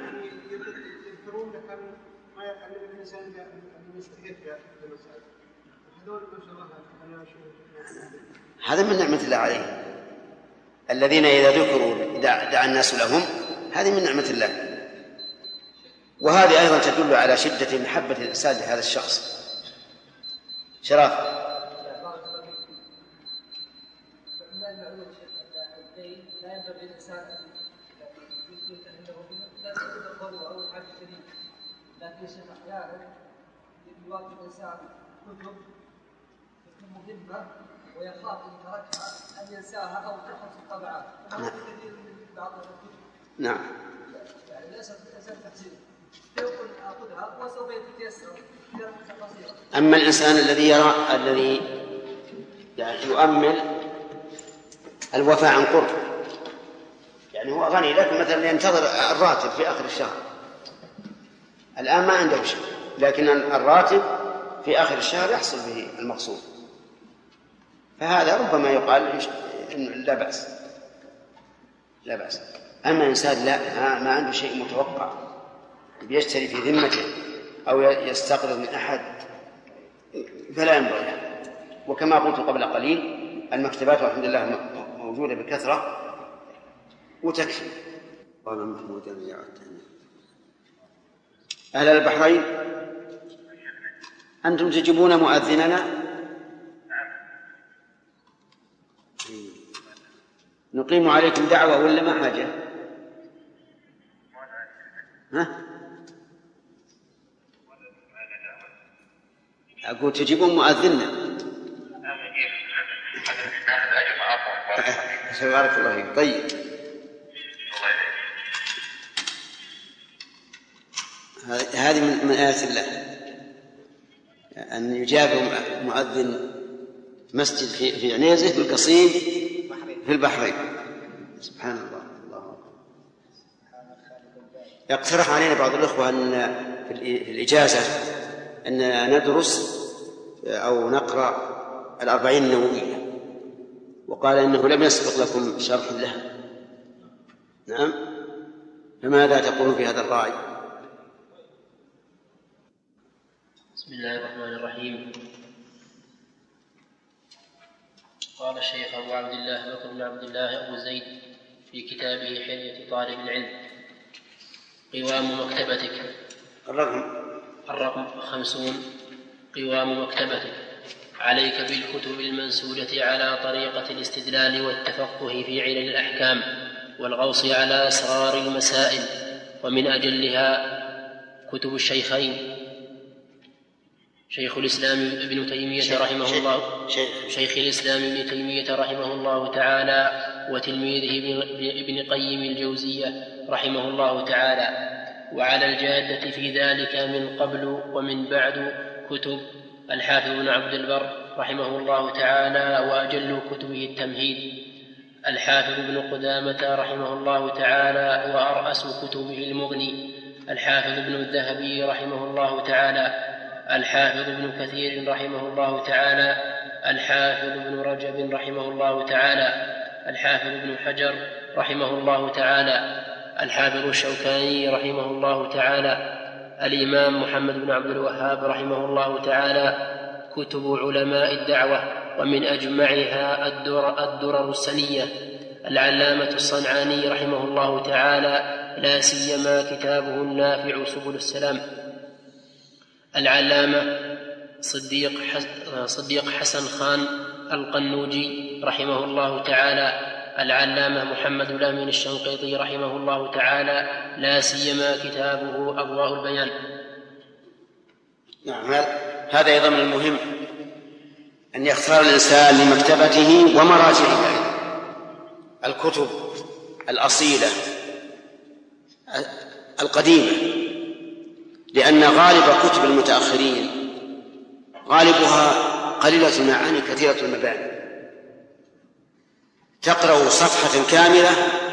ما يعلم الإنسان أن يستحيل في المسألة. هذول ما شاء الله أنا أشوف هذا من نعمة الله عليه. الذين إذا ذكروا دعا الناس لهم، هذه من نعمة الله. وهذه أيضا تدل على شدة محبة الإنسان لهذا الشخص. شراف. لا ينبغي الإنسان أن يتهنه به، لا تكون الضرورة أو الحاجة الشديدة. لكن الشيخ أحيانا يواجه الإنسان كتب مهمة ويخاف إن تركها أن ينساها أو تخلص الطبعات. وهذا كثير من بعض الكتب. نعم. يعني ليست تحسين. يقول أخذها وسوف يتيسر في قصيرة. أما الإنسان الذي يعني يؤمل الوفاء عن قرب، يعني هو غني لكن مثلا ينتظر الراتب في آخر الشهر، الآن ما عنده شيء، لكن الراتب في آخر الشهر يحصل به المقصود، فهذا ربما يقال لا بأس. أما إنسان ما عنده شيء متوقع بيشتري في ذمته أو يستقرض من أحد فلا ينبغي. وكما قلت قبل قليل المكتبات والحمد لله موجودة بكثرة وتكفي. قال محمود أهل البحرين أنتم تجيبون مؤذننا؟ نقيم عليكم دعوة ولا ما حاجة؟ ها؟ أقول تجيبون مؤذننا. بارك الله فيك. طيب هذه من آيات الله أن يجاب مؤذن مسجد في عنيزة في القصيم في البحرين. سبحان الله. يقترح علينا بعض الأخوة أن في الإجازة أن ندرس أو نقرأ 40 النووية، وقال إنه لم يسبق لكم شرح لها. نعم، فماذا تقولون في هذا الرأي؟ بسم الله الرحمن الرحيم. قال الشيخ أبو عبد الله بكر بن عبد الله أبو زيد في كتابه حلية طالب العلم: قوام مكتبتك. الرقم 50. قوام مكتبتك: عليك بالكتب المنسوجة على طريقة الاستدلال والتفقه في علل الأحكام والغوص على أسرار المسائل، ومن أجلها كتب الشيخين شيخ الإسلام ابن تيمية رحمه الله شيخ الإسلام ابن تيمية رحمه الله تعالى وتلميذه ابن قيم الجوزية رحمه الله تعالى. وعلى الجادة في ذلك من قبل ومن بعد كتب الحافظ بن عبد البر رحمه الله تعالى، وأجل كتبه التمهيد الحافظ بن قدامة رحمه الله تعالى، وأرأس كتبه المغني الحافظ بن الذهبي رحمه الله تعالى، الحافظ بن كثير رحمه الله تعالى، الحافظ بن رجب رحمه الله تعالى، الحافظ بن حجر رحمه الله تعالى، الحافظ الشوكاني رحمه الله تعالى، الإمام محمد بن عبد الوهاب رحمه الله تعالى. كتب علماء الدعوة ومن أجمعها الدرر السنية العلامة الصنعاني رحمه الله تعالى، لا سيما كتابه النافع سبل السلام. العلامة صديق حسن خان القنوجي رحمه الله تعالى، العلامة محمد الأمين الشنقيطي رحمه الله تعالى، لا سيما كتابه أضواء البيان. نعم، هذا أيضا من المهم أن يختار الإنسان لمكتبته ومراجعه الكتب الأصيلة القديمة، لأن غالب كتب المتأخرين غالبها قليلة المعاني كثيرة المباني. تقرأ صفحة كاملة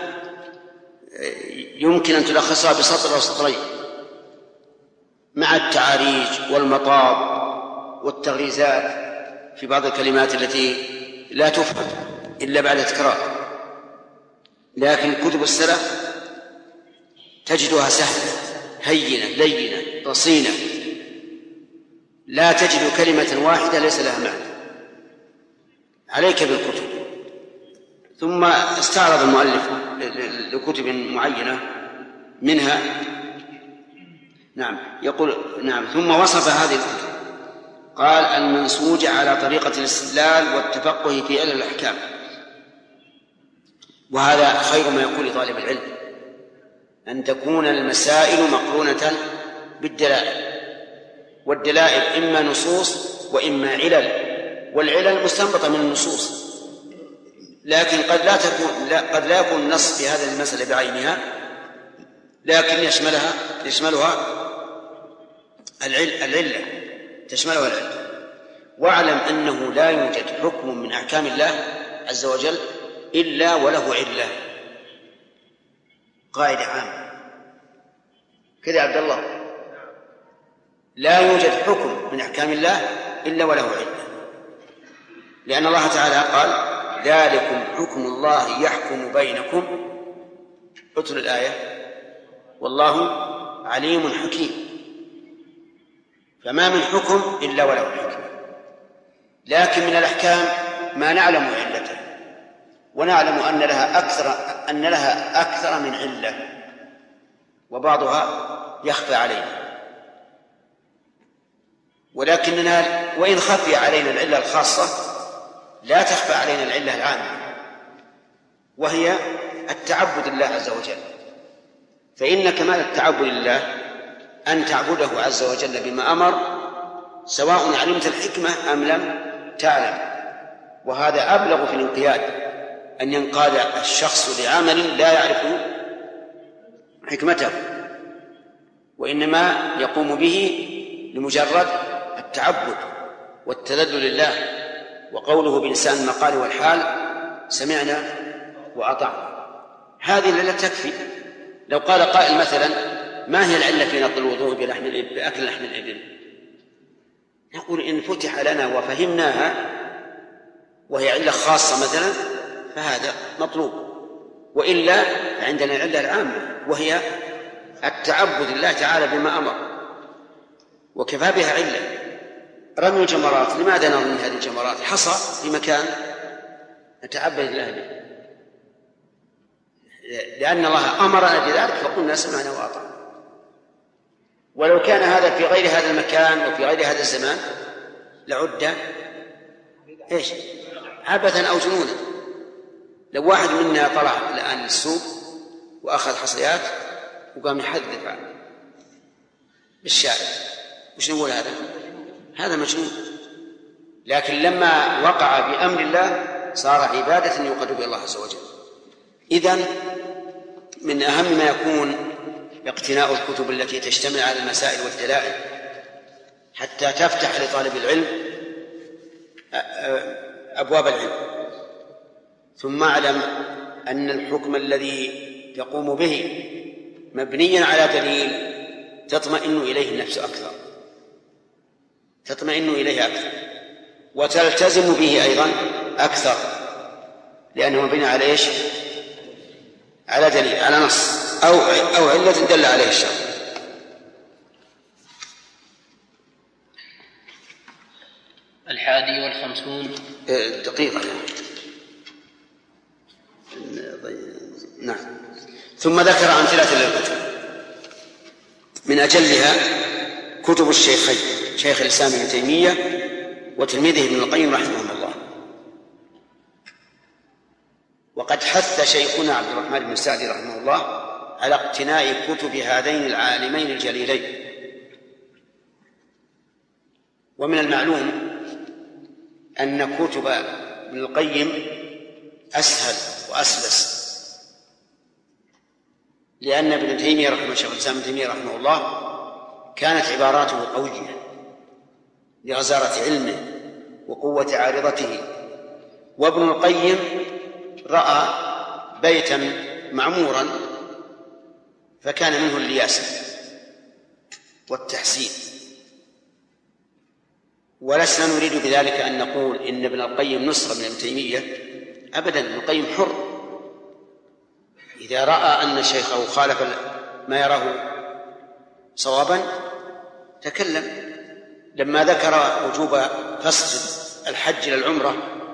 يمكن أن تلخصها بسطر أو سطرين مع التعاريج والمطاب والتغريزات في بعض الكلمات التي لا تفهم إلا بعد تكرار. لكن كتب السلف تجدها سهلة هينة لينة رصينة، لا تجد كلمة واحدة ليس لها معنى. عليك بالكتب. ثم استعرض المؤلف لكتب معينة منها، نعم يقول نعم، ثم وصف هذه الكتب قال: المنسوجة على طريقة الاستدلال والتفقه في علم الأحكام. وهذا خير ما يكون لطالب العلم، أن تكون المسائل مقرونة بالدلائل، والدلائل إما نصوص وإما علل، والعلل مستنبطة من النصوص، لكن قد لا يكون النص في هذه المسألة بعينها، لكن يشملها العلة، تشملها العلة. واعلم أنه لا يوجد حكم من أحكام الله عز وجل إلا وله علة. قاعدة عامة كذا عبد الله، لا يوجد حكم من أحكام الله إلا وله علة، لأن الله تعالى قال: ذلكم حكم الله يحكم بينكم. اتل الآية: والله عليم حكيم. فما من حكم إلا وله حكم، لكن من الأحكام ما نعلم علته، ونعلم أن لها أكثر من علة، وبعضها يخفى علينا، ولكننا وإن خفي علينا العلة الخاصة لا تخفى علينا العلة العامة، وهي التعبد لله عز وجل. فإن كمال التعبد لله أن تعبده عز وجل بما أمر، سواء علمت الحكمة أم لم تعلم. وهذا أبلغ في الانقياد، أن ينقاد الشخص لعمل لا يعرف حكمته، وإنما يقوم به لمجرد التعبد والتذلل لله. وقوله بلسان المقال والحال: سمعنا وأطعنا. هذه العلة تكفي. لو قال قائل مثلا: ما هي العلة في نقض الوضوء بأكل لحم الإبل؟ نقول: إن فتح لنا وفهمناها وهي علة خاصة مثلا فهذا مطلوب، وإلا عندنا العلة العامة وهي التعبد لله تعالى بما أمر، وكفى بها علة. رمي الجمرات، لماذا نرمي هذه الجمرات؟ حصى في مكان نتعبد الله به، لأن الله أمرنا بذلك فقلنا سمعنا وأطعنا. ولو كان هذا في غير هذا المكان وفي غير هذا الزمان لعد عبثا أو جنونا. لو واحد منا طلع الآن للسوق وأخذ حصيات وقام يحذف بالشارع، وش نقول؟ هذا مجنون. لكن لما وقع بأمر الله صار عبادة يقرب إلى الله عز وجل. إذن من أهم ما يكون اقتناء الكتب التي تشتمل على المسائل والدلائل حتى تفتح لطالب العلم أبواب العلم. ثم اعلم أن الحكم الذي تقوم به مبنيا على دليل تطمئن إليه النفس أكثر، تطمئن إليه أكثر وتلتزم به أيضا أكثر، لأنه مبني على إيش؟ على دليل، على نص أو علة دل عليه الشرع. الحادي والخمسون دقيقة ثم ذكر أمثلة للكتب، من أجلها كتب الشيخين شيخ الإسلام ابن تيمية وتلميذه ابن القيم رحمه الله. وقد حث شيخنا عبد الرحمن بن سعدي رحمه الله على اقتناء كتب هذين العالمين الجليلين. ومن المعلوم أن كتب ابن القيم أسهل وأسلس، لأن ابن تيمية رحمه شيخ الإسلام ابن تيمية رحمه الله كانت عباراته قوية لغزارة علمه وقوة عارضته، وابن القيم رأى بيتا معمورا فكان منه الياسة والتحسين. ولسنا نريد بذلك أن نقول إن ابن القيم نسخة من ابن تيمية، أبدا، ابن القيم حر، إذا رأى أن شيخه خالف ما يراه صوابا تكلم. لما ذكر وجوب فسخ الحج للعمرة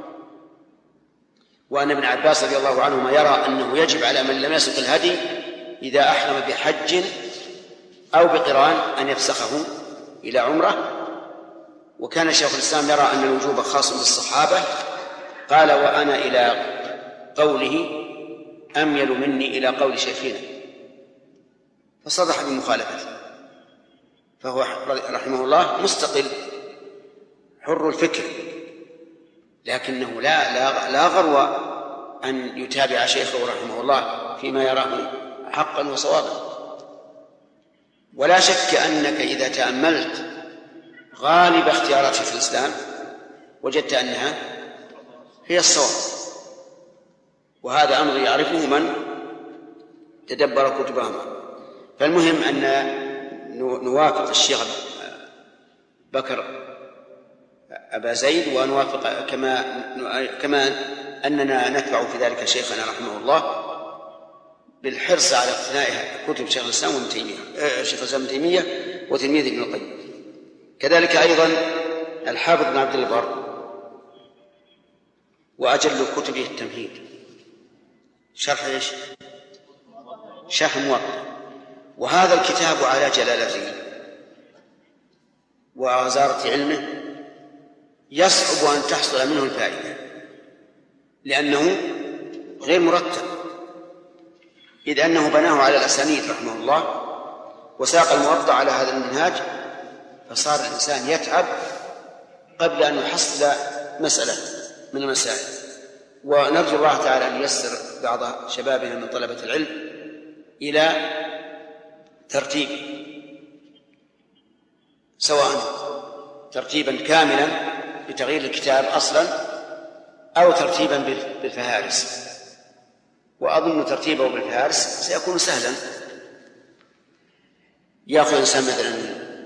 وأن ابن عباس رضي الله عنهما يرى أنه يجب على من لم يسق الهدي إذا أحرم بحج أو بقران أن يفسخه إلى عمرة، وكان شيخ الإسلام يرى أن الوجوب خاص بالصحابة، قال وأنا إلى قوله أميل مني إلى قول شيخنا، فصرح بمخالفته. فهو رحمه الله مستقل حر الفكر، لكنه لا غرو أن يتابع شيخه رحمه الله فيما يراه حقا وصوابا. ولا شك أنك إذا تأملت غالب اختيارات في الإسلام وجدت أنها هي الصواب، وهذا أمر يعرفه من تدبر كتبهم. فالمهم أن نوافق الشيخ بكر أبا زيد، ونوافق كما أننا نتبع في ذلك شيخنا رحمه الله بالحرص على اقتناء كتب شيخ الإسلام وابن تيمية، شيخ الإسلام ابن تيمية وتلميذ ابن القيم. كذلك أيضا الحافظ بن عبد البر، وأجل كتبه التمهيد، شرح ايش؟ شرح موطأ. وهذا الكتاب على جلالته وغزارة علمه يصعب أن تحصل منه الفائدة، لأنه غير مرتب، إذ أنه بناه على الأسانيد رحمه الله وساق الموطأ على هذا المنهاج، فصار الإنسان يتعب قبل أن يحصل مسألة من المسائل. ونرجو الله تعالى أن ييسر بعض شبابنا من طلبة العلم إلى ترتيب، سواء ترتيبا كاملا بتغيير الكتاب أصلا أو ترتيبا بالفهارس. وأظن ترتيبه بالفهارس سيكون سهلا. يأخذ الإنسان مثلا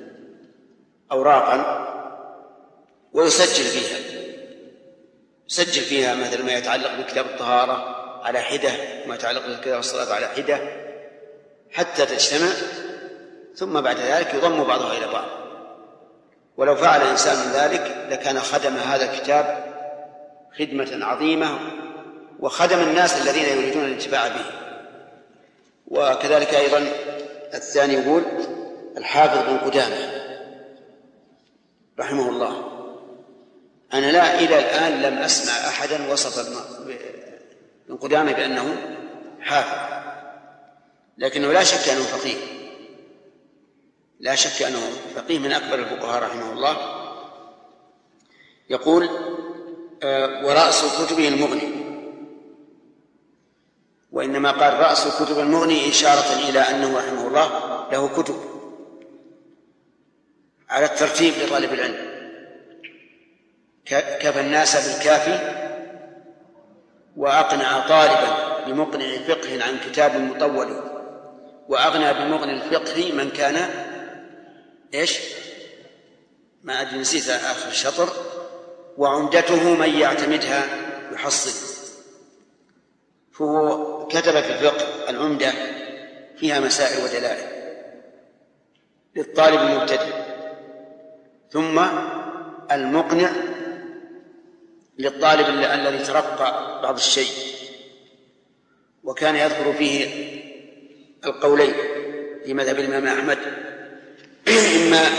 أوراقا ويسجل فيها، يسجل فيها مثل ما يتعلق بكتاب الطهارة على حدة، وما يتعلق بكتاب الصلاة على حدة، حتى تجتمع، ثم بعد ذلك يضم بعضها إلى بعض. ولو فعل الإنسان ذلك لكان خدم هذا الكتاب خدمة عظيمة، وخدم الناس الذين يريدون الانتفاع به. وكذلك أيضا الثاني يقول الحافظ بن قدامة رحمه الله، أنا لا إلى الآن لم أسمع أحدا وصف ابن قدامة بأنه حافظ، لكنه لا شك أنه فقيه، لا شك أنه فقيه من أكبر الفقهاء رحمه الله. يقول ورأس كتبه المغني، وإنما قال رأس كتب المغني إشارة إلى أنه رحمه الله له كتب على الترتيب لطالب العلم. كفى الناس بالكافي وأقنع طالبا بمقنع فقه عن كتاب مطول، وأغنى بمغني الفقه من كان إيش؟ ما أدري نسيت آخر الشطر، وعمدته من يعتمدها يحصل. فهو كتب في الفقه العمدة فيها مسائل ودلائل للطالب المبتدئ، ثم المقنع للطالب الذي ترقى بعض الشيء، وكان يذكر فيه القولين في مذهب الإمام أحمد، إما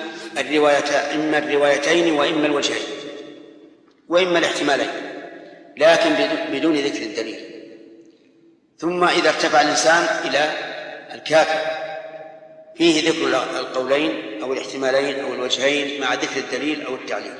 الروايتين وإما الوجهين وإما الاحتمالين، لكن بدون ذكر الدليل. ثم إذا ارتفع الإنسان إلى الكافر فيه ذكر القولين أو الاحتمالين أو الوجهين مع ذكر الدليل أو التعليل،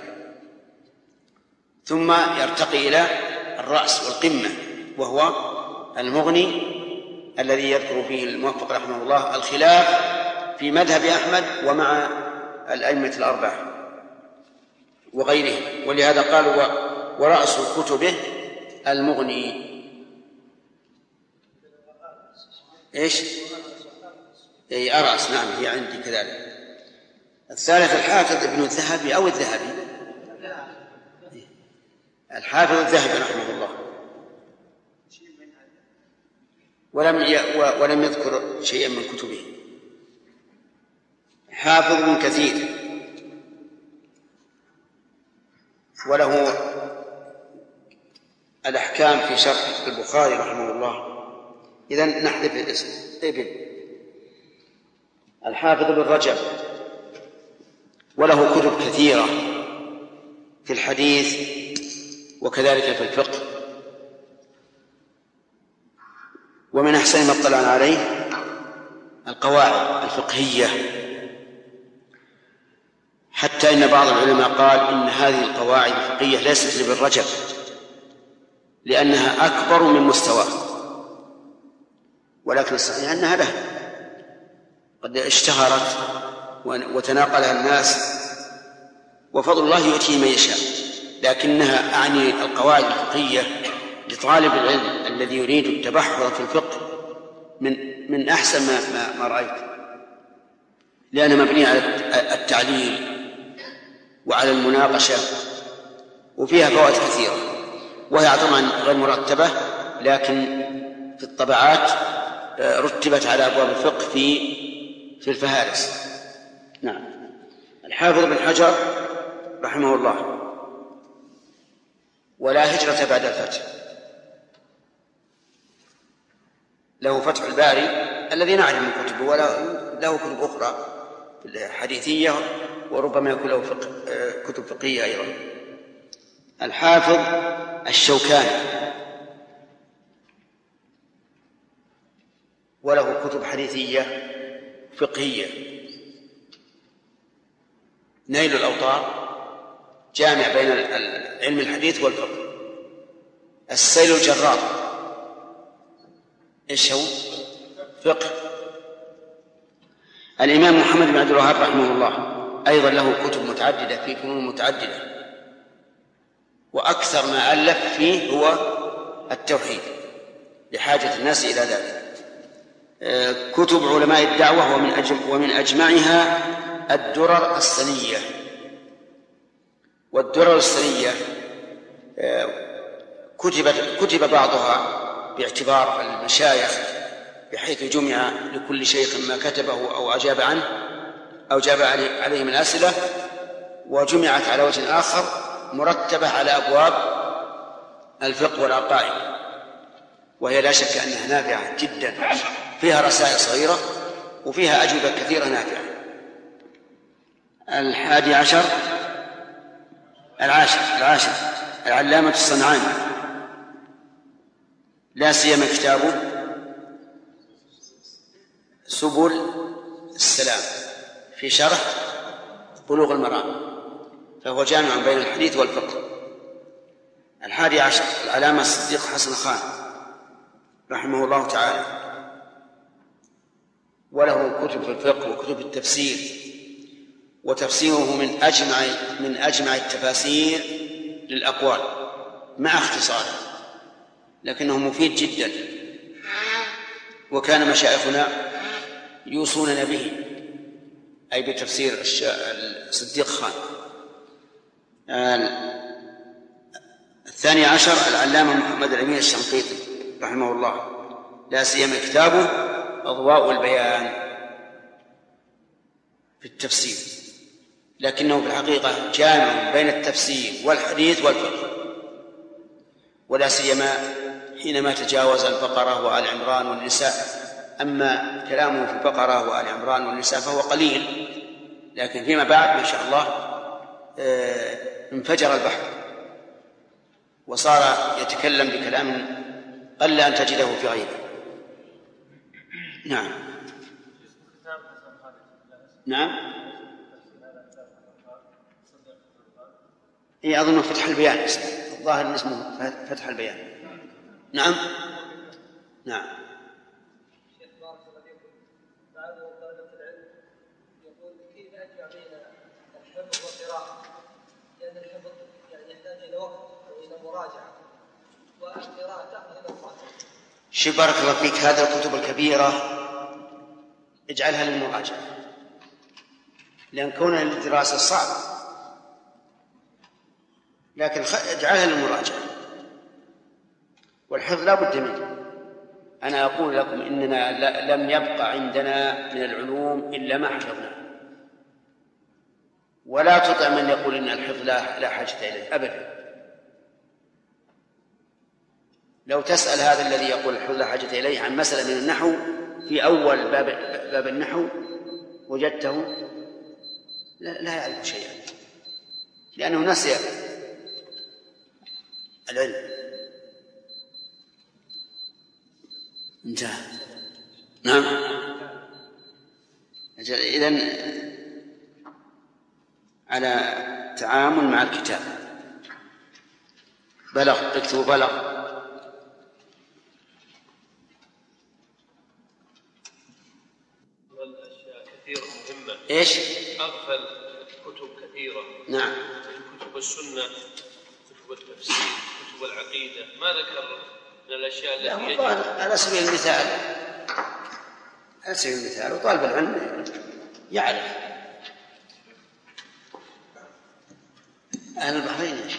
ثم يرتقي إلى الرأس والقمة وهو المغني الذي يذكر فيه الموفق رحمه الله الخلاف في مذهب أحمد ومع الأئمة الأربعة وغيرهم، ولهذا قالوا ورأس كتبه المغني. إيش؟ أي أرأس، نعم هي عندي كذلك. الثالث الحافظ ابن الذهبي أو الذهبي، الحافظ الذهبي رحمه الله، ولم يذكر شيئا من كتبه. حافظ ابن كثير وله الأحكام في شرح البخاري رحمه الله، إذن نحذف الاسم ابن. الحافظ ابن رجب وله كتب كثيرة في الحديث وكذلك في الفقه، ومن أحسن ما اطلعنا عليه القواعد الفقهية، حتى إن بعض العلماء قال إن هذه القواعد الفقهية ليست لابن رجب لأنها أكبر من مستواه، ولكن الصحيح أنها له، قد اشتهرت وتناقلها الناس وفضل الله يؤتيه من يشاء، لكنها أعني القواعد الفقهية لطالب العلم الذي يريد التبحر في الفقه من أحسن ما رأيت، لأنها مبنية على التعليل وعلى المناقشة وفيها فوائد كثيرة، وهي طبعا غير مرتبة لكن في الطبعات رتبت على أبواب الفقه في الفهارس. نعم. الحافظ بن حجر رحمه الله ولا هجرة بعد الفتح، له فتح الباري الذي نعرف من كتبه، وله كتب أخرى حديثية وربما يكون له كتب فقهية أيضا. الحافظ الشوكاني وله كتب حديثية فقهية. نيل الأوطار جامع بين علم الحديث والفقه. السيل الجرار إيش هو؟ فقه. الإمام محمد بن عبد الوهاب رحمه الله أيضا له كتب متعددة في فنون متعددة، وأكثر ما ألف فيه هو التوحيد لحاجة الناس إلى ذلك. كتب علماء الدعوة ومن أجمعها الدرر السنية. والدرر السنية كتب بعضها باعتبار المشايخ بحيث جمع لكل شيخ ما كتبه أو أجاب عنه أو جاب عليه من أسئلة، وجمعت على وجه آخر مرتبة على أبواب الفقه والعقائد، وهي لا شك أنها نافعة جدا، فيها رسائل صغيرة وفيها أجوبة كثيرة نافعة. العاشر العلامة الصنعاني، لا سيما كتابه سبل السلام في شرح بلوغ المرام، فهو جامع بين الحديث والفقه. 11 العلامة الصديق حسن خان رحمه الله تعالى، وله كتب في الفقه وكتب التفسير، وتفسيره من أجمع التفاسير للأقوال مع اختصاره، لكنه مفيد جدا، وكان مشايخنا يوصوننا به، أي بتفسير الصديق خان. 12 العلامة محمد الأمين الشنقيطي رحمه الله، لا سيما كتابه أضواء البيان في التفسير، لكنه في الحقيقة جامع بين التفسير والحديث والفقه، ولا سيما حينما تجاوز البقرة وآل عمران والنساء. أما كلامه في البقرة وآل عمران والنساء فهو قليل، لكن فيما بعد ما شاء الله انفجر البحر وصار يتكلم بكلام قل أن تجده في غيره. نعم. نعم. أظن فتح البيان الظاهر اسمه فتح البيان. نعم. نعم. شيخ بارك الله فيكم، بعض طلبة العلم يقول كيف أجمع بين الحفظ والقراءة، لأن الحفظ يعني يحتاج إلى وقت وإلى مراجعة، والقراءة تأخذ إلى المراجعة. شيخ بارك الله فيك، هذه الكتب الكبيرة اجعلها للمراجعة، لأن كونها للدراسة صعب، لكن اجعلها للمراجعة، والحفظ لا بد منه. أنا أقول لكم إننا لم يبقى عندنا من العلوم إلا ما حفظنا، ولا تطع من يقول إن الحفظ لا حاجة إليه أبدا. لو تسأل هذا الذي يقول الحفظ لا حاجة إليه عن مسألة من النحو في أول باب النحو وجدته لا يعرف شيئا، لأنه نسي العلم. انتهى. نعم. إذن على تعامل مع الكتاب. بلغ، اكتبوا بلغ. والأشياء كثيرة مهمة. إيش؟ أغفل كتب كثيرة. نعم. كتب السنة، كتب التفسير، كتب العقيدة، ما ذكر من الأشياء التي يجب. على سبيل المثال وطالب العلم يعرف. أهل البحرين إيش؟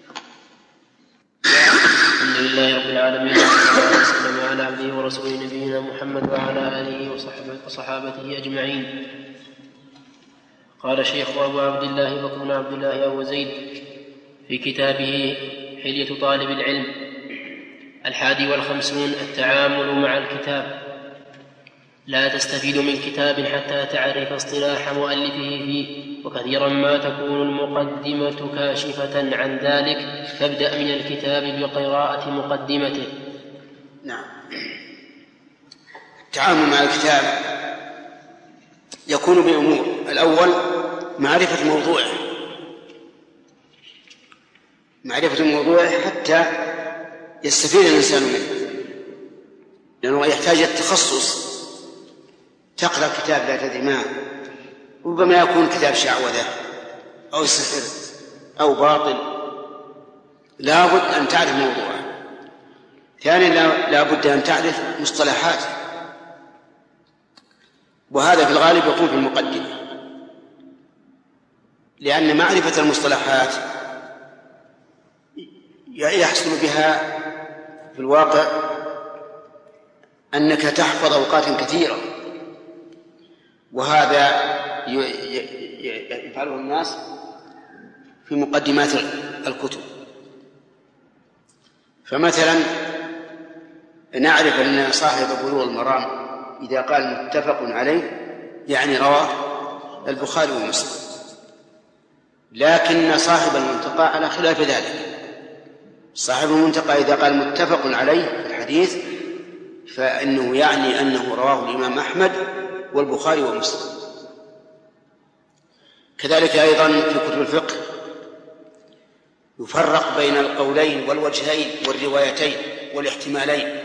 الحمد لله رب العالمين، والصلاة والسلام على عبده ورسوله نبينا محمد وعلى آله وصحابته أجمعين. قال الشيخ أبو عبد الله بكر بن عبد الله أبو زيد في كتابه حلية طالب العلم 51 التعامل مع الكتاب: لا تستفيد من كتاب حتى تعرف اصطلاح مؤلفه فيه، وكثيرا ما تكون المقدمة كاشفة عن ذلك، فابدأ من الكتاب بقراءة مقدمته. نعم. التعامل مع الكتاب يكون بأمور: الأول معرفة موضوعه حتى يستفيد الإنسان منه، لأنه يحتاج التخصص. تقرأ كتاب لا تدري ما، ربما يكون كتاب شعوذة أو سحر أو باطل، لا بد أن تعرف موضوعه. ثانيا لا بد أن تعرف مصطلحاته، وهذا في الغالب يكون في المقدمة، لأن معرفة المصطلحات يحصل بها في الواقع أنك تحفظ أوقات كثيرة، وهذا يفعله الناس في مقدمات الكتب. فمثلا نعرف أن صاحب بلوغ المرام إذا قال متفق عليه يعني رواه البخاري ومسلم، لكن صاحب المنتقى على خلاف ذلك. صاحب المنتقى إذا قال متفق عليه في الحديث فإنه يعني أنه رواه الإمام أحمد والبخاري ومسلم. كذلك أيضا في كتب الفقه يفرق بين القولين والوجهين والروايتين والاحتمالين،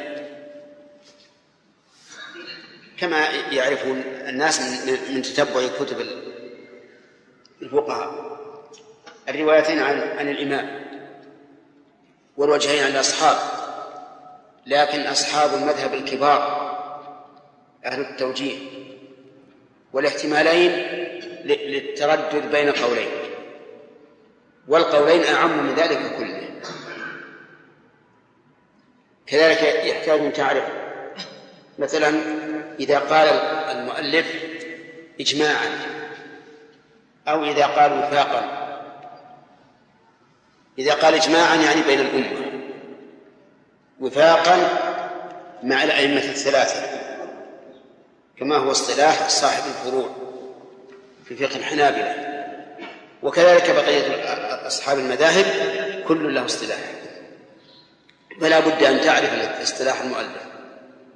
كما يعرفون الناس من تتبع كتب الفقهاء. الروايتين عن الإمام والوجهين عن الأصحاب، لكن أصحاب المذهب الكبار أهل التوجيه، والاحتمالين للتردد بين قولين، والقولين أعم من ذلك كله. كذلك يحتاج أن تعرف مثلا إذا قال المؤلف إجماعا أو إذا قال وفاقا. إذا قال إجماعا يعني بين الأمة، وفاقا مع الأئمة الثلاثة، كما هو اصطلاح صاحب الفروع في فقه الحنابلة، وكذلك بقية أصحاب المذاهب كل له اصطلاح، فلا بد أن تعرف اصطلاح المؤلف.